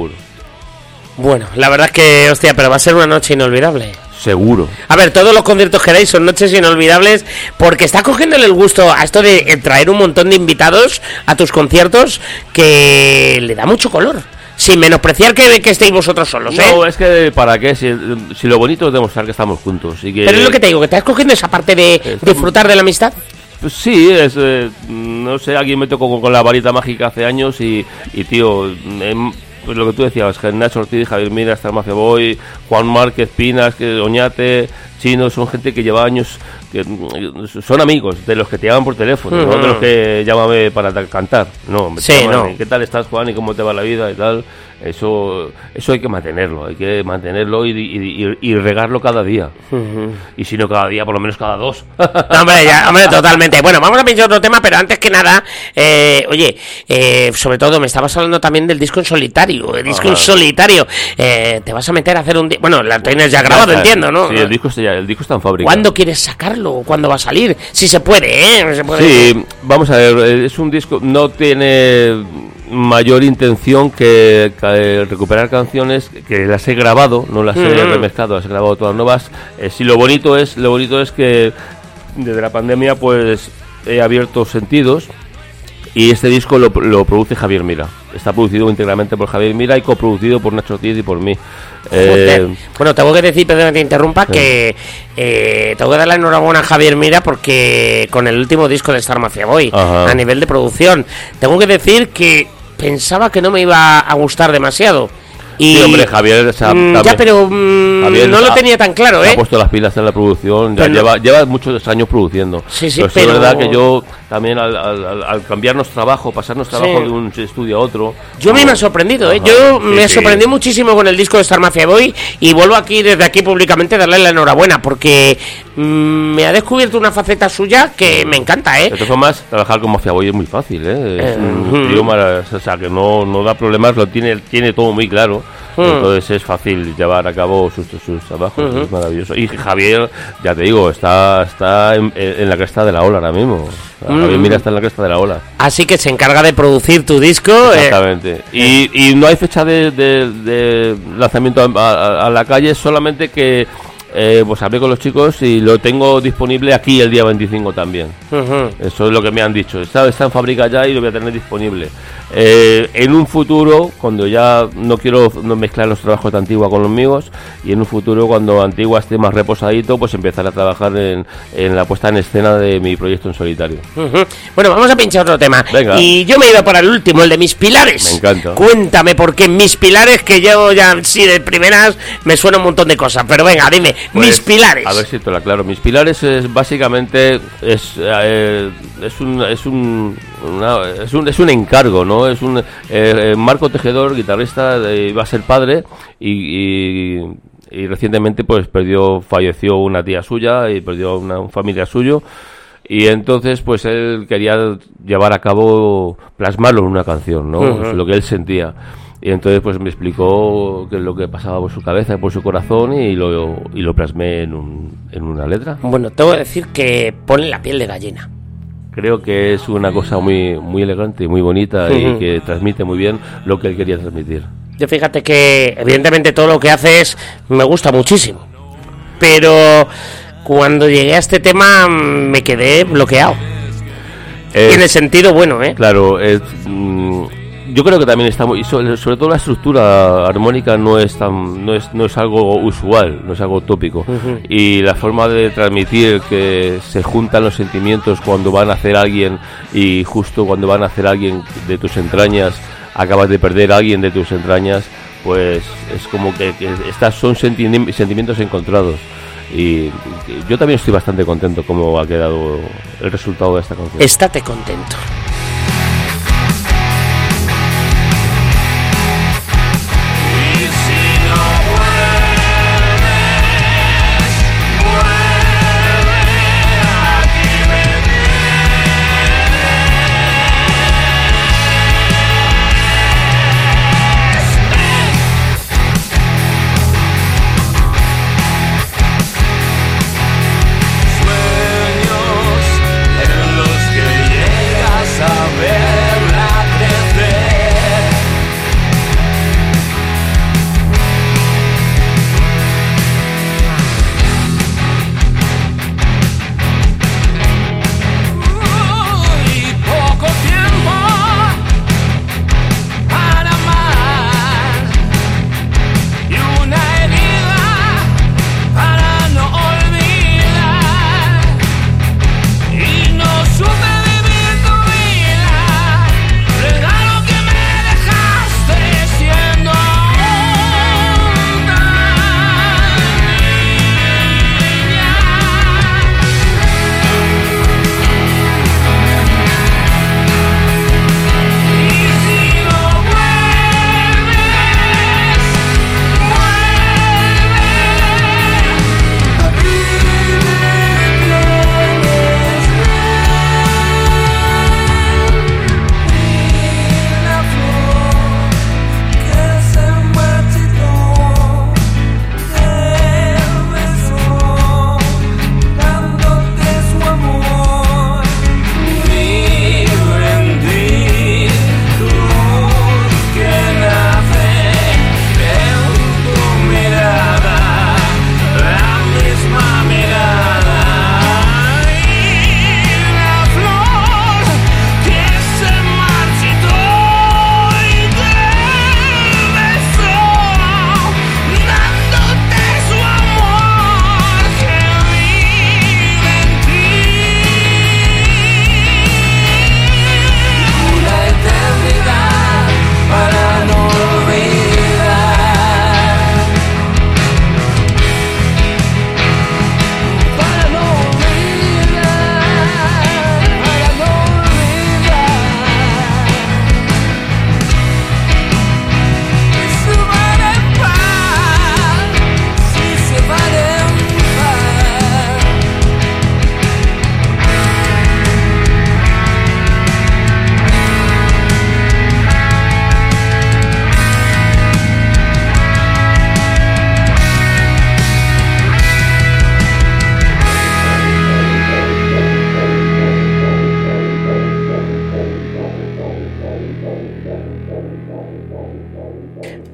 Bueno, la verdad es que, hostia, pero va a ser una noche inolvidable. Seguro. A ver, todos los conciertos que dais son noches inolvidables, porque está cogiéndole el gusto a esto de traer un montón de invitados a tus conciertos, que le da mucho color. Sin menospreciar que estéis vosotros solos, No, es que ¿para qué? Si lo bonito es demostrar que estamos juntos. Y que... Pero es lo que te digo, que estás cogiendo esa parte de disfrutar de la amistad. Pues sí, no sé, alguien me tocó con la varita mágica hace años y tío, pues lo que tú decías, Nacho Ortiz, Javier Mira, hasta el Mafia Boy, Juan Márquez, Pinas, Oñate, Chino, son gente que lleva años, que son amigos de los que te llaman por teléfono, no de los que llámame para cantar. No, sí, llaman, ¿qué tal estás, Juan? ¿Y cómo te va la vida? Y tal. Eso hay que mantenerlo, y regarlo cada día. Y si no cada día, por lo menos cada 2. Hombre, totalmente. Bueno, vamos a pinchar otro tema, pero antes que nada, sobre todo me estabas hablando también del disco en solitario. El disco en solitario. Te vas a meter a hacer un... Bueno, la tienes ya grabado, entiendo, ¿no? Sí, el disco está en fábrica. ¿Cuándo quieres sacarlo? ¿Cuándo va a salir? Si se puede, Sí, vamos a ver, es un disco, no tiene mayor intención que recuperar canciones que las he grabado, no las he remezclado, las he grabado todas nuevas. Sí, lo bonito es que desde la pandemia pues he abierto sentidos, y este disco lo produce Javier Mira. Está producido íntegramente por Javier Mira y coproducido por Nacho Ortiz y por mí. Bueno, tengo que decir, perdón que te interrumpa, que tengo que dar la enhorabuena a Javier Mira, porque con el último disco de Star Mafia Boy, a nivel de producción, tengo que decir que pensaba que no me iba a gustar demasiado. Y sí, hombre, Javier pero Javier no lo tenía tan claro, ha puesto las pilas en la producción, ya lleva muchos años produciendo. Sí, pero es verdad que yo también al cambiarnos trabajo, pasarnos trabajo de un estudio a otro. Yo me ha sorprendido, me sorprendí muchísimo con el disco de Star Mafia Boy, y vuelvo desde aquí públicamente darle la enhorabuena, porque me ha descubierto una faceta suya que me encanta, De todas formas, trabajar con Mafia Boy es muy fácil, es un tío que no da problemas, lo tiene todo muy claro. Entonces es fácil llevar a cabo sus trabajos, es maravilloso. Y Javier, ya te digo, está en la cresta de la ola ahora mismo. Javier Mira está en la cresta de la ola. Así que se encarga de producir tu disco. Exactamente. Y no hay fecha de lanzamiento a la calle, solamente que pues hablé con los chicos y lo tengo disponible aquí el día 25 también. Eso es lo que me han dicho. Está en fábrica ya y lo voy a tener disponible. En un futuro, cuando ya no quiero mezclar los trabajos de Antigua con los míos, y en un futuro cuando Antigua esté más reposadito, pues empezar a trabajar en la puesta en escena de mi proyecto en solitario. Bueno, vamos a pinchar otro tema. Venga. Y yo me he ido para el último, el de Mis Pilares. Me encanta. Cuéntame, porque Mis Pilares, que yo ya sí de primeras me suena un montón de cosas, pero venga, dime, pues, Mis Pilares. A ver si te lo aclaro. Mis Pilares es básicamente es un encargo, ¿no? Es un Marco Tejedor, guitarrista, iba a ser padre y recientemente pues falleció una tía suya y perdió una familia suyo, y entonces pues él quería llevar a cabo, plasmarlo en una canción, ¿no? Es lo que él sentía. Y entonces pues me explicó qué es lo que pasaba por su cabeza y por su corazón, y lo plasmé en una letra. Bueno, tengo que decir que pone la piel de gallina. Creo que es una cosa muy, muy elegante y muy bonita, y que transmite muy bien lo que él quería transmitir. Yo fíjate que evidentemente todo lo que haces me gusta muchísimo, pero cuando llegué a este tema me quedé bloqueado. En el sentido bueno, ¿eh? Claro, yo creo que también está muy, sobre todo la estructura armónica no es algo usual, no es algo tópico, y la forma de transmitir que se juntan los sentimientos cuando van a hacer alguien, y justo cuando van a hacer alguien de tus entrañas acabas de perder a alguien de tus entrañas, pues es como que son sentimientos encontrados. Y yo también estoy bastante contento cómo ha quedado el resultado de esta canción. Estate contento. Sueños en los que llegas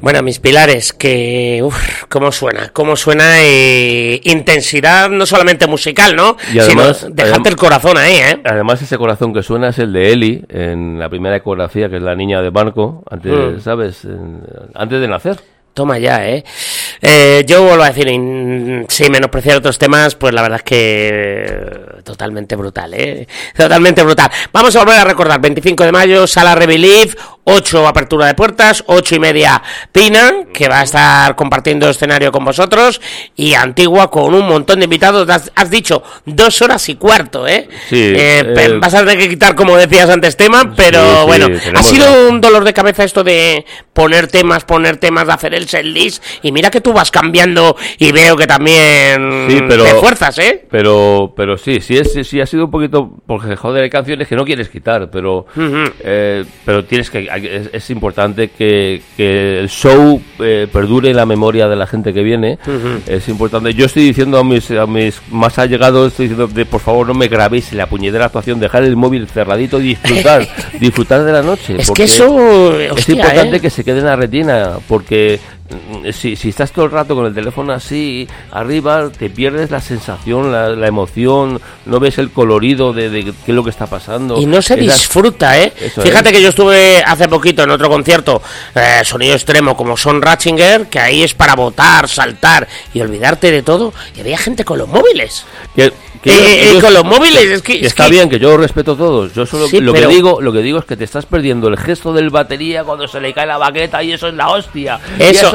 Bueno, mis pilares, que... ¿cómo suena? Intensidad no solamente musical, ¿no? Y además, sino dejarte el corazón ahí, ¿eh? Además, ese corazón que suena es el de Ellie, en la primera ecografía, que es la niña de Marco, antes, ¿sabes? Antes de nacer. Toma ya, ¿eh? Yo vuelvo a decir, sin menospreciar otros temas, pues la verdad es que totalmente brutal, ¿eh? Totalmente brutal. Vamos a volver a recordar, 25 de mayo, Sala Rebelief, 8 apertura de puertas, 8:30 Pina, que va a estar compartiendo escenario con vosotros, y Antigua con un montón de invitados. Has dicho 2 horas y cuarto, ¿eh? Sí. Vas a tener que quitar, como decías antes, tema, pero sí, bueno, ha sido ya un dolor de cabeza esto de poner temas, de hacer el setlist, y mira que tú vas cambiando y veo que también te esfuerzas, ¿eh? Pero sí ha sido un poquito, porque joder, hay canciones que no quieres quitar, pero tienes que, es importante que el show perdure en la memoria de la gente que viene. Es importante. Yo estoy diciendo a mis más allegados, estoy diciendo por favor no me grabéis en la puñetera actuación, dejar el móvil cerradito y disfrutar de la noche. Es que eso, es importante que se quede en la retina, porque si estás todo el rato con el teléfono así arriba, te pierdes la sensación, la emoción, no ves el colorido de qué es lo que está pasando y no se disfruta, ¿eh? Fíjate que yo estuve hace poquito en otro concierto, sonido extremo, como Son Ratzinger, que ahí es para botar, saltar y olvidarte de todo, y había gente con los móviles. Con los móviles, es que está bien, que yo respeto a todos. Yo solo lo que digo es que te estás perdiendo el gesto del batería cuando se le cae la baqueta, y eso es la hostia. Eso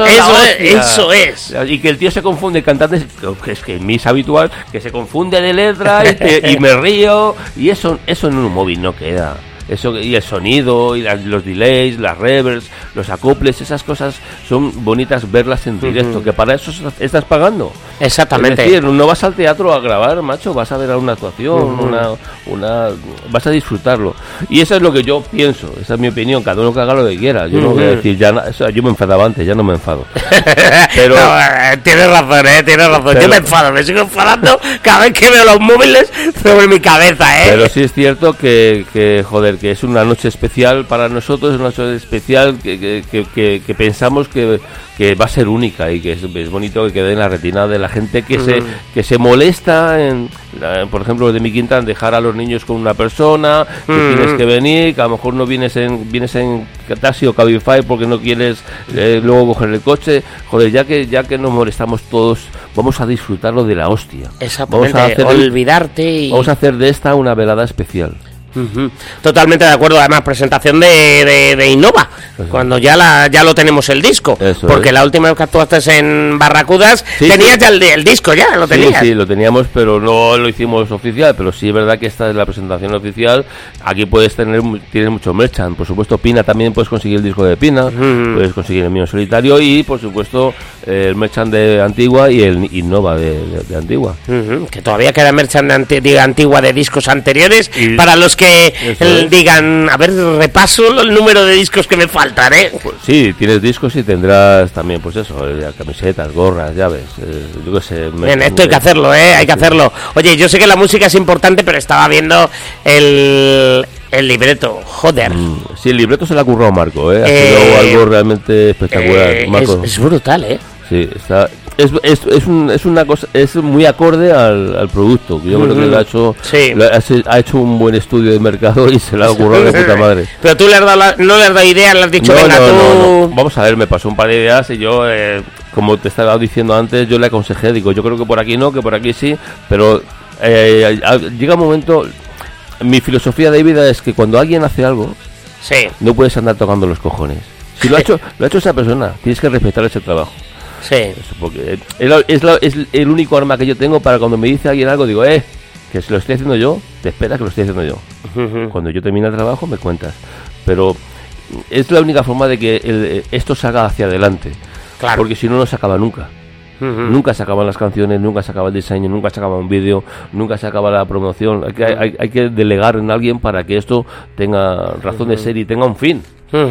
es. Y que el tío se confunde, cantantes, que es que en mí es habitual, que se confunde de letra y me río, y eso en un móvil no queda. Eso, y el sonido, y los delays, las reverbs, los acoples, esas cosas son bonitas verlas en directo, que para eso estás pagando. Exactamente. Es decir, no vas al teatro a grabar, macho, vas a ver una actuación, vas a disfrutarlo. Y eso es lo que yo pienso, esa es mi opinión, cada uno que haga lo que quiera. Yo no voy a decir, yo me enfadaba antes, ya no me enfado. Pero no, tienes razón, tienes razón. Pero, yo me enfado, me sigo enfadando cada vez que veo los móviles sobre mi cabeza, Pero sí es cierto que joder, que es una noche especial para nosotros, es una noche especial que pensamos que va a ser única, y que es bonito que quede en la retina de la gente que se molesta por ejemplo, de mi quinta, en dejar a los niños con una persona, que tienes que venir, que a lo mejor no vienes en taxi o Cabify porque no quieres luego coger el coche. Joder, ya que nos molestamos todos, vamos a disfrutarlo de la hostia. Exactamente, olvidarte vamos a hacer de esta una velada especial. Totalmente de acuerdo. Además, presentación de Innova, cuando ya lo tenemos el disco. Porque la última vez que actuaste en Barracudas tenías ya el disco, ya lo tenías. Sí, lo teníamos, pero no lo hicimos oficial. Pero sí es verdad que esta es la presentación oficial. Aquí tienes mucho merchant. Por supuesto, Pina también puedes conseguir el disco de Pina, puedes conseguir el mío en solitario, y por supuesto el merchant de Antigua y el Innova de Antigua. Que todavía queda merchant de Antigua de discos anteriores, para los que digan, a ver, repaso el número de discos que me faltan, Pues sí, tienes discos y tendrás también, pues eso, camisetas, gorras, llaves, yo qué sé. Bien, esto hay que hacerlo, hay que hacerlo. Oye, yo sé que la música es importante, pero estaba viendo el libreto, joder. Sí, el libreto se lo ha currado Marco, ha sido algo realmente espectacular. Marco. Es brutal, Sí, está. Es una cosa, es muy acorde al producto. Yo creo que ha hecho un buen estudio de mercado y se lo ha ocurrido de puta madre. Pero tú no le has dado ideas, le has dicho, no. Vamos a ver, me pasó un par de ideas y yo, como te estaba diciendo antes, yo le aconsejé, digo, yo creo que por aquí no, que por aquí sí, pero llega un momento. Mi filosofía de vida es que cuando alguien hace algo, no puedes andar tocando los cojones. Si lo ha hecho esa persona, tienes que respetar ese trabajo. Sí. Eso, porque es el único arma que yo tengo para cuando me dice alguien algo, digo, que si lo estoy haciendo yo, te espera que lo estoy haciendo yo. Cuando yo termine el trabajo, me cuentas. Pero es la única forma de que esto salga hacia adelante. Claro. Porque si no, no se acaba nunca. Nunca se acaban las canciones, nunca se acaba el diseño, nunca se acaba un vídeo, nunca se acaba la promoción. Hay que delegar en alguien para que esto tenga razón de ser y tenga un fin.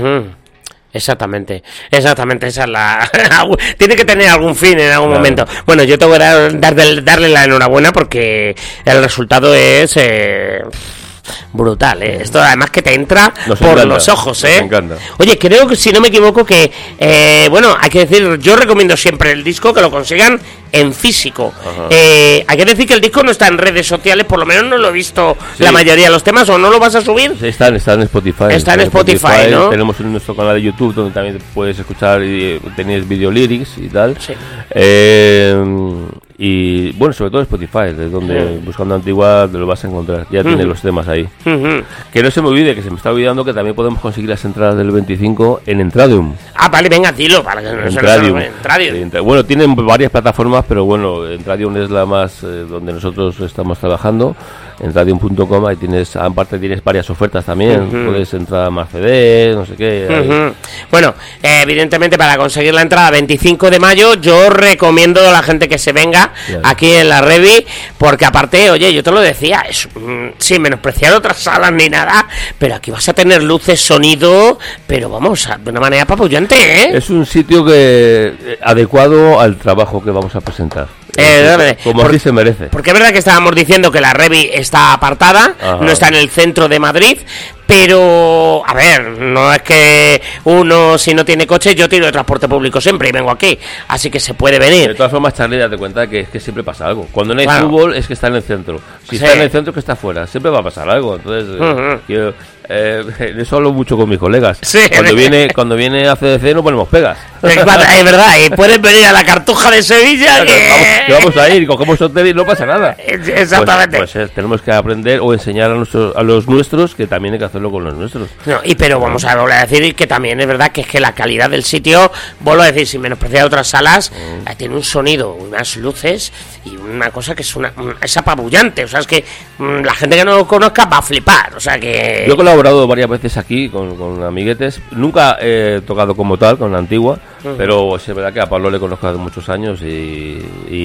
Exactamente, esa es la... Tiene que tener algún fin en algún momento. Bueno, yo te voy a darle la enhorabuena porque el resultado es... brutal, ¿eh? Esto además que te entra Nos por encanta, los ojos, ¿eh? nos encanta. Oye, creo que si no me equivoco que, bueno, hay que decir, yo recomiendo siempre el disco que lo consigan en físico. Hay que decir que el disco no está en redes sociales, por lo menos no lo he visto la mayoría de los temas, ¿o no lo vas a subir? Sí, está en Spotify. Está en Spotify, ¿no? Tenemos en nuestro canal de YouTube donde también puedes escuchar y tenéis video lyrics y tal. Sí. Y bueno, sobre todo Spotify, de donde buscando Antigua te lo vas a encontrar. Ya tiene los temas ahí. Que no se me olvide, que se me está olvidando que también podemos conseguir las entradas del 25 en Entradium. Ah, vale, venga, dilo, para que no se nos olvide. Entradium. Sí, bueno, tienen varias plataformas, pero bueno, Entradium es la más donde nosotros estamos trabajando. Entradium.com, ahí tienes, aparte tienes varias ofertas también, puedes entrar a más CD, no sé qué. Bueno, evidentemente para conseguir la entrada 25 de mayo, yo recomiendo a la gente que se venga aquí en la Revi, porque aparte, oye, yo te lo decía, es, sin menospreciar otras salas ni nada, pero aquí vas a tener luces, sonido, pero vamos, de una manera apabullante, ¿eh? Es un sitio adecuado al trabajo que vamos a presentar. Como así se merece. Porque es verdad que estábamos diciendo que la Revi está apartada, no está en el centro de Madrid, pero, a ver, no es que uno, si no tiene coche, yo tiro de transporte público siempre y vengo aquí, así que se puede venir. De todas formas, Charlie, date cuenta que es que siempre pasa algo. Cuando no hay fútbol es que está en el centro. Si está en el centro, que está fuera. Siempre va a pasar algo. Entonces, eso hablo mucho con mis colegas. Cuando viene ACDC no ponemos pegas. Es verdad, y puedes venir a la Cartuja de Sevilla. Que vamos a ir, cogemos hotel y no pasa nada. Exactamente. Pues tenemos que aprender o enseñar a los nuestros, que también hay que hacerlo con los nuestros. No, pero vamos a volver a decir que también es verdad que es que la calidad del sitio, vuelvo a decir, sin menospreciar otras salas, tiene un sonido, unas luces y una cosa que es apabullante. O sea, es que la gente que no lo conozca va a flipar. O sea que... Yo he colaborado varias veces aquí con amiguetes. Nunca he tocado como tal con la Antigua, pero es verdad que a Pablo le conozco hace muchos años y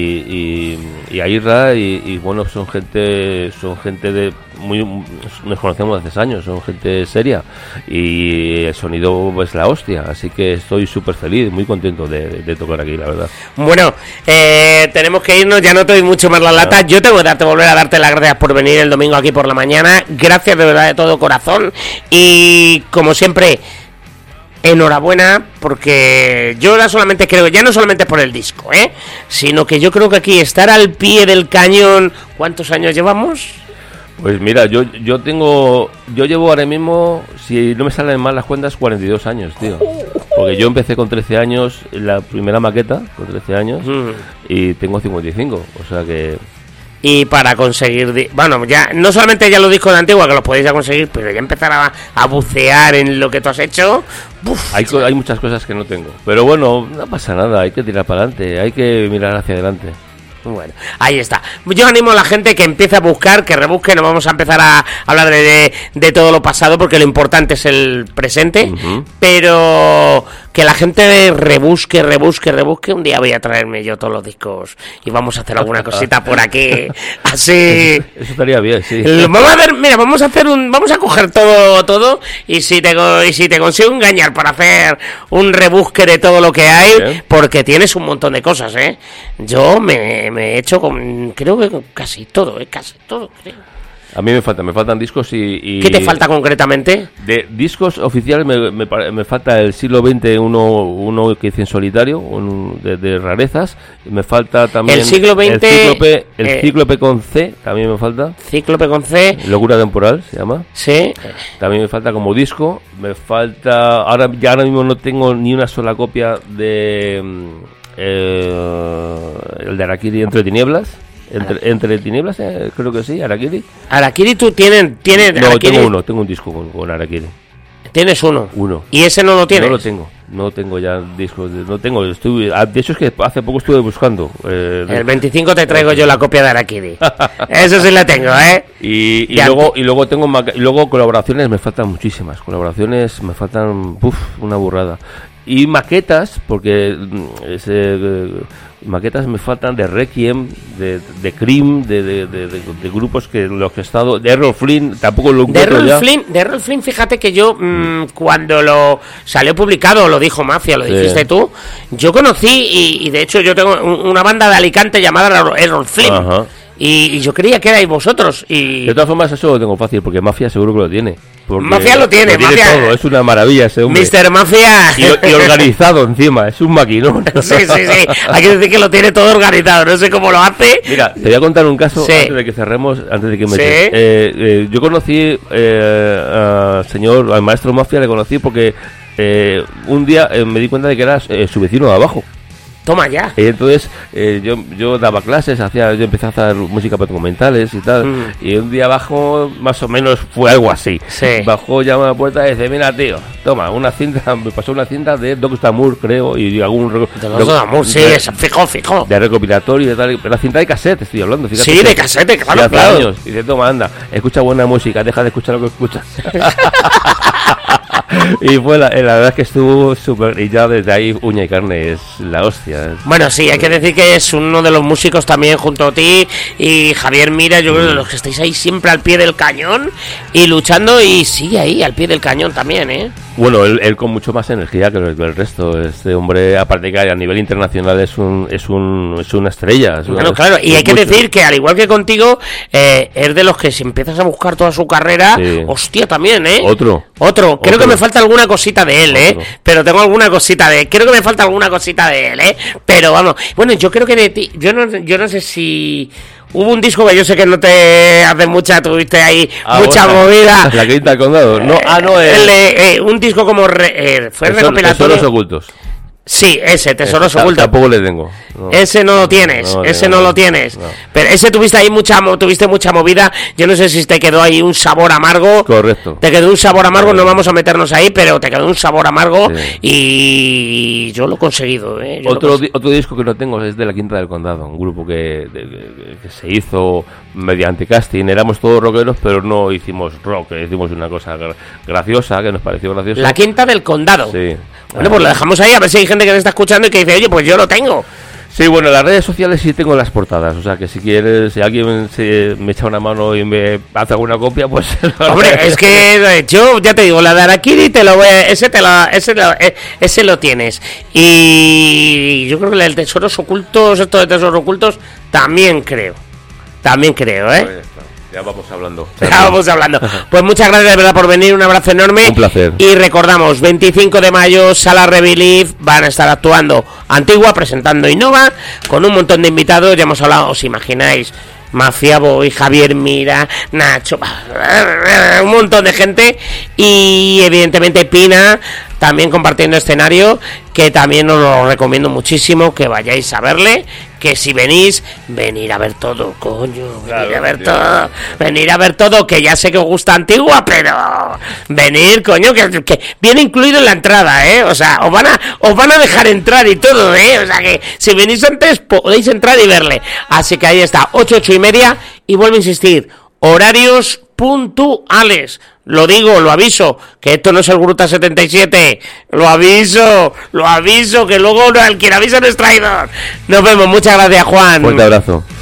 a Irra y bueno, son gente de nos conocemos hace años, son gente seria y el sonido es la hostia, así que estoy súper feliz, muy contento de tocar aquí, la verdad. Bueno, tenemos que irnos, ya no te doy mucho más la lata. Yo tengo que volver a darte las gracias por venir el domingo aquí por la mañana, gracias de verdad de todo corazón y como siempre, enhorabuena, porque yo ahora solamente creo, ya no solamente por el disco, sino que yo creo que aquí estar al pie del cañón. ¿Cuántos años llevamos? Pues mira, yo llevo ahora mismo, si no me salen mal las cuentas, 42 años, tío. Porque yo empecé con 13 años, la primera maqueta, con 13 años, y tengo 55, o sea que... Y para conseguir, bueno, ya no solamente ya los discos de Antigua, que los podéis ya conseguir, pero ya empezar a bucear en lo que tú has hecho. Hay muchas cosas que no tengo, pero bueno, no pasa nada, hay que tirar para adelante, hay que mirar hacia adelante. Bueno, ahí está. Yo animo a la gente que empiece a buscar, que rebusque. No vamos a empezar a hablar de todo lo pasado, porque lo importante es el presente. Pero que la gente rebusque. Un día voy a traerme yo todos los discos y vamos a hacer alguna cosita por aquí, así. Eso estaría bien, sí. Vamos a ver, mira, vamos a coger todo y si te consigo engañar para hacer un rebusque de todo lo que hay, porque tienes un montón de cosas, Yo me he hecho creo que casi todo, creo. A mí me faltan discos y... ¿Qué te falta concretamente? De discos oficiales me falta el siglo XX, uno que hice en solitario, de rarezas. Me falta también... El siglo XX... El Cíclope con C, también me falta. Cíclope con C. Locura temporal, se llama. Sí. También me falta como disco. Me falta... Ahora mismo no tengo ni una sola copia de... el de Harakiri Entre Tinieblas. Entre Tinieblas, creo que sí, Harakiri. Harakiri, tú tienes No, Harakiri. tengo un disco con Harakiri. ¿Tienes uno? Uno. ¿Y ese no lo tienes? No tengo ya discos, no tengo. De hecho es que hace poco estuve buscando. El 25 te traigo yo la copia de Harakiri. Eso sí la tengo, Y luego tengo colaboraciones, me faltan muchísimas. Colaboraciones me faltan, una burrada. Y maquetas, porque maquetas me faltan de Requiem, de Cream, de grupos que los que he estado, de Errol Flynn, tampoco lo encuentro ya. De Errol Flynn, fíjate que yo cuando lo salió publicado, lo dijo Mafia, lo dijiste tú, yo conocí y de hecho yo tengo una banda de Alicante llamada Errol Flynn. y yo creía que erais vosotros. Y de todas formas, eso lo tengo fácil, porque Mafia seguro que lo tiene. Mafia lo tiene, Mafia todo, es una maravilla ese hombre. Mr. Mafia. Y organizado encima, es un maquinón. Sí. Hay que decir que lo tiene todo organizado, no sé cómo lo hace. Mira, te voy a contar un caso antes de que cerremos, antes de que me yo conocí al maestro Mafia, le conocí porque un día me di cuenta de que era su vecino de abajo. Toma ya. Y entonces yo daba clases, yo empecé a hacer música para documentales y tal. Y un día bajo, más o menos fue algo así. Sí. Bajó, llama a la puerta y dice: mira, tío, toma, una cinta, me pasó una cinta de Dr. Moore, creo, y algún de Dr. Moore, sí, fijo. De recopilatorio y tal. Pero la cinta de cassette, estoy hablando. Fíjate, sí, de cassette, claro. Años. Y dice: toma, anda, escucha buena música, deja de escuchar lo que escuchas. Y fue la verdad es que estuvo súper, y ya desde ahí uña y carne es la hostia. Bueno, sí, hay que decir que es uno de los músicos también junto a ti y Javier Mira, yo creo que los que estáis ahí siempre al pie del cañón y luchando, y sigue ahí al pie del cañón también, ¿eh? Bueno, él con mucho más energía que el resto. Este hombre, aparte que a nivel internacional es una estrella. Bueno, claro, y hay que decir que al igual que contigo, es de los que si empiezas a buscar toda su carrera, hostia, también, ¿eh? Otro. Creo que me falta alguna cosita de él, ¿eh? Pero tengo alguna cosita de él. Creo que me falta alguna cosita de él, ¿eh? Pero vamos, bueno, yo creo que de ti, yo no sé si... Hubo un disco que yo sé que no te hace mucha, tuviste ahí mucha movida. La Quinta del Condado. Un disco como fue recopilatorio. Tesoros Ocultos. Sí, ese, Tesoros Ocultos. Tampoco le tengo. No. Ese no lo tienes, no lo tienes. No. Pero ese tuviste mucha movida. Yo no sé si te quedó ahí un sabor amargo. Correcto. Te quedó un sabor amargo, no vamos a meternos ahí, pero te quedó un sabor amargo y yo lo he conseguido. Otro disco que no tengo es de La Quinta del Condado, un grupo que se hizo mediante casting. Éramos todos rockeros, pero no hicimos rock, hicimos una cosa graciosa, que nos pareció graciosa. La Quinta del Condado. Sí. Bueno, pues lo dejamos ahí, a ver si hay gente que te está escuchando y que dice: oye, pues yo lo tengo. Sí, bueno, en las redes sociales sí tengo las portadas, o sea que si quieres, si alguien me echa una mano y me hace alguna copia, pues... Hombre, es que yo ya te digo, la de Arakiri te lo voy a, ese lo tienes. Y yo creo que el Tesoros Ocultos, esto de Tesoros Ocultos, también creo, ¿eh? Ya vamos hablando. Pues muchas gracias de verdad por venir, un abrazo enorme. Un placer. Y recordamos, 25 de mayo, Sala Rebelief, van a estar actuando Antigua, presentando Innova, con un montón de invitados, ya hemos hablado, os imagináis, Mafia Boy, Javier Mira, Nacho, un montón de gente, y evidentemente Pina también compartiendo escenario, que también os lo recomiendo muchísimo que vayáis a verle, que si venir a ver todo, coño, venir a ver todo, que ya sé que os gusta Antigua, pero venir, coño, que viene incluido en la entrada, o sea, os van a dejar entrar y todo, o sea que si venís antes podéis entrar y verle, así que ahí está, 8:30, y vuelvo a insistir, horarios puntuales. Lo digo, lo aviso, que esto no es el Gruta 77. Lo aviso, que luego el quien avisa no es traidor. Nos vemos, muchas gracias, Juan. Fuerte abrazo.